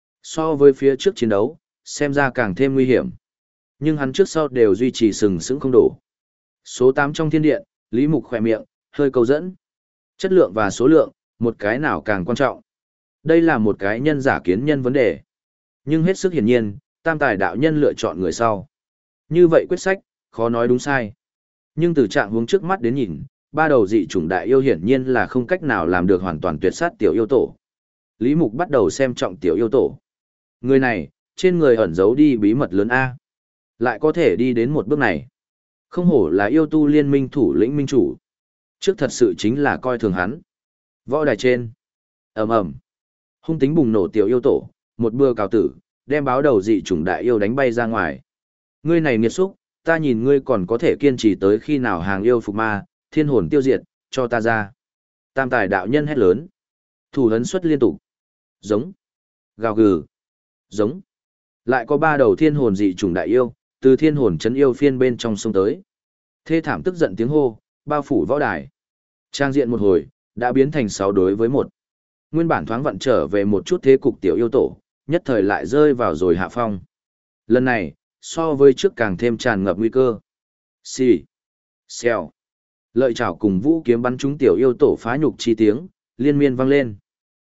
So với phía trước chiến đấu, xem ra càng thêm nguy hiểm. Nhưng hắn trước sau đều duy trì sừng sững không đổ. Số 8 trong thiên điện, Lý Mục khỏe miệng, hơi câu dẫn. Chất lượng và số lượng, một cái nào càng quan trọng. Đây là một cái nhân giả kiến nhân vấn đề. Nhưng hết sức hiển nhiên, tam tài đạo nhân lựa chọn người sau. Như vậy quyết sách, khó nói đúng sai. Nhưng từ trạng hướng trước mắt đến nhìn, ba đầu dị chủng đại yêu hiển nhiên là không cách nào làm được hoàn toàn tuyệt sát tiểu yêu tổ. Lý Mục bắt đầu xem trọng tiểu yêu tổ. Người này, trên người ẩn giấu đi bí mật lớn A. Lại có thể đi đến một bước này. Không hổ là yêu tu liên minh thủ lĩnh minh chủ. Trước thật sự chính là coi thường hắn. Võ đài trên. Ầm ầm. Hung tính bùng nổ tiểu yêu tổ, một bữa cào tử, đem báo đầu dị chủng đại yêu đánh bay ra ngoài. Ngươi này nghiệt xúc, ta nhìn ngươi còn có thể kiên trì tới khi nào hàng yêu phục ma, thiên hồn tiêu diệt, cho ta ra. Tam tài đạo nhân hét lớn. Thủ ấn xuất liên tục. Giống. Gào gừ. Giống. Lại có ba đầu thiên hồn dị chủng đại yêu, từ thiên hồn chấn yêu phiên bên trong sông tới. Thê thảm tức giận tiếng hô, bao phủ võ đài. Trang diện một hồi, đã biến thành 6 đối với 1. Nguyên bản thoáng vận trở về một chút thế cục tiểu yêu tổ, nhất thời lại rơi vào rồi hạ phong. Lần này, so với trước càng thêm tràn ngập nguy cơ. Xì. Xèo. Lợi chảo cùng vũ kiếm bắn trúng tiểu yêu tổ phá nhục chi tiếng, liên miên vang lên.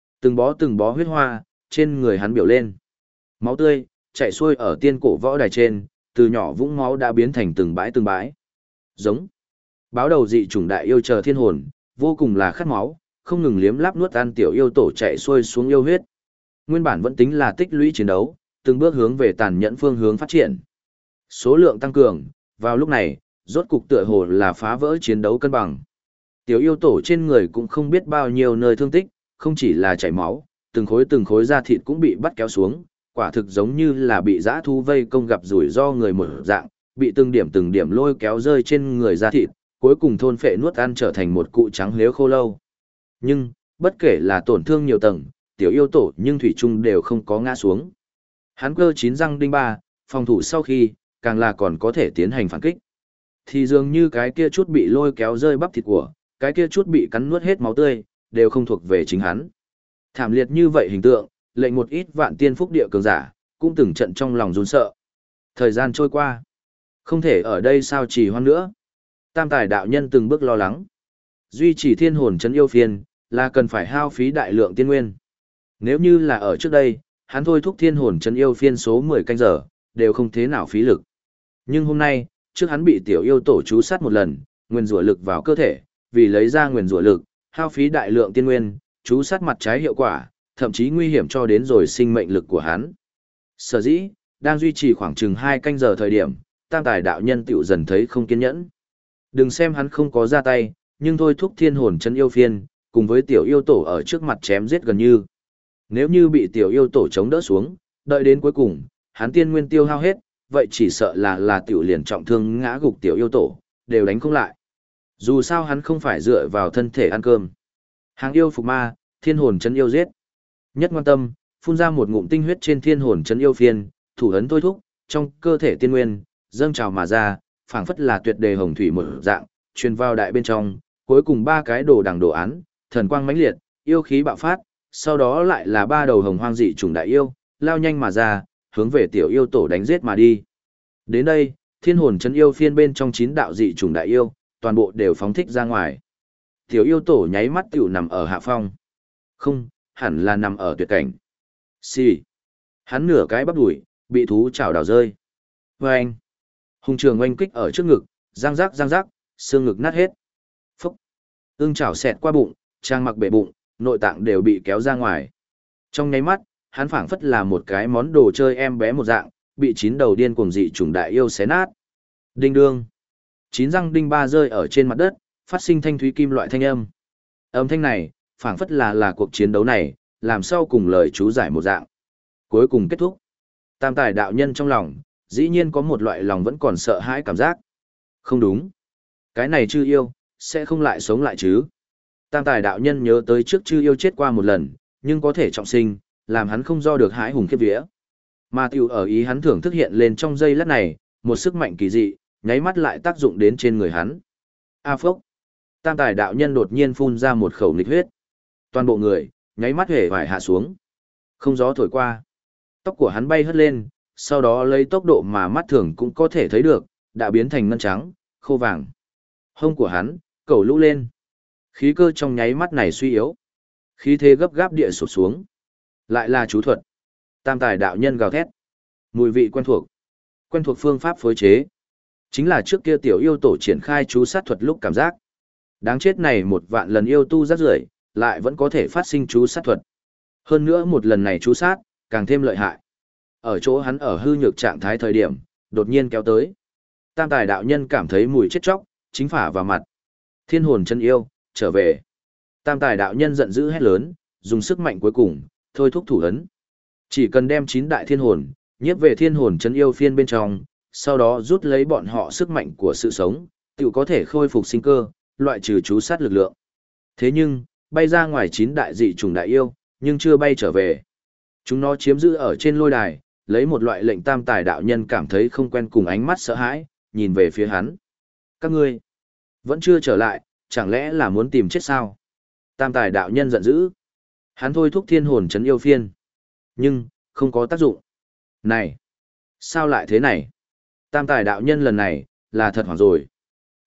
Từng bó huyết hoa, trên người hắn biểu lên. Máu tươi, chảy xuôi ở tiên cổ võ đài trên, từ nhỏ vũng máu đã biến thành từng bãi từng bãi. Giống. Báo đầu dị chủng đại yêu chờ thiên hồn, vô cùng là khát máu, không ngừng liếm láp nuốt ăn tiểu yêu tổ chạy xuôi xuống yêu huyết. Nguyên bản vẫn tính là tích lũy chiến đấu, từng bước hướng về tàn nhẫn phương hướng phát triển. Số lượng tăng cường, vào lúc này, rốt cục tựa hồ là phá vỡ chiến đấu cân bằng. Tiểu yêu tổ trên người cũng không biết bao nhiêu nơi thương tích, không chỉ là chảy máu, từng khối da thịt cũng bị bắt kéo xuống, quả thực giống như là bị dã thú vây công gặp rủi ro người một dạng, bị từng điểm lôi kéo rơi trên người da thịt, cuối cùng thôn phệ nuốt ăn trở thành một cụ trắng lếu khô lâu. Nhưng, bất kể là tổn thương nhiều tầng, tiểu yêu tổ nhưng thủy chung đều không có ngã xuống. Hắn cơ chín răng đinh ba, phòng thủ sau khi, càng là còn có thể tiến hành phản kích. Thì dường như cái kia chút bị lôi kéo rơi bắp thịt của, cái kia chút bị cắn nuốt hết máu tươi, đều không thuộc về chính hắn. Thảm liệt như vậy hình tượng, lệnh một ít vạn tiên phúc địa cường giả, cũng từng trận trong lòng run sợ. Thời gian trôi qua, không thể ở đây sao trì hoãn nữa. Tam tài đạo nhân từng bước lo lắng. Duy trì thiên hồn trấn yêu phiên, là cần phải hao phí đại lượng tiên nguyên. Nếu như là ở trước đây, hắn thôi thúc thiên hồn trấn yêu phiên số 10 canh giờ, đều không thế nào phí lực. Nhưng hôm nay, trước hắn bị tiểu yêu tổ chú sát một lần, nguyên rủa lực vào cơ thể, vì lấy ra nguyên rủa lực, hao phí đại lượng tiên nguyên, chú sát mặt trái hiệu quả, thậm chí nguy hiểm cho đến rồi sinh mệnh lực của hắn. Sở dĩ, đang duy trì khoảng chừng 2 canh giờ thời điểm, tam tài đạo nhân tiểu dần thấy không kiên nhẫn. Đừng xem hắn không có ra tay, nhưng thôi thúc thiên hồn chân yêu phiên, cùng với tiểu yêu tổ ở trước mặt chém giết gần như. Nếu như bị tiểu yêu tổ chống đỡ xuống, đợi đến cuối cùng, hắn tiên nguyên tiêu hao hết, vậy chỉ sợ là tiểu liền trọng thương ngã gục tiểu yêu tổ, đều đánh không lại. Dù sao hắn không phải dựa vào thân thể ăn cơm. Hàng yêu phục ma, thiên hồn chân yêu giết. Nhất quan tâm, phun ra một ngụm tinh huyết trên thiên hồn chân yêu phiên, thủ ấn thôi thúc, trong cơ thể tiên nguyên, dâng trào mà ra, phảng phất là tuyệt đề hồng thủy một dạng, truyền vào đại bên trong, cuối cùng ba cái đồ đằng đồ án, thần quang mãnh liệt, yêu khí bạo phát, sau đó lại là ba đầu hồng hoang dị trùng đại yêu, lao nhanh mà ra, hướng về tiểu yêu tổ đánh giết mà đi. Đến đây, thiên hồn chân yêu phiên bên trong 9 đạo dị trùng đại yêu, toàn bộ đều phóng thích ra ngoài. Tiểu yêu tổ nháy mắt tiểu nằm ở hạ phong. Không, hẳn là nằm ở tuyệt cảnh. Xì. Hắn nửa cái bắp đuổi, bị thú chảo đào rơi. Vâng. Hùng trường oanh kích ở trước ngực, răng rắc, xương ngực nát hết. Phúc. Ưng chảo xẹt qua bụng, trang mặc bể bụng, nội tạng đều bị kéo ra ngoài. Trong nháy mắt, hắn phảng phất là một cái món đồ chơi em bé một dạng, bị 9 đầu điên cuồng dị trùng đại yêu xé nát. Đinh đương. 9 răng đinh ba rơi ở trên mặt đất, phát sinh thanh thúy kim loại thanh âm. Âm thanh này, phảng phất là cuộc chiến đấu này, làm sao cùng lời chú giải một dạng. Cuối cùng kết thúc. Tam tài đạo nhân trong lòng, dĩ nhiên có một loại lòng vẫn còn sợ hãi cảm giác. Không đúng. Cái này chư yêu, sẽ không lại sống lại chứ. Tam tài đạo nhân nhớ tới trước chư yêu chết qua một lần, nhưng có thể trọng sinh, làm hắn không do được hãi hùng khiếp vía. Mà tiểu ở ý hắn thưởng thức hiện lên trong giây lát này, một sức mạnh kỳ dị, nháy mắt lại tác dụng đến trên người hắn. A phốc. Tam tài đạo nhân đột nhiên phun ra một khẩu nghịch huyết. Toàn bộ người, nháy mắt hề vải hạ xuống. Không gió thổi qua. Tóc của hắn bay hất lên, sau đó lấy tốc độ mà mắt thường cũng có thể thấy được, đã biến thành ngân trắng, khô vàng. Hông của hắn, cẩu lũ lên. Khí cơ trong nháy mắt này suy yếu. Khí thế gấp gáp địa sụt xuống. Lại là chú thuật. Tam tài đạo nhân gào thét. Mùi vị quen thuộc. Quen thuộc phương pháp phối chế. Chính là trước kia tiểu yêu tổ triển khai chú sát thuật lúc cảm giác. Đáng chết này một vạn lần yêu tu rác rưởi lại vẫn có thể phát sinh chú sát thuật. Hơn nữa một lần này chú sát, càng thêm lợi hại. Ở chỗ hắn ở hư nhược trạng thái thời điểm, đột nhiên kéo tới. Tam tài đạo nhân cảm thấy mùi chết chóc, chính phả vào mặt. Thiên hồn chân yêu, trở về. Tam tài đạo nhân giận dữ hét lớn, dùng sức mạnh cuối cùng, thôi thúc thủ ấn. Chỉ cần đem 9 đại thiên hồn, nhiếp về thiên hồn chân yêu phiên bên trong, sau đó rút lấy bọn họ sức mạnh của sự sống, tự có thể khôi phục sinh cơ, loại trừ chú sát lực lượng. Thế nhưng, bay ra ngoài 9 đại dị trùng đại yêu, nhưng chưa bay trở về. Chúng nó chiếm giữ ở trên lôi đài, lấy một loại lệnh tam tài đạo nhân cảm thấy không quen cùng ánh mắt sợ hãi, nhìn về phía hắn. Các ngươi, vẫn chưa trở lại, chẳng lẽ là muốn tìm chết sao? Tam tài đạo nhân giận dữ. Hắn thôi thúc thiên hồn trấn yêu phiên. Nhưng, không có tác dụng. Này, sao lại thế này? Tam tài đạo nhân lần này, là thật hoảng rồi.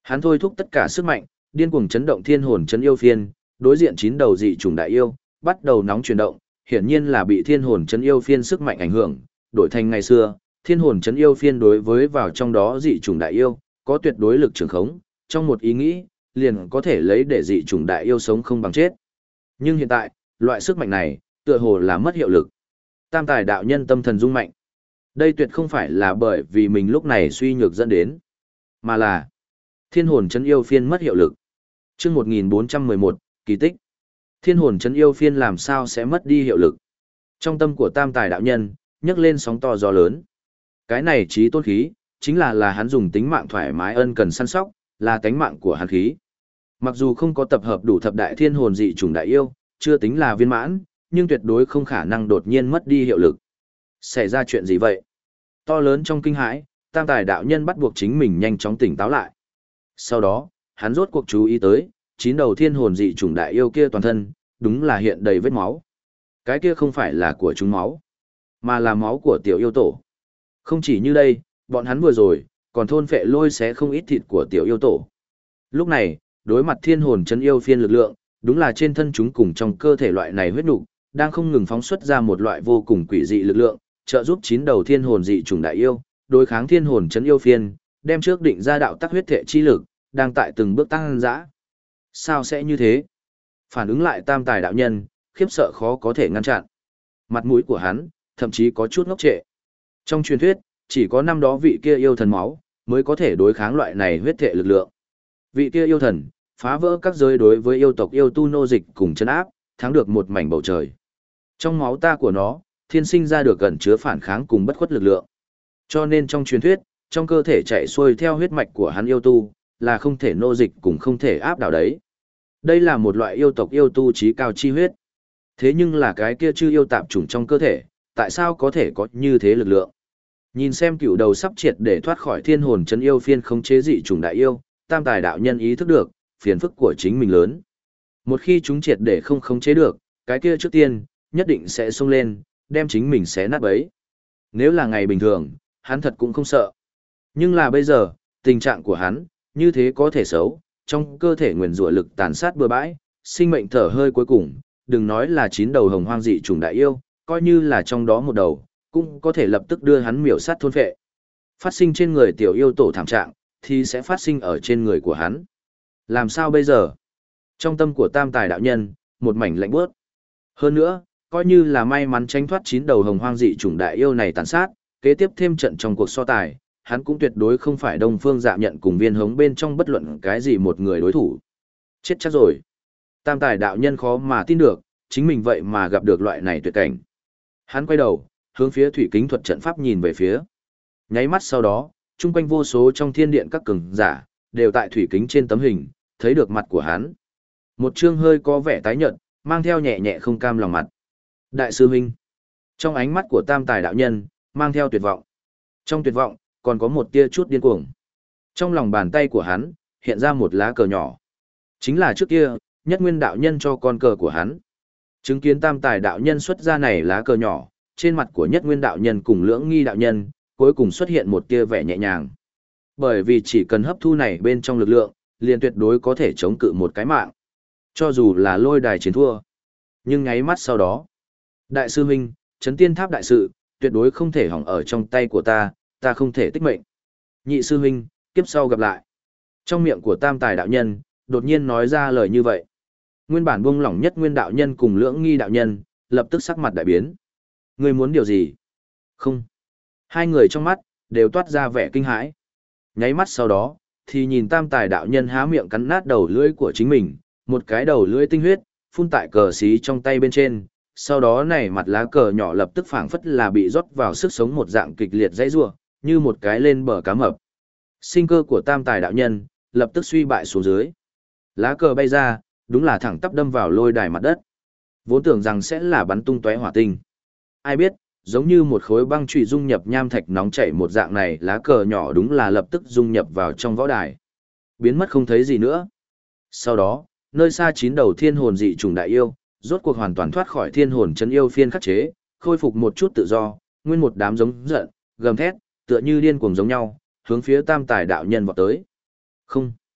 Hắn thôi thúc tất cả sức mạnh, điên cuồng chấn động thiên hồn chấn yêu phiên, đối diện 9 đầu dị trùng đại yêu, bắt đầu nóng chuyển động, hiển nhiên là bị thiên hồn chấn yêu phiên sức mạnh ảnh hưởng, đổi thành ngày xưa, thiên hồn chấn yêu phiên đối với vào trong đó dị trùng đại yêu, có tuyệt đối lực trường khống, trong một ý nghĩ, liền có thể lấy để dị trùng đại yêu sống không bằng chết. Nhưng hiện tại, loại sức mạnh này, tựa hồ là mất hiệu lực. Tam tài đạo nhân tâm thần rung mạnh. Đây tuyệt không phải là bởi vì mình lúc này suy nhược dẫn đến, mà là thiên hồn chấn yêu phiên mất hiệu lực. Chương 1411, kỳ tích. Thiên hồn chấn yêu phiên làm sao sẽ mất đi hiệu lực? Trong tâm của tam tài đạo nhân, nhấc lên sóng to gió lớn. Cái này trí tôn khí, chính là hắn dùng tính mạng thoải mái ân cần săn sóc, là tánh mạng của hắn khí. Mặc dù không có tập hợp đủ thập đại thiên hồn dị chủng đại yêu, chưa tính là viên mãn, nhưng tuyệt đối không khả năng đột nhiên mất đi hiệu lực. Xảy ra chuyện gì vậy? To lớn trong kinh hãi, tam tài đạo nhân bắt buộc chính mình nhanh chóng tỉnh táo lại. Sau đó, hắn rốt cuộc chú ý tới, 9 đầu thiên hồn dị chủng đại yêu kia toàn thân, đúng là hiện đầy vết máu. Cái kia không phải là của chúng máu, mà là máu của tiểu yêu tổ. Không chỉ như đây, bọn hắn vừa rồi, còn thôn phệ lôi xé không ít thịt của tiểu yêu tổ. Lúc này, đối mặt thiên hồn chấn yêu phiên lực lượng, đúng là trên thân chúng cùng trong cơ thể loại này huyết nục đang không ngừng phóng xuất ra một loại vô cùng quỷ dị lực lượng, trợ giúp 9 đầu thiên hồn dị chủng đại yêu, đối kháng thiên hồn chấn yêu phiên, đem trước định ra đạo tắc huyết thể chi lực, đang tại từng bước tăng dã. Sao sẽ như thế? Phản ứng lại tam tài đạo nhân, khiếp sợ khó có thể ngăn chặn. Mặt mũi của hắn, thậm chí có chút ngốc trệ. Trong truyền thuyết, chỉ có năm đó vị kia yêu thần máu, mới có thể đối kháng loại này huyết thể lực lượng. Vị kia yêu thần, phá vỡ các giới đối với yêu tộc yêu tu nô dịch cùng chân áp, thắng được một mảnh bầu trời. Trong máu ta của nó, thiên sinh ra được gần chứa phản kháng cùng bất khuất lực lượng. Cho nên trong truyền thuyết, trong cơ thể chạy xuôi theo huyết mạch của hắn yêu tu, là không thể nô dịch cùng không thể áp đảo đấy. Đây là một loại yêu tộc yêu tu trí cao chi huyết. Thế nhưng là cái kia chư yêu tạp chủng trong cơ thể, tại sao có thể có như thế lực lượng? Nhìn xem cựu đầu sắp triệt để thoát khỏi thiên hồn chấn yêu phiên khống chế dị chủng đại yêu, tam tài đạo nhân ý thức được, phiền phức của chính mình lớn. Một khi chúng triệt để không khống chế được, cái kia trước tiên, nhất định sẽ xông lên, đem chính mình xé nát bấy. Nếu là ngày bình thường, hắn thật cũng không sợ. Nhưng là bây giờ, tình trạng của hắn, như thế có thể xấu, trong cơ thể nguyền rủa lực tàn sát bừa bãi, sinh mệnh thở hơi cuối cùng, đừng nói là 9 đầu hồng hoang dị chủng đại yêu, coi như là trong đó một đầu, cũng có thể lập tức đưa hắn miểu sát thôn phệ. Phát sinh trên người tiểu yêu tổ thảm trạng, thì sẽ phát sinh ở trên người của hắn. Làm sao bây giờ? Trong tâm của tam tài đạo nhân, một mảnh lạnh bước. Hơn nữa, coi như là may mắn tránh thoát 9 đầu hồng hoang dị chủng đại yêu này tàn sát, kế tiếp thêm trận trong cuộc so tài, hắn cũng tuyệt đối không phải Đông Phương Dạ Nhận cùng Viên Hống bên trong bất luận cái gì một người đối thủ. Chết chắc rồi. Tam tài đạo nhân khó mà tin được, chính mình vậy mà gặp được loại này tuyệt cảnh. Hắn quay đầu, hướng phía thủy kính thuật trận pháp nhìn về phía. Nháy mắt sau đó, chung quanh vô số trong thiên điện các cường giả, đều tại thủy kính trên tấm hình, thấy được mặt của hắn. Một trương hơi có vẻ tái nhợt, mang theo nhẹ nhẹ không cam lòng mặt. Đại sư huynh. Trong ánh mắt của tam tài đạo nhân, mang theo tuyệt vọng. Trong tuyệt vọng, còn có một tia chút điên cuồng. Trong lòng bàn tay của hắn, hiện ra một lá cờ nhỏ. Chính là trước kia, Nhất Nguyên đạo nhân cho con cờ của hắn. Chứng kiến tam tài đạo nhân xuất ra này lá cờ nhỏ, trên mặt của Nhất Nguyên đạo nhân cùng Lưỡng Nghi đạo nhân, cuối cùng xuất hiện một tia vẻ nhẹ nhàng. Bởi vì chỉ cần hấp thu này bên trong lực lượng, liền tuyệt đối có thể chống cự một cái mạng. Cho dù là lôi đài chiến thua. Nhưng nháy mắt sau đó, đại sư huynh, Chấn Tiên Tháp đại sự, tuyệt đối không thể hỏng ở trong tay của ta, ta không thể tích mệnh. Nhị sư huynh, kiếp sau gặp lại. Trong miệng của tam tài đạo nhân, đột nhiên nói ra lời như vậy. Nguyên bản buông lỏng Nhất Nguyên đạo nhân cùng Lưỡng Nghi đạo nhân, lập tức sắc mặt đại biến. Ngươi muốn điều gì? Không. Hai người trong mắt, đều toát ra vẻ kinh hãi. Nháy mắt sau đó, thì nhìn tam tài đạo nhân há miệng cắn nát đầu lưỡi của chính mình, một cái đầu lưỡi tinh huyết, phun tại cờ xí trong tay bên trên. Sau đó này mặt lá cờ nhỏ lập tức phảng phất là bị rót vào sức sống một dạng kịch liệt dãy rủa, như một cái lên bờ cá mập. Sinh cơ của tam tài đạo nhân, lập tức suy bại xuống dưới. Lá cờ bay ra, đúng là thẳng tắp đâm vào lôi đài mặt đất. Vốn tưởng rằng sẽ là bắn tung tóe hỏa tinh. Ai biết, giống như một khối băng chùy dung nhập nham thạch nóng chảy một dạng này, lá cờ nhỏ đúng là lập tức dung nhập vào trong võ đài. Biến mất không thấy gì nữa. Sau đó, nơi xa 9 đầu thiên hồn dị chủng đại yêu, rốt cuộc hoàn toàn thoát khỏi thiên hồn chấn yêu phiên khắc chế, khôi phục một chút tự do, nguyên một đám giống giận, gầm thét, tựa như điên cuồng giống nhau, hướng phía tam tài đạo nhân vọt tới. Không.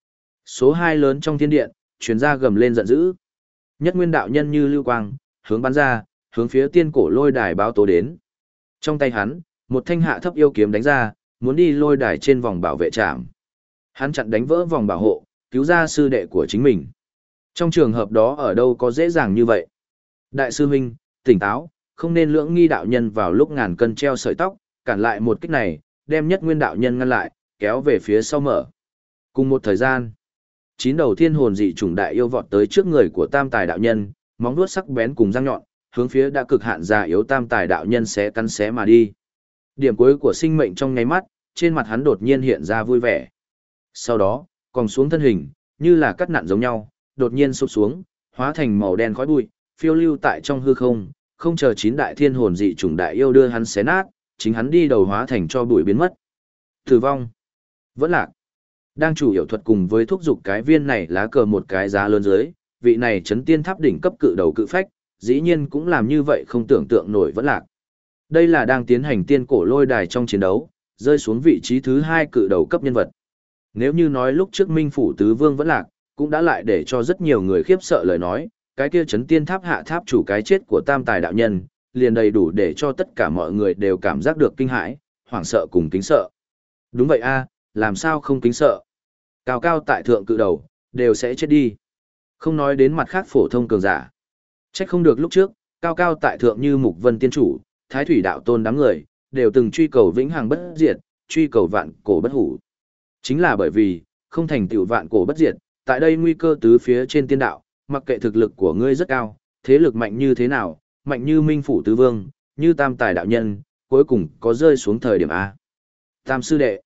Số 2 lớn trong thiên điện, truyền ra gầm lên giận dữ. Nhất nguyên đạo nhân như lưu quang, hướng bắn ra, hướng phía tiên cổ lôi đài báo tố đến. Trong tay hắn, một thanh hạ thấp yêu kiếm đánh ra, muốn đi lôi đài trên vòng bảo vệ trạm. Hắn chặn đánh vỡ vòng bảo hộ, cứu ra sư đệ của chính mình. Trong trường hợp đó ở đâu có dễ dàng như vậy. Đại sư huynh, tỉnh táo, không nên lưỡng nghi đạo nhân vào lúc ngàn cân treo sợi tóc, cản lại một kích này, đem nhất nguyên đạo nhân ngăn lại, kéo về phía sau mở. Cùng một thời gian, 9 đầu thiên hồn dị chủng đại yêu vọt tới trước người của tam tài đạo nhân, móng vuốt sắc bén cùng răng nhọn, hướng phía đã cực hạn già yếu tam tài đạo nhân xé cắn xé mà đi. Điểm cuối của sinh mệnh trong nháy mắt, trên mặt hắn đột nhiên hiện ra vui vẻ. Sau đó, còn xuống thân hình, như là cắt nặn giống nhau, đột nhiên sụp xuống, hóa thành màu đen khói bụi, phiêu lưu tại trong hư không, không chờ 9 đại thiên hồn dị chủng đại yêu đưa hắn xé nát, chính hắn đi đầu hóa thành cho bụi biến mất. Tử vong. Vẫn lạc. Đang chủ yếu thuật cùng với thúc dục cái viên này lá cờ một cái giá lớn dưới, vị này chấn tiên tháp đỉnh cấp cự đầu cự phách, dĩ nhiên cũng làm như vậy không tưởng tượng nổi vẫn lạc. Đây là đang tiến hành tiên cổ lôi đài trong chiến đấu, rơi xuống vị trí thứ 2 cự đầu cấp nhân vật. Nếu như nói lúc trước Minh Phủ Tứ Vương vẫn lạc, cũng đã lại để cho rất nhiều người khiếp sợ lời nói, cái kia chấn tiên tháp hạ tháp chủ cái chết của tam tài đạo nhân, liền đầy đủ để cho tất cả mọi người đều cảm giác được kinh hãi, hoảng sợ cùng kính sợ. Đúng vậy a, làm sao không kính sợ? Cao cao tại thượng cự đầu, đều sẽ chết đi. Không nói đến mặt khác phổ thông cường giả. Trách không được lúc trước, cao cao tại thượng như Mục Vân Tiên Chủ, Thái Thủy Đạo Tôn đám người, đều từng truy cầu vĩnh hằng bất diệt, truy cầu vạn cổ bất hủ. Chính là bởi vì, không thành tựu vạn cổ bất diệt, tại đây nguy cơ tứ phía trên tiên đạo, mặc kệ thực lực của ngươi rất cao, thế lực mạnh như thế nào, mạnh như Minh Phủ Tứ Vương, như Tam Tài Đạo Nhân, cuối cùng có rơi xuống thời điểm A. Tam Sư Đệ.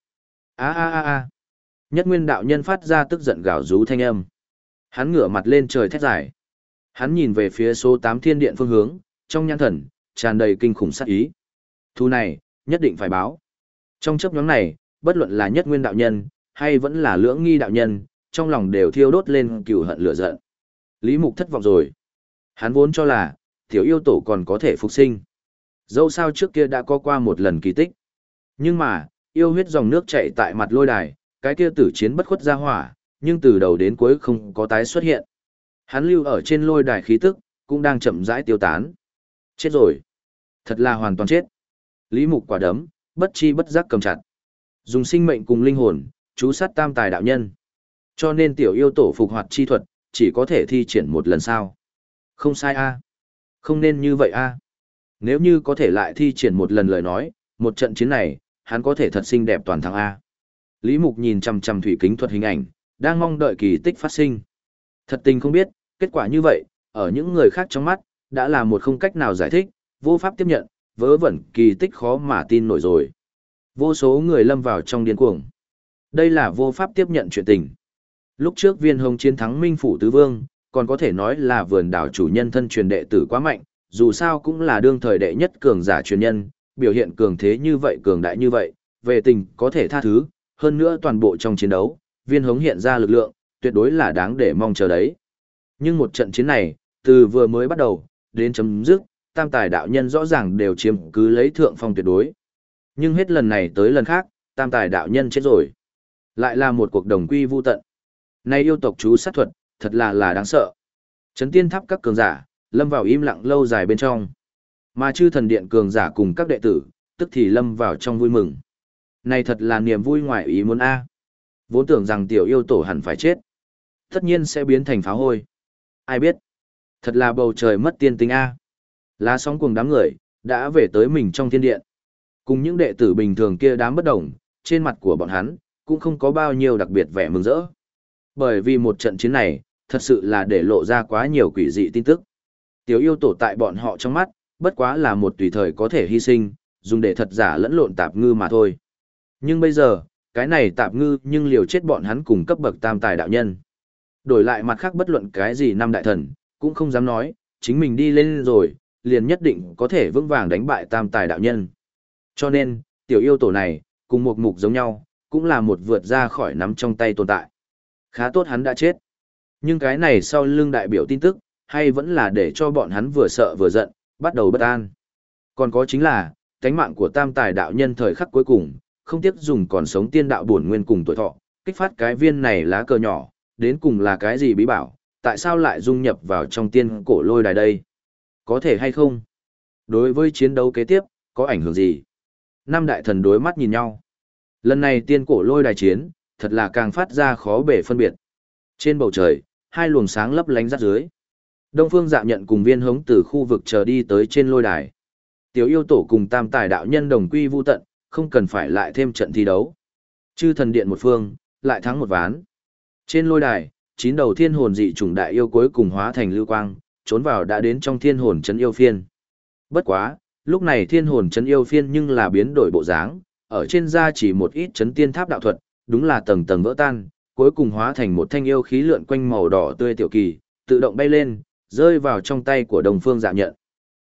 A. Nhất Nguyên Đạo Nhân phát ra tức giận gào rú thanh âm. Hắn ngửa mặt lên trời thét dài. Hắn nhìn về phía số 8 thiên điện phương hướng, trong nhãn thần, tràn đầy kinh khủng sát ý. Thu này, nhất định phải báo. Trong chấp nhóm này, bất luận là Nhất Nguyên Đạo Nhân, hay vẫn là Lưỡng Nghi Đạo Nhân, trong lòng đều thiêu đốt lên cừu hận lửa giận. Lý Mục thất vọng rồi. Hắn vốn cho là, tiểu yêu tổ còn có thể phục sinh. Dẫu sao trước kia đã có qua một lần kỳ tích. Nhưng mà, yêu huyết dòng nước chảy tại mặt lôi đài, cái kia tử chiến bất khuất ra hỏa, nhưng từ đầu đến cuối không có tái xuất hiện. Hắn lưu ở trên lôi đài khí tức, cũng đang chậm rãi tiêu tán. Chết rồi. Thật là hoàn toàn chết. Lý Mục quả đấm, bất chi bất giác cầm chặt. Dùng sinh mệnh cùng linh hồn, chú sát tam tài đạo nhân. Cho nên tiểu yêu tổ phục hoạt chi thuật, chỉ có thể thi triển một lần sau. Không sai a, không nên như vậy a. Nếu như có thể lại thi triển một lần lời nói, một trận chiến này, hắn có thể thật xinh đẹp toàn thắng a. Lý Mục nhìn chằm chằm thủy kính thuật hình ảnh, đang mong đợi kỳ tích phát sinh. Thật tình không biết, kết quả như vậy, ở những người khác trong mắt, đã là một không cách nào giải thích, vô pháp tiếp nhận, vớ vẩn kỳ tích khó mà tin nổi rồi. Vô số người lâm vào trong điên cuồng. Đây là vô pháp tiếp nhận chuyện tình. Lúc trước Viên Hồng chiến thắng Minh Phủ Tứ Vương, còn có thể nói là vườn đảo chủ nhân thân truyền đệ tử quá mạnh, dù sao cũng là đương thời đệ nhất cường giả truyền nhân, biểu hiện cường thế như vậy cường đại như vậy, về tình có thể tha thứ, hơn nữa toàn bộ trong chiến đấu, Viên Hồng hiện ra lực lượng, tuyệt đối là đáng để mong chờ đấy. Nhưng một trận chiến này, từ vừa mới bắt đầu, đến chấm dứt, tam tài đạo nhân rõ ràng đều chiếm cứ lấy thượng phong tuyệt đối. Nhưng hết lần này tới lần khác, tam tài đạo nhân chết rồi. Lại là một cuộc đồng quy vu tận. Nay yêu tộc chú sát thuật, thật là đáng sợ. Chấn tiên tháp các cường giả, lâm vào im lặng lâu dài bên trong. Mà chư thần điện cường giả cùng các đệ tử, tức thì lâm vào trong vui mừng. Này thật là niềm vui ngoài ý muốn a. Vốn tưởng rằng tiểu yêu tổ hẳn phải chết. Tất nhiên sẽ biến thành pháo hôi. Ai biết. Thật là bầu trời mất tiên tính a. Lá sóng cùng đám người, đã về tới mình trong thiên điện. Cùng những đệ tử bình thường kia đám bất đồng, trên mặt của bọn hắn, cũng không có bao nhiêu đặc biệt vẻ mừng rỡ. Bởi vì một trận chiến này, thật sự là để lộ ra quá nhiều quỷ dị tin tức. Tiểu yêu tổ tại bọn họ trong mắt, bất quá là một tùy thời có thể hy sinh, dùng để thật giả lẫn lộn tạp ngư mà thôi. Nhưng bây giờ, cái này tạp ngư nhưng liều chết bọn hắn cùng cấp bậc tam tài đạo nhân. Đổi lại mặt khác bất luận cái gì năm đại thần, cũng không dám nói, chính mình đi lên rồi, liền nhất định có thể vững vàng đánh bại tam tài đạo nhân. Cho nên, tiểu yêu tổ này, cùng một mục giống nhau, cũng là một vượt ra khỏi nắm trong tay tồn tại. Khá tốt hắn đã chết. Nhưng cái này sau lưng đại biểu tin tức, hay vẫn là để cho bọn hắn vừa sợ vừa giận, bắt đầu bất an. Còn có chính là, cánh mạng của tam tài đạo nhân thời khắc cuối cùng, không tiếc dùng còn sống tiên đạo bổn nguyên cùng tuổi thọ, kích phát cái viên này lá cờ nhỏ, đến cùng là cái gì bí bảo, tại sao lại dung nhập vào trong tiên cổ lôi đài đây? Có thể hay không? Đối với chiến đấu kế tiếp, có ảnh hưởng gì? Năm đại thần đối mắt nhìn nhau. Lần này tiên cổ lôi đài chiến, thật là càng phát ra khó bể phân biệt. Trên bầu trời, hai luồng sáng lấp lánh rát dưới. Đông Phương Dạ Nhận cùng Viên Hống từ khu vực chờ đi tới trên lôi đài. Tiểu yêu tổ cùng Tam Tài đạo nhân đồng quy vu tận, không cần phải lại thêm trận thi đấu. Chư thần điện một phương, lại thắng một ván. Trên lôi đài, 9 đầu thiên hồn dị chủng đại yêu cuối cùng hóa thành lưu quang, trốn vào đã đến trong thiên hồn trấn yêu phiên. Bất quá, lúc này thiên hồn trấn yêu phiên nhưng là biến đổi bộ dáng, ở trên da chỉ một ít trấn tiên tháp đạo thuật, đúng là tầng tầng vỡ tan, cuối cùng hóa thành một thanh yêu khí lượn quanh màu đỏ tươi tiểu kỳ, tự động bay lên, rơi vào trong tay của Đông Phương Dạ Nhận.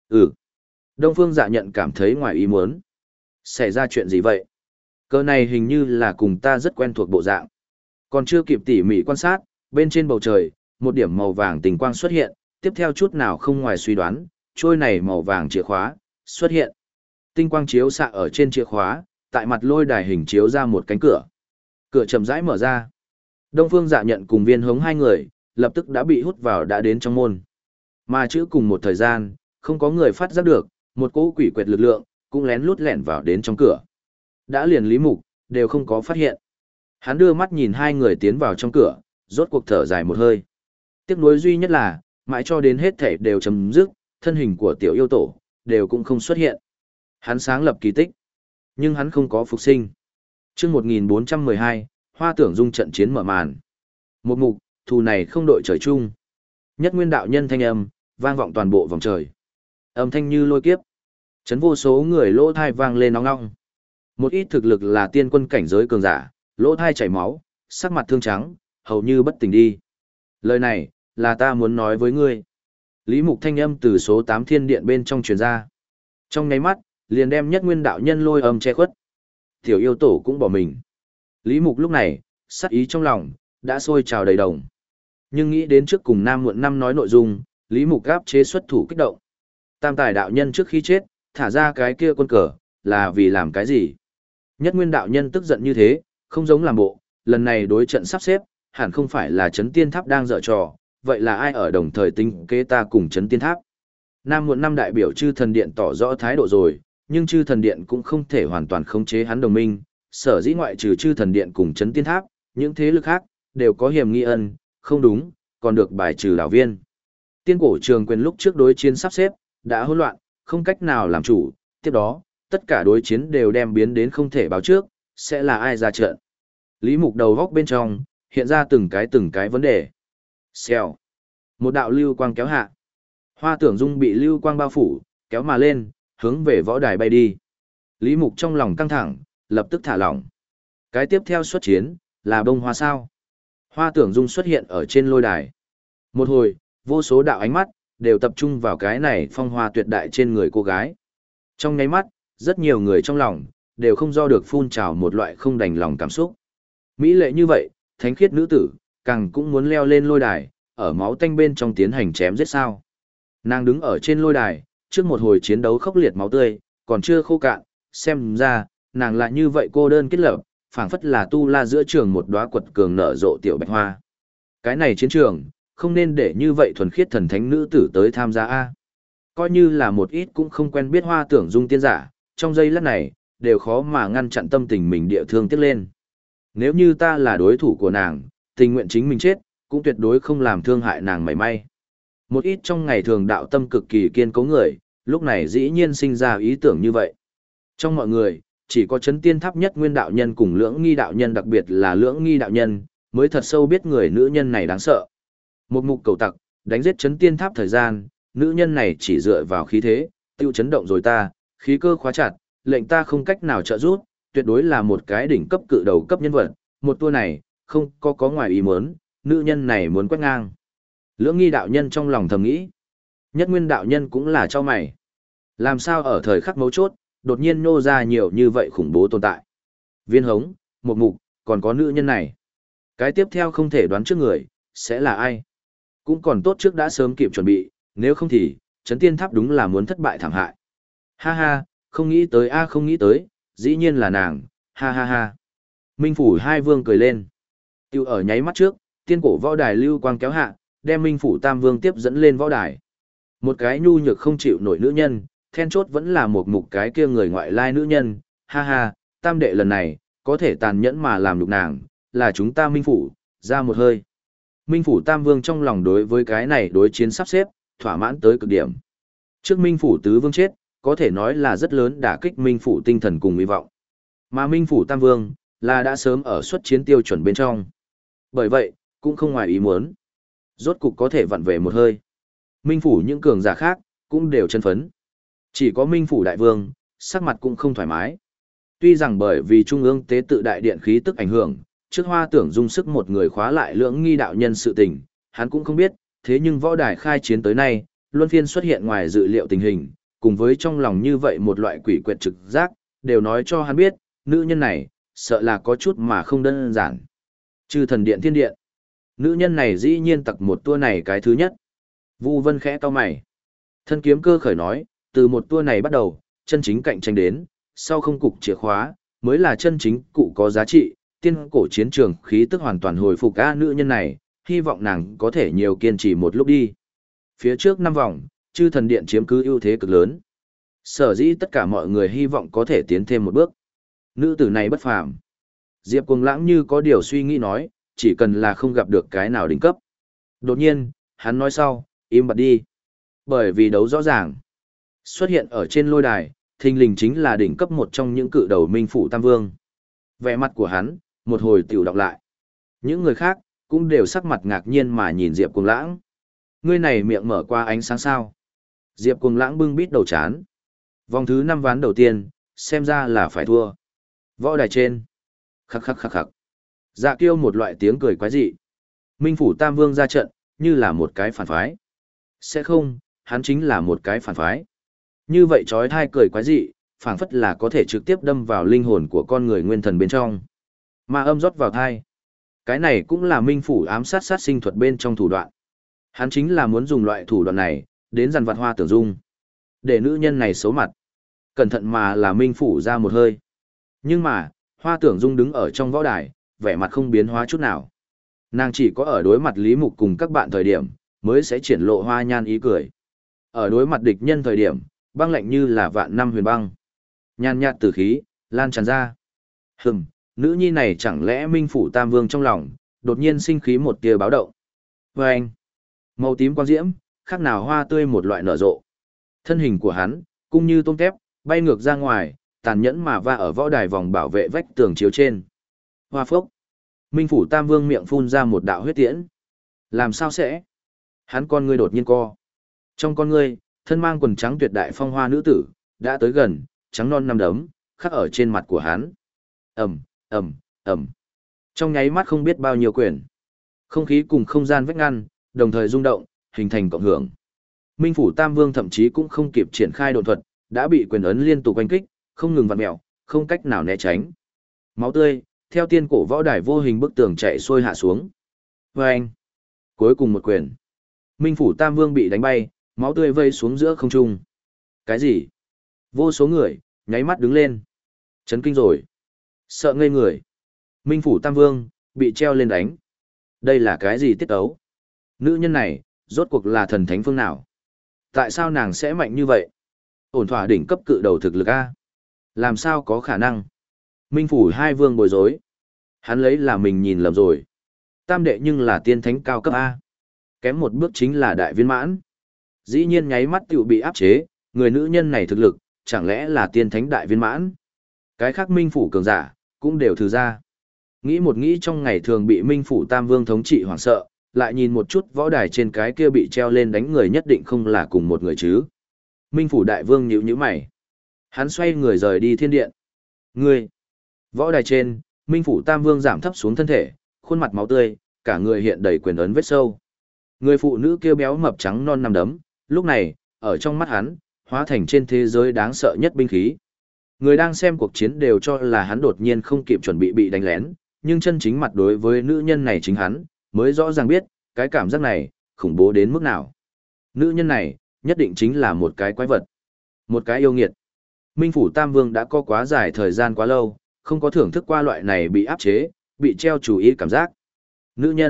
Đông Phương Dạ Nhận cảm thấy ngoài ý muốn. Xảy ra chuyện gì vậy? Cơ này hình như là cùng ta rất quen thuộc bộ dạng. Còn chưa kịp tỉ mỉ quan sát, bên trên bầu trời, một điểm màu vàng tình quang xuất hiện, tiếp theo chút nào không ngoài suy đoán, trôi này màu vàng chìa khóa, xuất hiện. Tinh quang chiếu xạ ở trên chìa khóa, tại mặt lôi đài hình chiếu ra một cánh cửa. Cửa chậm rãi mở ra. Đông Phương Dạ Nhận cùng Viên Hống hai người, lập tức đã bị hút vào đã đến trong môn. Mà chữ cùng một thời gian, không có người phát giác được, một cỗ quỷ quệt lực lượng, cũng lén lút lẻn vào đến trong cửa. Đã liền Lý Mục, đều không có phát hiện. Hắn đưa mắt nhìn hai người tiến vào trong cửa, rốt cuộc thở dài một hơi. Tiếc nuối duy nhất là, mãi cho đến hết thể đều chấm dứt, thân hình của tiểu yêu tổ, đều cũng không xuất hiện. Hắn sáng lập kỳ tích, nhưng hắn không có phục sinh. Chương 1412, Hoa Tưởng Dung trận chiến mở màn. Một mục, thù này không đội trời chung. Nhất Nguyên đạo nhân thanh âm, vang vọng toàn bộ vòng trời. Âm thanh như lôi kiếp. Chấn vô số người lỗ thai vang lên nóng ngong. Một ít thực lực là tiên quân cảnh giới cường giả, lỗ thai chảy máu, sắc mặt thương trắng, hầu như bất tỉnh đi. Lời này, là ta muốn nói với ngươi. Lý Mục thanh âm từ số 8 thiên điện bên trong truyền ra. Trong nháy mắt, liền đem Nhất Nguyên đạo nhân lôi âm che khuất. Tiểu yêu tổ cũng bỏ mình. Lý Mục lúc này, sát ý trong lòng, đã sôi trào đầy đồng. Nhưng nghĩ đến trước cùng Nam Muộn Năm nói nội dung, Lý Mục gáp chế xuất thủ kích động. Tam Tài đạo nhân trước khi chết, thả ra cái kia quân cờ, là vì làm cái gì? Nhất Nguyên đạo nhân tức giận như thế, không giống làm bộ, lần này đối trận sắp xếp, hẳn không phải là Chấn Tiên Tháp đang dở trò, vậy là ai ở đồng thời tính kế ta cùng Chấn Tiên Tháp? Nam Muộn Năm đại biểu Chư Thần Điện tỏ rõ thái độ rồi, nhưng Chư Thần Điện cũng không thể hoàn toàn khống chế hắn đồng minh, sở dĩ ngoại trừ Chư Thần Điện cùng Chấn Tiên Tháp, những thế lực khác đều có hiểm nghi ân, không đúng, còn được bài trừ đảo viên. Tiên cổ trường quyền lúc trước đối chiến sắp xếp, đã hỗn loạn, không cách nào làm chủ, tiếp đó, tất cả đối chiến đều đem biến đến không thể báo trước, sẽ là ai ra trận. Lý Mục đầu góc bên trong, hiện ra từng cái vấn đề. Xèo. Một đạo lưu quang kéo hạ. Hoa Tưởng Dung bị lưu quang bao phủ, kéo mà lên, hướng về võ đài bay đi. Lý Mục trong lòng căng thẳng, lập tức thả lỏng. Cái tiếp theo xuất chiến, là bông hoa sao. Hoa Tưởng Dung xuất hiện ở trên lôi đài. Một hồi, vô số đạo ánh mắt, đều tập trung vào cái này phong hoa tuyệt đại trên người cô gái. Trong nháy mắt, rất nhiều người trong lòng, đều không do được phun trào một loại không đành lòng cảm xúc. Mỹ lệ như vậy, thánh khiết nữ tử, càng cũng muốn leo lên lôi đài, ở máu tanh bên trong tiến hành chém giết sao. Nàng đứng ở trên lôi đài, trước một hồi chiến đấu khốc liệt máu tươi, còn chưa khô cạn, xem ra, nàng lại như vậy cô đơn kết lập, phảng phất là tu la giữa trường một đóa quật cường nở rộ tiểu bạch hoa. Cái này chiến trường, không nên để như vậy thuần khiết thần thánh nữ tử tới tham gia a. Coi như là một ít cũng không quen biết Hoa Tưởng Dung tiên giả, trong giây lát này, đều khó mà ngăn chặn tâm tình mình địa thương tiếc lên. Nếu như ta là đối thủ của nàng, tình nguyện chính mình chết, cũng tuyệt đối không làm thương hại nàng mảy may. Một ít trong ngày thường đạo tâm cực kỳ kiên cố người, lúc này dĩ nhiên sinh ra ý tưởng như vậy. Trong mọi người, chỉ có Chấn Tiên Tháp Nhất Nguyên đạo nhân cùng Lưỡng Nghi đạo nhân, đặc biệt là Lưỡng Nghi đạo nhân, mới thật sâu biết người nữ nhân này đáng sợ. Một mục cầu tặc, đánh giết Chấn Tiên Tháp thời gian, nữ nhân này chỉ dựa vào khí thế, tiêu chấn động rồi ta, khí cơ khóa chặt, lệnh ta không cách nào trợ giúp, tuyệt đối là một cái đỉnh cấp cự đầu cấp nhân vật, một tour này, không có ngoài ý muốn, nữ nhân này muốn quét ngang. Lưỡng Nghi đạo nhân trong lòng thầm nghĩ. Nhất Nguyên đạo nhân cũng là cho mày. Làm sao ở thời khắc mấu chốt, đột nhiên nô ra nhiều như vậy khủng bố tồn tại. Viên Hống, một mục, còn có nữ nhân này. Cái tiếp theo không thể đoán trước người, sẽ là ai? Cũng còn tốt trước đã sớm kịp chuẩn bị, nếu không thì, Chấn Tiên Tháp đúng là muốn thất bại thảm hại. Ha ha, không nghĩ tới không nghĩ tới, dĩ nhiên là nàng, ha ha ha. Minh Phủ hai vương cười lên. Tiêu ở nháy mắt trước, tiên cổ võ đài lưu quang kéo hạ, đem Minh Phủ Tam Vương tiếp dẫn lên võ đài. Một cái nhu nhược không chịu nổi nữ nhân, then chốt vẫn là một mục cái kia người ngoại lai nữ nhân, ha ha, tam đệ lần này, có thể tàn nhẫn mà làm nhục nàng, là chúng ta Minh Phủ, ra một hơi. Minh Phủ Tam Vương trong lòng đối với cái này đối chiến sắp xếp, thỏa mãn tới cực điểm. Trước Minh Phủ Tứ Vương chết, có thể nói là rất lớn đả kích Minh Phủ tinh thần cùng hy vọng. Mà Minh Phủ Tam Vương, là đã sớm ở xuất chiến tiêu chuẩn bên trong. Bởi vậy, cũng không ngoài ý muốn. Rốt cục có thể vặn về một hơi. Minh Phủ những cường giả khác, cũng đều chân phấn. Chỉ có Minh Phủ Đại Vương, sắc mặt cũng không thoải mái. Tuy rằng bởi vì Trung ương tế tự đại điện khí tức ảnh hưởng, trước Hoa Tưởng Dung sức một người khóa lại lưỡng nghi đạo nhân sự tình, hắn cũng không biết, thế nhưng võ đài khai chiến tới nay, luân phiên xuất hiện ngoài dự liệu tình hình, cùng với trong lòng như vậy một loại quỷ quyệt trực giác, đều nói cho hắn biết, nữ nhân này, sợ là có chút mà không đơn giản. Chư thần điện thiên điện. Nữ nhân này dĩ nhiên tặc một tua này cái thứ nhất. Vu Vân khẽ cau mày. Thân kiếm cơ khởi nói, từ một tua này bắt đầu, chân chính cạnh tranh đến, sau không cục chìa khóa, mới là chân chính cụ có giá trị, tiên cổ chiến trường khí tức hoàn toàn hồi phục nữ nhân này, hy vọng nàng có thể nhiều kiên trì một lúc đi. Phía trước 5 vòng, chư thần điện chiếm cứ ưu thế cực lớn. Sở dĩ tất cả mọi người hy vọng có thể tiến thêm một bước. Nữ tử này bất phàm. Diệp Cuồng Lãng như có điều suy nghĩ nói, chỉ cần là không gặp được cái nào đỉnh cấp. Đột nhiên, hắn nói sau, im bặt đi. Bởi vì đấu rõ ràng. Xuất hiện ở trên lôi đài, thình lình chính là đỉnh cấp một trong những cự đầu Minh Phủ Tam Vương. Vẻ mặt của hắn, một hồi tiểu đọc lại. Những người khác, cũng đều sắc mặt ngạc nhiên mà nhìn Diệp Cuồng Lãng. Ngươi này miệng mở qua ánh sáng sao. Diệp Cuồng Lãng bưng bít đầu chán. Vòng thứ 5 ván đầu tiên, xem ra là phải thua. Võ đài trên. Khắc khắc khắc khắc. Dạ Kiêu một loại tiếng cười quái dị. Minh Phủ Tam Vương ra trận, như là một cái phản phái. Sẽ không, hắn chính là một cái phản phái. Như vậy trói thai cười quái dị, phảng phất là có thể trực tiếp đâm vào linh hồn của con người nguyên thần bên trong. Ma âm rót vào thai. Cái này cũng là Minh Phủ ám sát sát sinh thuật bên trong thủ đoạn. Hắn chính là muốn dùng loại thủ đoạn này, đến dằn vặt Hoa Tưởng Dung. Để nữ nhân này xấu mặt. Cẩn thận mà là Minh Phủ ra một hơi. Nhưng mà, Hoa Tưởng Dung đứng ở trong võ đài, vẻ mặt không biến hóa chút nào. Nàng chỉ có ở đối mặt Lý Mục cùng các bạn thời điểm, mới sẽ triển lộ hoa nhan ý cười. Ở đối mặt địch nhân thời điểm, băng lạnh như là vạn năm huyền băng. Nhan nhạt tử khí, lan tràn ra. Nữ nhi này chẳng lẽ Minh Phủ Tam Vương trong lòng, đột nhiên sinh khí một tia báo động. Và anh, màu tím quang diễm, khác nào hoa tươi một loại nở rộ. Thân hình của hắn, cũng như tôm tép, bay ngược ra ngoài, tàn nhẫn mà va ở võ đài vòng bảo vệ vách tường chiếu trên. Hoa phốc. Minh Phủ Tam Vương miệng phun ra một đạo huyết tiễn. Làm sao sẽ? Hắn con ngươi đột nhiên co. Trong con ngươi, thân mang quần trắng tuyệt đại phong hoa nữ tử, đã tới gần, trắng non năm đấm, khắc ở trên mặt của hắn. Ầm, ầm, ầm. Trong nháy mắt không biết bao nhiêu quyền. Không khí cùng không gian vách ngăn, đồng thời rung động, hình thành cộng hưởng. Minh Phủ Tam Vương thậm chí cũng không kịp triển khai độn thuật, đã bị quyền ấn liên tục oanh kích, không ngừng vặn mèo, không cách nào né tránh. Máu tươi, theo tiên cổ võ đài vô hình bức tường chạy xuôi hạ xuống. Và anh, cuối cùng một quyền. Minh Phủ Tam Vương bị đánh bay, máu tươi vây xuống giữa không trung. Cái gì? Vô số người, nháy mắt đứng lên. Chấn kinh rồi. Sợ ngây người. Minh Phủ Tam Vương, bị treo lên đánh. Đây là cái gì tiết ấu? Nữ nhân này, rốt cuộc là thần thánh phương nào? Tại sao nàng sẽ mạnh như vậy? Ổn thỏa đỉnh cấp cự đầu thực lực A. Làm sao có khả năng? Minh Phủ hai vương bối rối. Hắn lấy là mình nhìn lầm rồi. Tam đệ nhưng là tiên thánh cao cấp A. Kém một bước chính là đại viên mãn. Dĩ nhiên nháy mắt tiểu bị áp chế, người nữ nhân này thực lực, chẳng lẽ là tiên thánh đại viên mãn? Cái khác Minh Phủ cường giả, cũng đều thử ra. Nghĩ một nghĩ trong ngày thường bị Minh Phủ Tam Vương thống trị hoảng sợ, lại nhìn một chút võ đài trên cái kia bị treo lên đánh người nhất định không là cùng một người chứ. Minh Phủ Đại Vương nhíu nhíu mày. Hắn xoay người rời đi thiên điện. Ngươi! Võ đài trên, Minh Phủ Tam Vương giảm thấp xuống thân thể, khuôn mặt máu tươi, cả người hiện đầy quyền ấn vết sâu. Người phụ nữ kia béo mập trắng non nằm đấm, lúc này, ở trong mắt hắn, hóa thành trên thế giới đáng sợ nhất binh khí. Người đang xem cuộc chiến đều cho là hắn đột nhiên không kịp chuẩn bị đánh lén, nhưng chân chính mặt đối với nữ nhân này chính hắn, mới rõ ràng biết, cái cảm giác này, khủng bố đến mức nào. Nữ nhân này, nhất định chính là một cái quái vật, một cái yêu nghiệt. Minh Phủ Tam Vương đã có quá dài thời gian quá lâu, không có thưởng thức qua loại này bị áp chế, bị treo chủ ý cảm giác. Nữ nhân,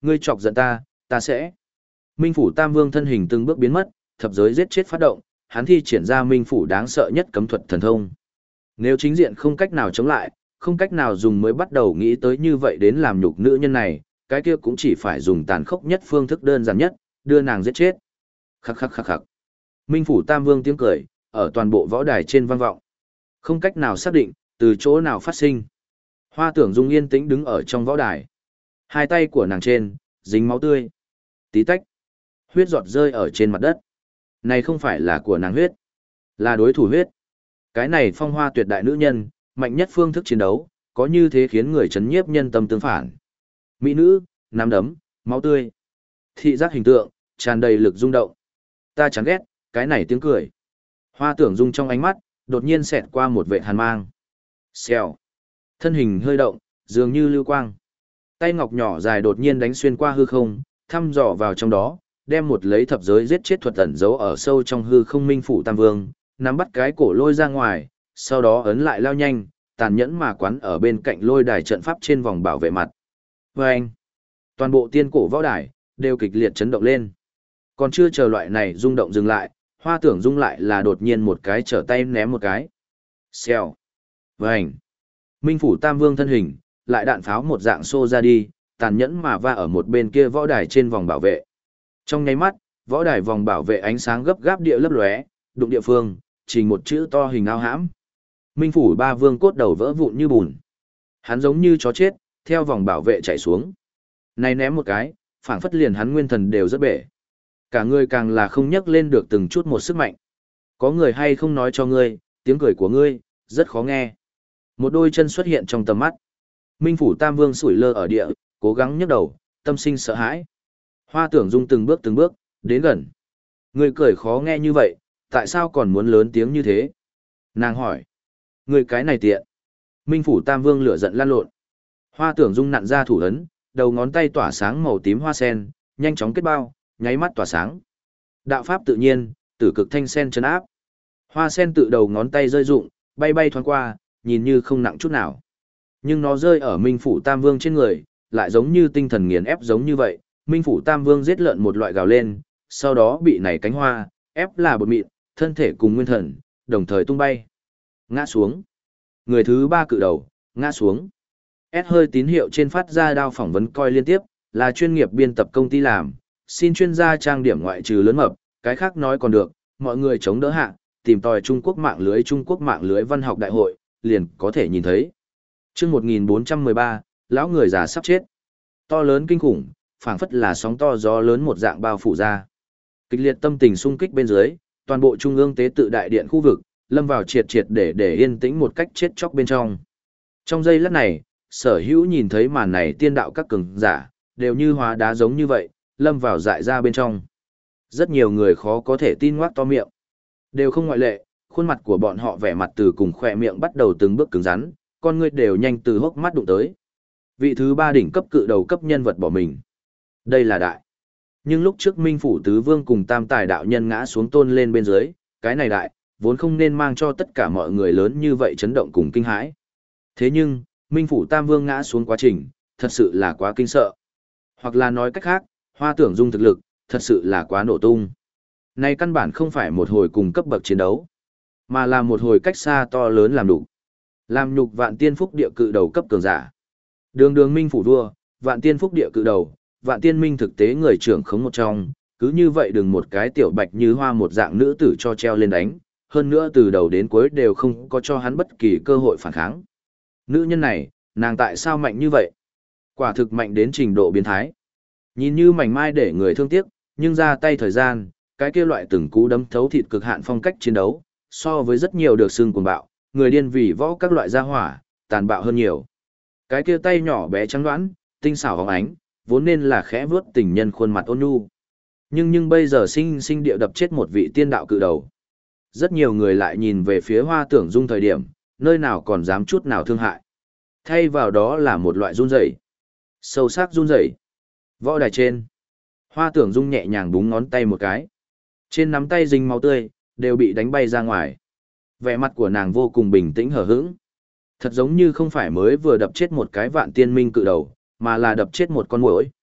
ngươi chọc giận ta, ta sẽ. Minh Phủ Tam Vương thân hình từng bước biến mất, thập giới giết chết phát động, hắn thi triển ra Minh Phủ đáng sợ nhất cấm thuật thần thông. Nếu chính diện không cách nào chống lại, không cách nào dùng mới bắt đầu nghĩ tới như vậy đến làm nhục nữ nhân này, cái kia cũng chỉ phải dùng tàn khốc nhất phương thức đơn giản nhất, đưa nàng giết chết. Khắc khắc khắc khắc. Minh Phủ Tam Vương tiếng cười, ở toàn bộ võ đài trên vang vọng. Không cách nào xác định, từ chỗ nào phát sinh. Hoa Tưởng Dung yên tĩnh đứng ở trong võ đài. Hai tay của nàng trên, dính máu tươi. Tí tách. Huyết giọt rơi ở trên mặt đất. Này không phải là của nàng huyết, là đối thủ huyết. Cái này phong hoa tuyệt đại nữ nhân, mạnh nhất phương thức chiến đấu, có như thế khiến người chấn nhiếp nhân tâm tương phản. Mỹ nữ, nắm đấm, máu tươi. Thị giác hình tượng, tràn đầy lực rung động. Ta chán ghét, cái này tiếng cười. Hoa Tưởng Dung trong ánh mắt, đột nhiên xẹt qua một vệ hàn mang. Xèo. Thân hình hơi động, dường như lưu quang. Tay ngọc nhỏ dài đột nhiên đánh xuyên qua hư không, thăm dò vào trong đó, đem một lấy thập giới giết chết thuật ẩn giấu ở sâu trong hư không Minh Phủ Tam Vương, nắm bắt cái cổ lôi ra ngoài, sau đó ấn lại lao nhanh, tàn nhẫn mà quán ở bên cạnh lôi đài trận pháp trên vòng bảo vệ mặt. Và anh, toàn bộ tiên cổ võ đài, đều kịch liệt chấn động lên. Còn chưa chờ loại này rung động dừng lại, Hoa Tưởng Dung lại là đột nhiên một cái trở tay ném một cái. Xèo. Và anh, Minh Phủ Tam Vương thân hình, lại đạn pháo một dạng xô ra đi, tàn nhẫn mà va ở một bên kia võ đài trên vòng bảo vệ. Trong nháy mắt, võ đài vòng bảo vệ ánh sáng gấp gáp địa lấp lóe, đụng địa phương, trình một chữ to hình ao hãm. Minh Phủ Ba Vương cốt đầu vỡ vụn như bùn. Hắn giống như chó chết, theo vòng bảo vệ chạy xuống. Này ném một cái, phảng phất liền hắn nguyên thần đều rất bể. Cả người càng là không nhấc lên được từng chút một sức mạnh. Có người hay không nói cho ngươi, tiếng cười của ngươi, rất khó nghe. Một đôi chân xuất hiện trong tầm mắt. Minh Phủ Tam Vương sủi lơ ở địa, cố gắng nhấc đầu, tâm sinh sợ hãi. Hoa Tưởng Dung từng bước, đến gần. Ngươi cười khó nghe như vậy, tại sao còn muốn lớn tiếng như thế? Nàng hỏi. Ngươi cái này tiện. Minh Phủ Tam Vương lửa giận lan lộn. Hoa Tưởng Dung nặn ra thủ ấn, đầu ngón tay tỏa sáng màu tím hoa sen, nhanh chóng kết bao, nháy mắt tỏa sáng. Đạo pháp tự nhiên, tử cực thanh sen trấn áp. Hoa sen tự đầu ngón tay rơi rụng, bay bay thoáng qua, nhìn như không nặng chút nào. Nhưng nó rơi ở Minh Phủ Tam Vương trên người, lại giống như tinh thần nghiền ép giống như vậy. Minh Phủ Tam Vương giết lợn một loại gào lên, sau đó bị nảy cánh hoa, ép là bột mịn, thân thể cùng nguyên thần, đồng thời tung bay. Ngã xuống. Người thứ ba cự đầu, ngã xuống. S hơi tín hiệu trên phát ra đao phỏng vấn coi liên tiếp, là chuyên nghiệp biên tập công ty làm, xin chuyên gia trang điểm ngoại trừ lớn mập, cái khác nói còn được, mọi người chống đỡ hạ, tìm tòi Trung Quốc mạng lưới văn học đại hội, liền có thể nhìn thấy. Chương 1413, lão người già sắp chết. To lớn kinh khủng, phảng phất là sóng to gió lớn một dạng bao phủ ra. Kịch liệt tâm tình xung kích bên dưới, toàn bộ trung ương tế tự đại điện khu vực, lâm vào triệt để yên tĩnh một cách chết chóc bên trong. Trong giây lát này, sở hữu nhìn thấy màn này tiên đạo các cường giả, đều như hóa đá giống như vậy, lâm vào dại ra bên trong. Rất nhiều người khó có thể tin ngoác to miệng. Đều không ngoại lệ, khuôn mặt của bọn họ vẻ mặt từ cùng khỏe miệng bắt đầu từng bước cứng rắn, con người đều nhanh từ hốc mắt đụng tới. Vị thứ ba đỉnh cấp cự đầu cấp nhân vật bỏ mình. Đây là đại. Nhưng lúc trước Minh Phủ Tứ Vương cùng Tam Tài đạo nhân ngã xuống tôn lên bên dưới, cái này đại, vốn không nên mang cho tất cả mọi người lớn như vậy chấn động cùng kinh hãi. Thế nhưng, Minh Phủ Tam Vương ngã xuống quá trình, thật sự là quá kinh sợ. Hoặc là nói cách khác, Hoa Tưởng Dung thực lực, thật sự là quá nổ tung. Này căn bản không phải một hồi cùng cấp bậc chiến đấu, mà là một hồi cách xa to lớn làm đủ. Làm nhục Vạn Tiên Phúc địa cự đầu cấp cường giả. Đường Minh Phủ vua, Vạn Tiên Phúc địa cự đầu, Vạn Tiên Minh thực tế người trưởng khống một trong, cứ như vậy đừng một cái tiểu bạch như hoa một dạng nữ tử cho treo lên đánh, hơn nữa từ đầu đến cuối đều không có cho hắn bất kỳ cơ hội phản kháng. Nữ nhân này, nàng tại sao mạnh như vậy? Quả thực mạnh đến trình độ biến thái. Nhìn như mảnh mai để người thương tiếc, nhưng ra tay thời gian, cái kia loại từng cú đấm thấu thịt cực hạn phong cách chiến đấu, so với rất nhiều được xưng cuồng bạo, người điên vì võ các loại gia hỏa, tàn bạo hơn nhiều. Cái kia tay nhỏ bé trắng đoán, tinh xảo hóng ánh, vốn nên là khẽ vướt tình nhân khuôn mặt ôn nhu. Nhưng bây giờ sinh địa đập chết một vị tiên đạo cự đầu. Rất nhiều người lại nhìn về phía Hoa Tưởng Dung thời điểm, nơi nào còn dám chút nào thương hại. Thay vào đó là một loại run rẩy, sâu sắc run rẩy. Võ đài trên, Hoa Tưởng Dung nhẹ nhàng búng ngón tay một cái. Trên nắm tay dính máu tươi, đều bị đánh bay ra ngoài. Vẻ mặt của nàng vô cùng bình tĩnh hờ hững. Thật giống như không phải mới vừa đập chết một cái Vạn Tiên Minh cự đầu, mà là đập chết một con muỗi.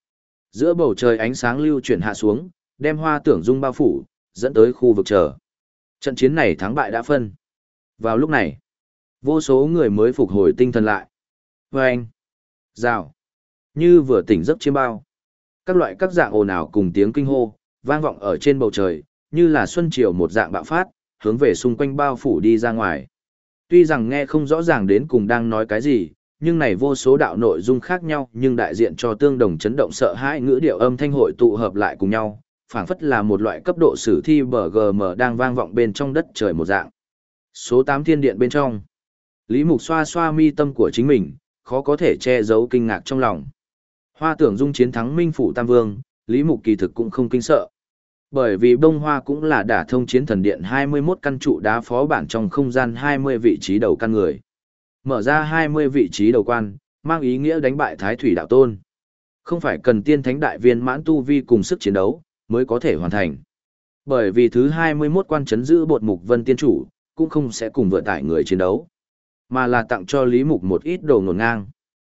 Giữa bầu trời ánh sáng lưu chuyển hạ xuống, đem Hoa Tưởng Dung bao phủ, dẫn tới khu vực chờ. Trận chiến này thắng bại đã phân. Vào lúc này, vô số người mới phục hồi tinh thần lại. Vâng! Rào! Như vừa tỉnh giấc chiêm bao. Các loại các dạng ồn ào cùng tiếng kinh hô, vang vọng ở trên bầu trời, như là xuân triều một dạng bạo phát, hướng về xung quanh bao phủ đi ra ngoài. Tuy rằng nghe không rõ ràng đến cùng đang nói cái gì, nhưng này vô số đạo nội dung khác nhau nhưng đại diện cho tương đồng chấn động sợ hãi ngữ điệu âm thanh hội tụ hợp lại cùng nhau, phảng phất là một loại cấp độ sử thi BGM đang vang vọng bên trong đất trời một dạng. Số 8 thiên điện bên trong. Lý Mục xoa xoa mi tâm của chính mình, khó có thể che giấu kinh ngạc trong lòng. Hoa Tưởng Dung chiến thắng Minh Phủ Tam Vương, Lý Mục kỳ thực cũng không kinh sợ. Bởi vì bông hoa cũng là đả thông chiến thần điện 21 căn trụ đá phó bản trong không gian 20 vị trí đầu căn người. Mở ra 20 vị trí đầu quan, mang ý nghĩa đánh bại Thái Thủy Đạo Tôn. Không phải cần tiên thánh đại viên mãn tu vi cùng sức chiến đấu, mới có thể hoàn thành. Bởi vì thứ 21 quan chấn giữ bột mục vân tiên chủ, cũng không sẽ cùng vượt tải người chiến đấu, mà là tặng cho Lý Mục một ít đồ ngổn ngang.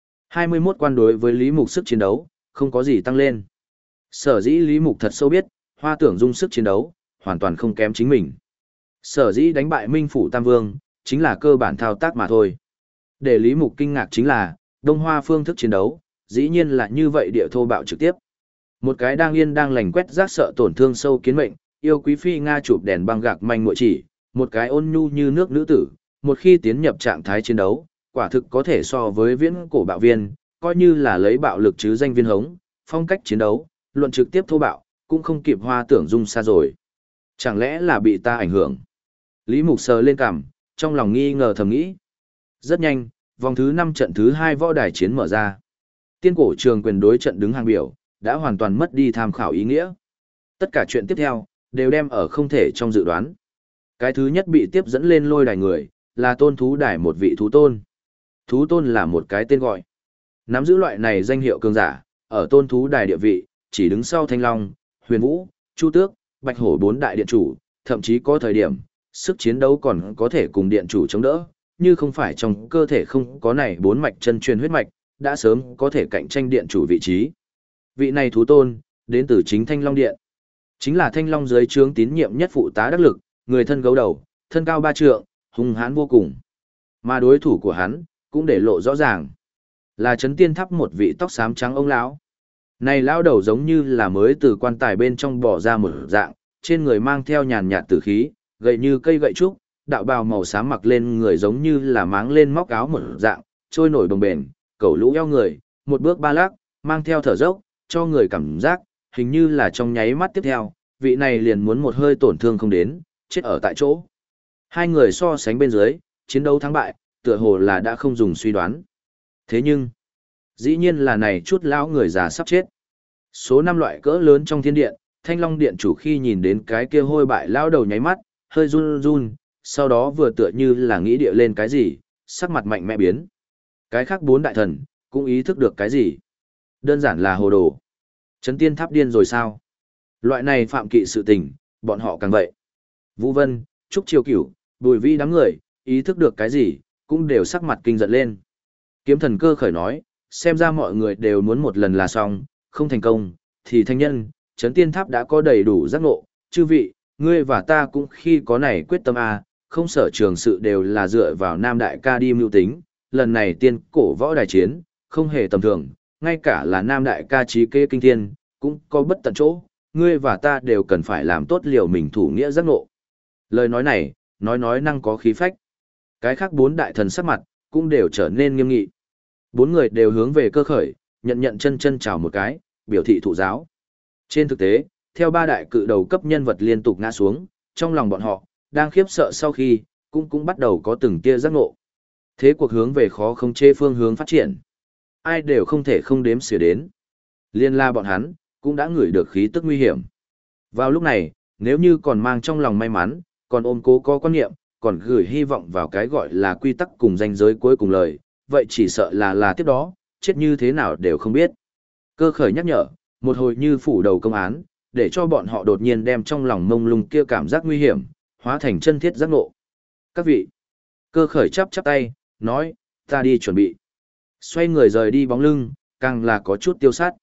21 quan đối với Lý Mục sức chiến đấu, không có gì tăng lên. Sở dĩ Lý Mục thật sâu biết, Hoa Tưởng Dung sức chiến đấu, hoàn toàn không kém chính mình. Sở dĩ đánh bại Minh Phủ Tam Vương, chính là cơ bản thao tác mà thôi. Để Lý Mục kinh ngạc chính là, Đông Hoa phương thức chiến đấu, dĩ nhiên là như vậy địa thô bạo trực tiếp. Một cái đang yên đang lành quét rác sợ tổn thương sâu kiến mệnh, yêu quý phi Nga chụp đèn băng gạc manh muội chỉ, một cái ôn nhu như nước nữ tử, một khi tiến nhập trạng thái chiến đấu, quả thực có thể so với viễn cổ bạo viên, coi như là lấy bạo lực chứ danh viên hống, phong cách chiến đấu, luận trực tiếp thô bạo, cũng không kịp Hoa Tưởng Dung xa rồi. Chẳng lẽ là bị ta ảnh hưởng? Lý Mục sờ lên cằm, trong lòng nghi ngờ thầm nghĩ. Rất nhanh, vòng thứ 5 trận thứ 2 võ đài chiến mở ra. Tiên cổ trường quyền đối trận đứng hàng biểu, đã hoàn toàn mất đi tham khảo ý nghĩa. Tất cả chuyện tiếp theo, đều đem ở không thể trong dự đoán. Cái thứ nhất bị tiếp dẫn lên lôi đài người, là tôn thú đài một vị thú tôn. Thú tôn là một cái tên gọi. Nắm giữ loại này danh hiệu cường giả, ở tôn thú đài địa vị, chỉ đứng sau Thanh Long, Huyền Vũ, Chu Tước, Bạch Hổ 4 đại điện chủ, thậm chí có thời điểm, sức chiến đấu còn có thể cùng điện chủ chống đỡ, như không phải trong cơ thể không có này 4 mạch chân truyền huyết mạch, đã sớm có thể cạnh tranh điện chủ vị trí. Vị này thú tôn, đến từ chính Thanh Long Điện. Chính là Thanh Long dưới trướng tín nhiệm nhất phụ tá đắc lực, người thân gấu đầu, thân cao 3 trượng, hung hãn vô cùng. Mà đối thủ của hắn, cũng để lộ rõ ràng. Là Trấn Tiên Tháp một vị tóc xám trắng ông lão. Này lão đầu giống như là mới từ quan tài bên trong bỏ ra một dạng, trên người mang theo nhàn nhạt tử khí, gậy như cây gậy trúc, đạo bào màu xám mặc lên người giống như là máng lên móc áo một dạng, trôi nổi đồng bền, cẩu lũ eo người, một bước ba lắc, mang theo thở dốc, cho người cảm giác, hình như là trong nháy mắt tiếp theo, vị này liền muốn một hơi tổn thương không đến, chết ở tại chỗ. Hai người so sánh bên dưới, chiến đấu thắng bại, tựa hồ là đã không dùng suy đoán. Thế nhưng, dĩ nhiên là này chút lão người già sắp chết. Số 5 loại cỡ lớn trong thiên điện, Thanh Long Điện chủ khi nhìn đến cái kia hôi bại lão đầu nháy mắt, hơi run run, sau đó vừa tựa như là nghĩ địa lên cái gì, sắc mặt mạnh mẽ biến. Cái khác 4 đại thần, cũng ý thức được cái gì. Đơn giản là hồ đồ. Trấn Tiên Tháp điên rồi sao? Loại này phạm kỵ sự tình, bọn họ càng vậy. Vũ Vân, Trúc Triều Cửu, Bùi Vi đám người, ý thức được cái gì, cũng đều sắc mặt kinh giận lên. Kiếm Thần Cơ khởi nói, xem ra mọi người đều muốn một lần là xong, không thành công, thì thanh nhân, Trấn Tiên Tháp đã có đầy đủ giác ngộ, chư vị, ngươi và ta cũng khi có này quyết tâm không sở trường sự đều là dựa vào Nam Đại ca đi mưu tính, lần này tiên cổ võ đài chiến, không hề tầm thường, ngay cả là Nam Đại ca trí kế kinh thiên, cũng có bất tận chỗ, ngươi và ta đều cần phải làm tốt liều mình thủ nghĩa giác ngộ. Lời nói này, nói năng có khí phách. Cái khác 4 đại thần sắc mặt, cũng đều trở nên nghiêm nghị. 4 người đều hướng về Cơ khởi, nhận chân chào một cái, biểu thị thụ giáo. Trên thực tế, theo 3 đại cự đầu cấp nhân vật liên tục ngã xuống, trong lòng bọn họ, đang khiếp sợ sau khi, cũng bắt đầu có từng tia giác ngộ. Thế cuộc hướng về khó không chê phương hướng phát triển. Ai đều không thể không đếm xỉa đến. Liên la bọn hắn, cũng đã ngửi được khí tức nguy hiểm. Vào lúc này, nếu như còn mang trong lòng may mắn, còn ôm cố có quan niệm, còn gửi hy vọng vào cái gọi là quy tắc cùng danh giới cuối cùng lời, vậy chỉ sợ là tiếp đó, chết như thế nào đều không biết. Cơ khởi nhắc nhở, một hồi như phủ đầu công án, để cho bọn họ đột nhiên đem trong lòng mông lung kia cảm giác nguy hiểm, hóa thành chân thiết giác ngộ. Các vị, Cơ khởi chắp tay, nói, ta đi chuẩn bị. Xoay người rời đi bóng lưng, càng là có chút tiêu sát.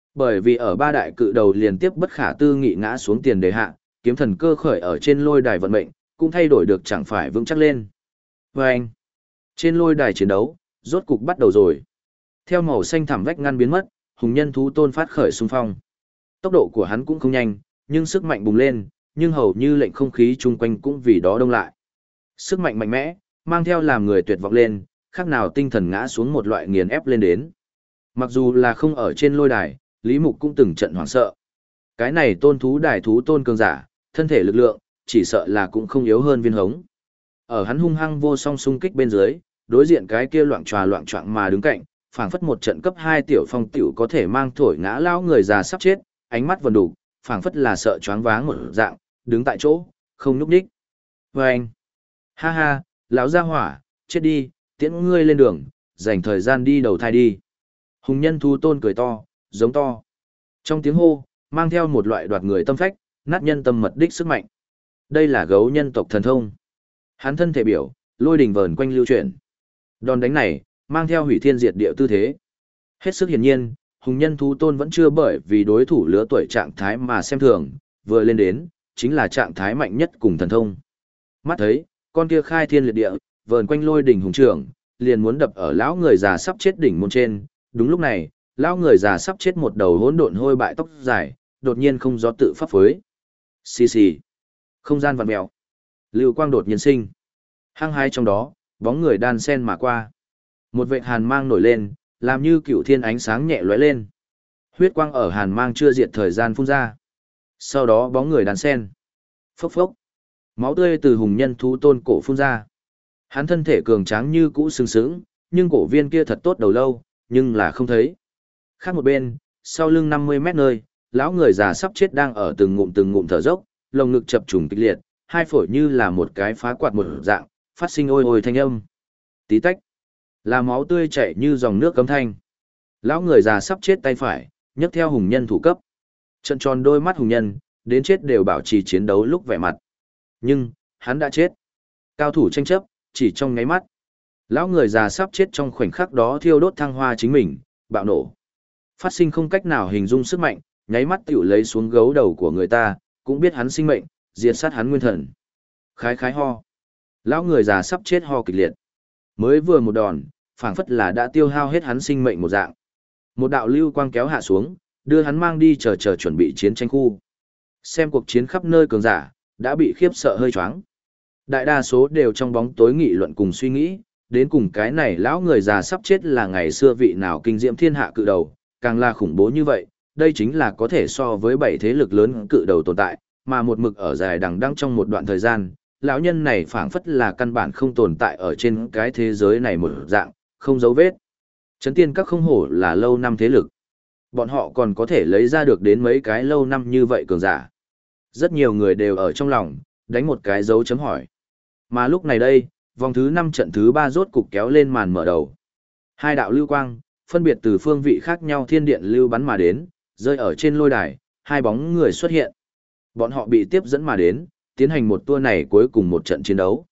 Bởi vì ở ba đại cự đầu liên tiếp bất khả tư nghị ngã xuống tiền đề hạ, kiếm thần cơ khởi ở trên lôi đài vận mệnh, cũng thay đổi được chẳng phải vững chắc lên. Và anh, trên lôi đài chiến đấu, rốt cục bắt đầu rồi. Theo màu xanh thẳm vách ngăn biến mất, hùng nhân thú tôn phát khởi xung phong. Tốc độ của hắn cũng không nhanh, nhưng sức mạnh bùng lên, nhưng hầu như lệnh không khí chung quanh cũng vì đó đông lại. Sức mạnh mạnh mẽ, mang theo làm người tuyệt vọng lên, khác nào tinh thần ngã xuống một loại nghiền ép lên đến. Mặc dù là không ở trên lôi đài, Lý Mục cũng từng trận hoảng sợ. Cái này tôn thú đài thú tôn cường giả, thân thể lực lượng, chỉ sợ là cũng không yếu hơn viên hống. Ở hắn hung hăng vô song xung kích bên dưới, đối diện cái kia loạn choạng mà đứng cạnh, phảng phất một trận cấp 2 tiểu phong tiểu có thể mang thổi ngã lao người già sắp chết, ánh mắt vần đủ, phảng phất là sợ choáng váng một dạng, đứng tại chỗ, không nhúc nhích. Và anh, ha ha, lão gia hỏa, chết đi, tiễn ngươi lên đường, dành thời gian đi đầu thai đi. Hùng nhân thú tôn cười to, giống to. Trong tiếng hô, mang theo một loại đoạt người tâm phách, nát nhân tâm mật đích sức mạnh. Đây là gấu nhân tộc thần thông. Hắn thân thể biểu, lôi đỉnh vờn quanh lưu chuyển. Đòn đánh này, mang theo hủy thiên diệt địa tư thế. Hết sức hiển nhiên, hùng nhân thú tôn vẫn chưa bởi vì đối thủ lứa tuổi trạng thái mà xem thường, vừa lên đến, chính là trạng thái mạnh nhất cùng thần thông. Mắt thấy, con kia khai thiên liệt địa, vờn quanh lôi đỉnh hùng trưởng, liền muốn đập ở lão người già sắp chết đỉnh môn trên. Đúng lúc này, lão người già sắp chết một đầu hỗn độn hôi bại tóc dài, đột nhiên không gió tự pháp phối. Xì xì. Không gian vặn mèo. Lưu quang đột nhiên sinh. Hăng hai trong đó, bóng người đan sen mà qua. Một vệt hàn mang nổi lên, làm như cựu thiên ánh sáng nhẹ lóe lên. Huyết quang ở hàn mang chưa diệt thời gian phun ra. Sau đó bóng người đan sen. Phốc phốc. Máu tươi từ hùng nhân thú tôn cổ phun ra. Hắn thân thể cường tráng như cũ sừng sững, nhưng cổ viên kia thật tốt đầu lâu, nhưng là không thấy. Khác một bên, sau lưng 50 mét nơi, lão người già sắp chết đang ở từng ngụm thở dốc, lồng ngực chập trùng kịch liệt, hai phổi như là một cái phá quạt một dạng, phát sinh ôi ôi thanh âm. Tí tách, là máu tươi chảy như dòng nước cấm thanh. Lão người già sắp chết tay phải, nhấc theo hùng nhân thủ cấp. Trận tròn đôi mắt hùng nhân, đến chết đều bảo trì chiến đấu lúc vẻ mặt. Nhưng, hắn đã chết. Cao thủ tranh chấp, chỉ trong nháy mắt. Lão người già sắp chết trong khoảnh khắc đó thiêu đốt thăng hoa chính mình, bạo nổ. Phát sinh không cách nào hình dung sức mạnh, nháy mắt tiểu lấy xuống gấu đầu của người ta, cũng biết hắn sinh mệnh, diệt sát hắn nguyên thần. Khái khái ho. Lão người già sắp chết ho kịch liệt. Mới vừa một đòn, phảng phất là đã tiêu hao hết hắn sinh mệnh một dạng. Một đạo lưu quang kéo hạ xuống, đưa hắn mang đi chờ chuẩn bị chiến tranh khu. Xem cuộc chiến khắp nơi cường giả, đã bị khiếp sợ hơi choáng. Đại đa số đều trong bóng tối nghị luận cùng suy nghĩ, đến cùng cái này lão người già sắp chết là ngày xưa vị nào kinh diễm thiên hạ cự đầu, càng là khủng bố như vậy, đây chính là có thể so với 7 thế lực lớn cự đầu tồn tại, mà một mực ở dài đằng đẵng trong một đoạn thời gian, lão nhân này phảng phất là căn bản không tồn tại ở trên cái thế giới này một dạng, không dấu vết. Chấn tiên các không hổ là lâu năm thế lực. Bọn họ còn có thể lấy ra được đến mấy cái lâu năm như vậy cường giả. Rất nhiều người đều ở trong lòng, đánh một cái dấu chấm hỏi. Mà lúc này đây, vòng thứ 5 trận thứ 3 rốt cục kéo lên màn mở đầu. Hai đạo lưu quang, phân biệt từ phương vị khác nhau thiên điện lưu bắn mà đến, rơi ở trên lôi đài, hai bóng người xuất hiện. Bọn họ bị tiếp dẫn mà đến, tiến hành một tour này cuối cùng một trận chiến đấu.